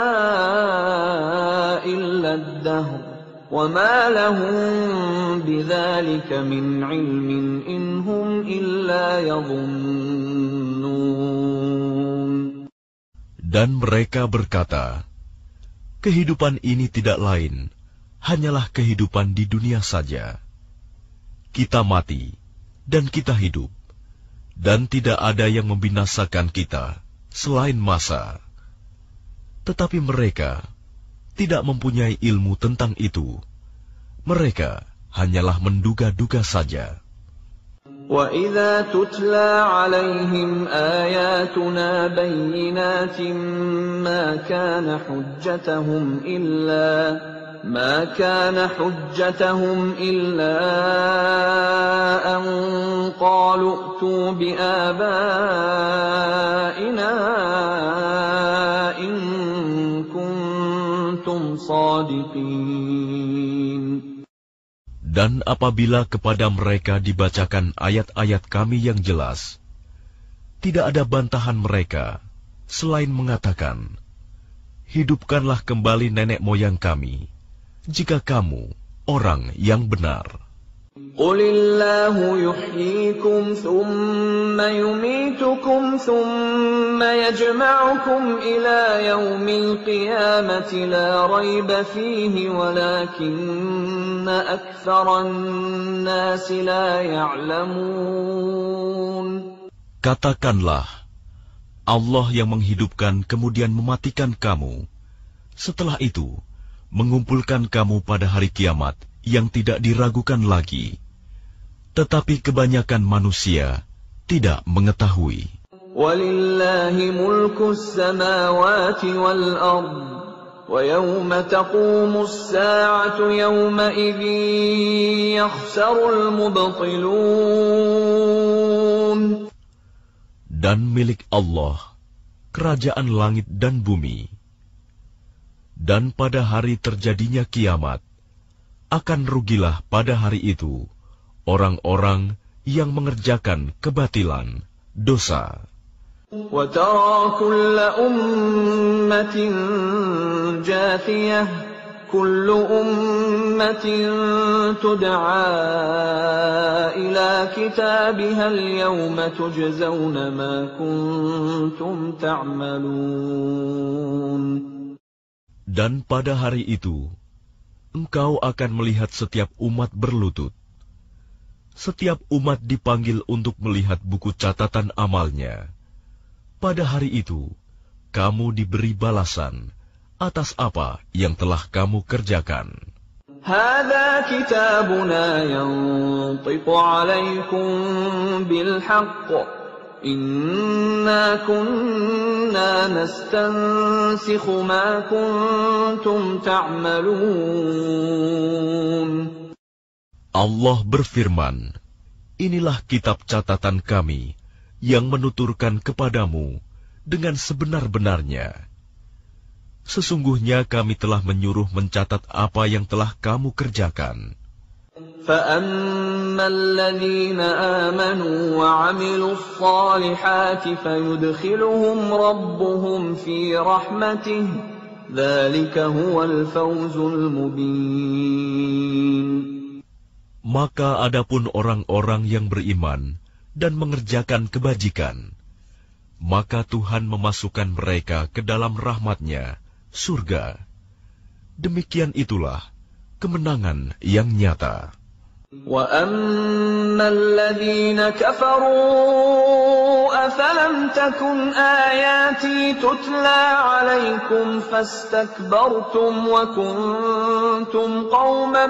إِلَّا الدَّهْرُ وَمَا لَهُم بِذَلِكَ مِنْ عِلْمٍ إِنْ هُمْ إِلَّا يَظُنُّونَ. Dan mereka berkata, kehidupan ini tidak lain, hanyalah kehidupan di dunia saja. Kita mati, dan kita hidup, dan tidak ada yang membinasakan kita selain masa. Tetapi mereka tidak mempunyai ilmu tentang itu. Mereka hanyalah menduga-duga saja. وَإِذَا تُتْلَى عَلَيْهِمْ آيَاتُنَا بَيِّنَاتٍ مَا كَانَ حُجَّتَهُمْ إِلَّا ما كان حجتهم إلا أن قالوا ائتوا بآبائنا إن كنتم صادقين. Dan apabila kepada mereka dibacakan ayat-ayat kami yang jelas, tidak ada bantahan mereka selain mengatakan, hidupkanlah kembali nenek moyang kami, jika kamu orang yang benar. Qulillahu yuhyikum thumma yumitukum thumma yajma'ukum ila yaumil qiyamati la rayba fihi walakinna aktsaran nasi la ya'lamun. Katakanlah, Allah yang menghidupkan kemudian mematikan kamu, setelah itu mengumpulkan kamu pada hari kiamat yang tidak diragukan lagi. Tetapi kebanyakan manusia tidak mengetahui. Walillahi mulkus samawati wal ard, wa yawma taqumus sa'atu yawma idzin yakhsarul mubtilun. Dan milik Allah kerajaan langit dan bumi. Dan pada hari terjadinya kiamat, akan rugilah pada hari itu orang-orang yang mengerjakan kebatilan, dosa. وَتَرَى كُلَّ أُمَّةٍ جَاثِيَةً كُلُّ أُمَّةٍ تُدْعَى إِلَى كِتَابِهَا الْيَوْمَ تُجْزَوْنَ مَا كُنتُمْ تَعْمَلُونَ. Dan pada hari itu, engkau akan melihat setiap umat berlutut. Setiap umat dipanggil untuk melihat buku catatan amalnya. Pada hari itu, kamu diberi balasan atas apa yang telah kamu kerjakan. Hada kitabuna yantiqu alaikum bilhaqq. Inna kunna nastansikhu ma kuntum ta'malun. Allah berfirman, inilah kitab catatan kami yang menuturkan kepadamu dengan sebenar-benarnya. Sesungguhnya kami telah menyuruh mencatat apa yang telah kamu kerjakan. فَأَمَّا الَّذِينَ آمَنُوا وَعَمِلُوا الصَّالِحَاتِ فَيُدْخِلُهُمْ رَبُّهُمْ فِي رَحْمَتِهِ ذلك هو الفوز المبين. Maka adapun orang-orang yang beriman dan mengerjakan kebajikan, maka Tuhan memasukkan mereka ke dalam rahmat-Nya, surga. Demikian itulah kemenangan yang nyata. وَأَمَّا الَّذِينَ كَفَرُوا أَفَلَمْ تَكُنْ آيَاتِي تُتْلَى عَلَيْكُمْ فَاسْتَكْبَرْتُمْ وَكُنْتُمْ قَوْمًا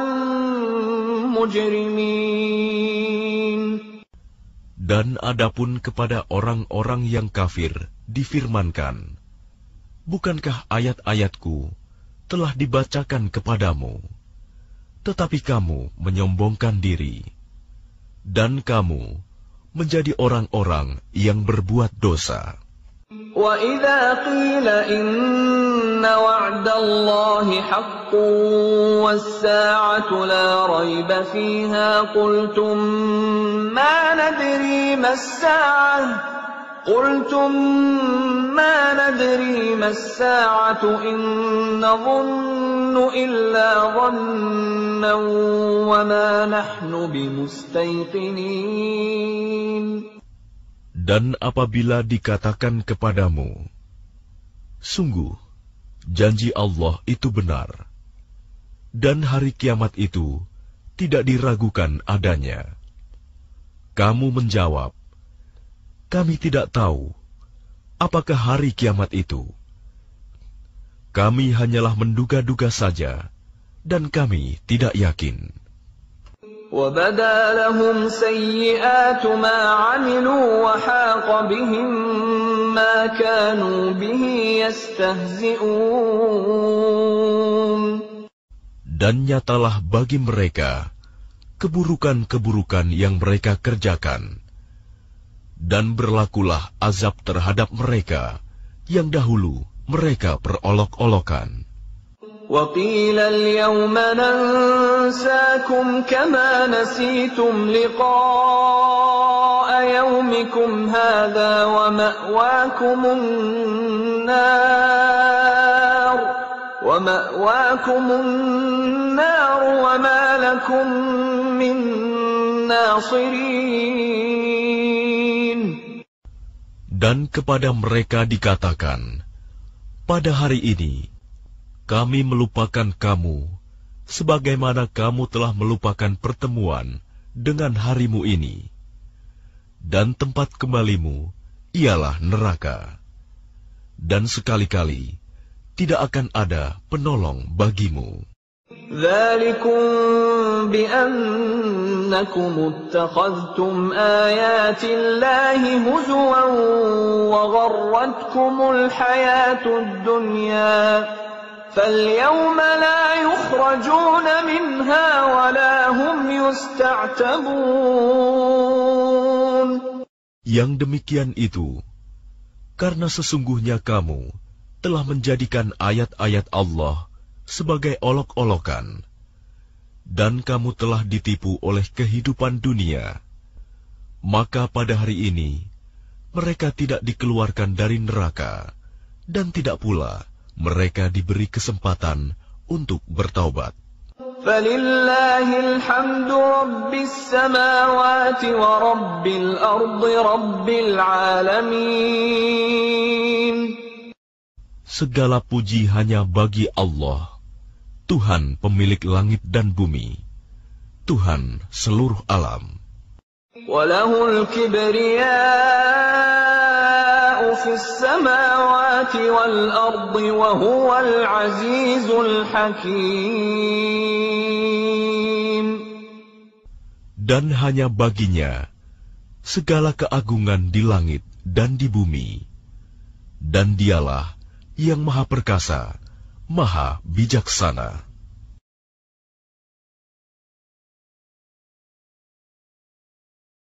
مُجْرِمِينَ. Dan adapun kepada orang-orang yang kafir difirmankan, bukankah ayat-ayatku telah dibacakan kepadamu, tetapi kamu menyombongkan diri, dan kamu menjadi orang-orang yang berbuat dosa. وَإِذَا قِيلَ إِنَّ وَعْدَ اللَّهِ حَقٌّ وَالسَّاعَةُ لَا رَيْبَ فِيهَا قُلْتُمْ مَا نَدْرِي مَا السَّاعَةُ قُلْتُمْ مَا نَدْرِي مَا السَّاعَةُ إِن نَّظُنُّ إِلَّا ظَنًّا وَمَا نَحْنُ بِمُسْتَيْقِنِينَ. Dan apabila dikatakan kepadamu, sungguh, janji Allah itu benar, dan hari kiamat itu tidak diragukan adanya. Kamu menjawab, kami tidak tahu apakah hari kiamat itu. Kami hanyalah menduga-duga saja, dan kami tidak yakin. وَبَدَا لَهُمْ سَيِّئَاتُ مَا عَمِلُوا وَحَاقَ بِهِم مَّا كَانُوا بِهِ يَسْتَهْزِئُونَ. Dan nyatalah bagi mereka keburukan-keburukan yang mereka kerjakan, dan berlakulah azab terhadap mereka yang dahulu mereka perolok-olokan. وَقِيلَ الْيَوْمَ نَنسَاكُمْ كَمَا نَسِيتُمْ لِقَاءَ يَوْمِكُمْ هَذَا وَمَأْوَاكُمُ النَّارُ وَمَأْوَاكُمُ النَّارُ وَمَا لَكُمْ مِنْ نَاصِرِينَ. Dan kepada mereka dikatakan, pada hari ini kami melupakan kamu, sebagaimana kamu telah melupakan pertemuan dengan harimu ini. Dan tempat kembalimu ialah neraka. Dan sekali-kali tidak akan ada penolong bagimu. ذَلِكُمْ بِأَنَّكُمُ اتَّخَذْتُمْ آيَاتِ اللَّهِ هُزُوًا وَغَرَّتْكُمُ الْحَيَاةُ الدُّنْيَا فَالْيَوْمَ لَا يُخْرَجُونَ مِنْهَا وَلَا هُمْ يُسْتَعْتَبُونَ. Yang demikian itu, karena sesungguhnya kamu telah menjadikan ayat-ayat Allah sebagai olok-olokan, dan kamu telah ditipu oleh kehidupan dunia, maka pada hari ini mereka tidak dikeluarkan dari neraka, dan tidak pula mereka diberi kesempatan untuk bertaubat. فَلِلَّهِ الْحَمْدُ رَبِّ السَّمَاوَاتِ وَرَبِّ الْأَرْضِ رَبِّ الْعَالَمِينَ. Segala puji hanya bagi Allah, Tuhan pemilik langit dan bumi, Tuhan seluruh alam. وَلَهُ الْكِبْرِيَاءُ فِي السَّمَاوَاتِ وَالْأَرْضِ وَهُوَ الْعَزِيزُ الْحَكِيمُ. Dan hanya baginya segala keagungan di langit dan di bumi, dan dialah yang maha perkasa, maha bijaksana.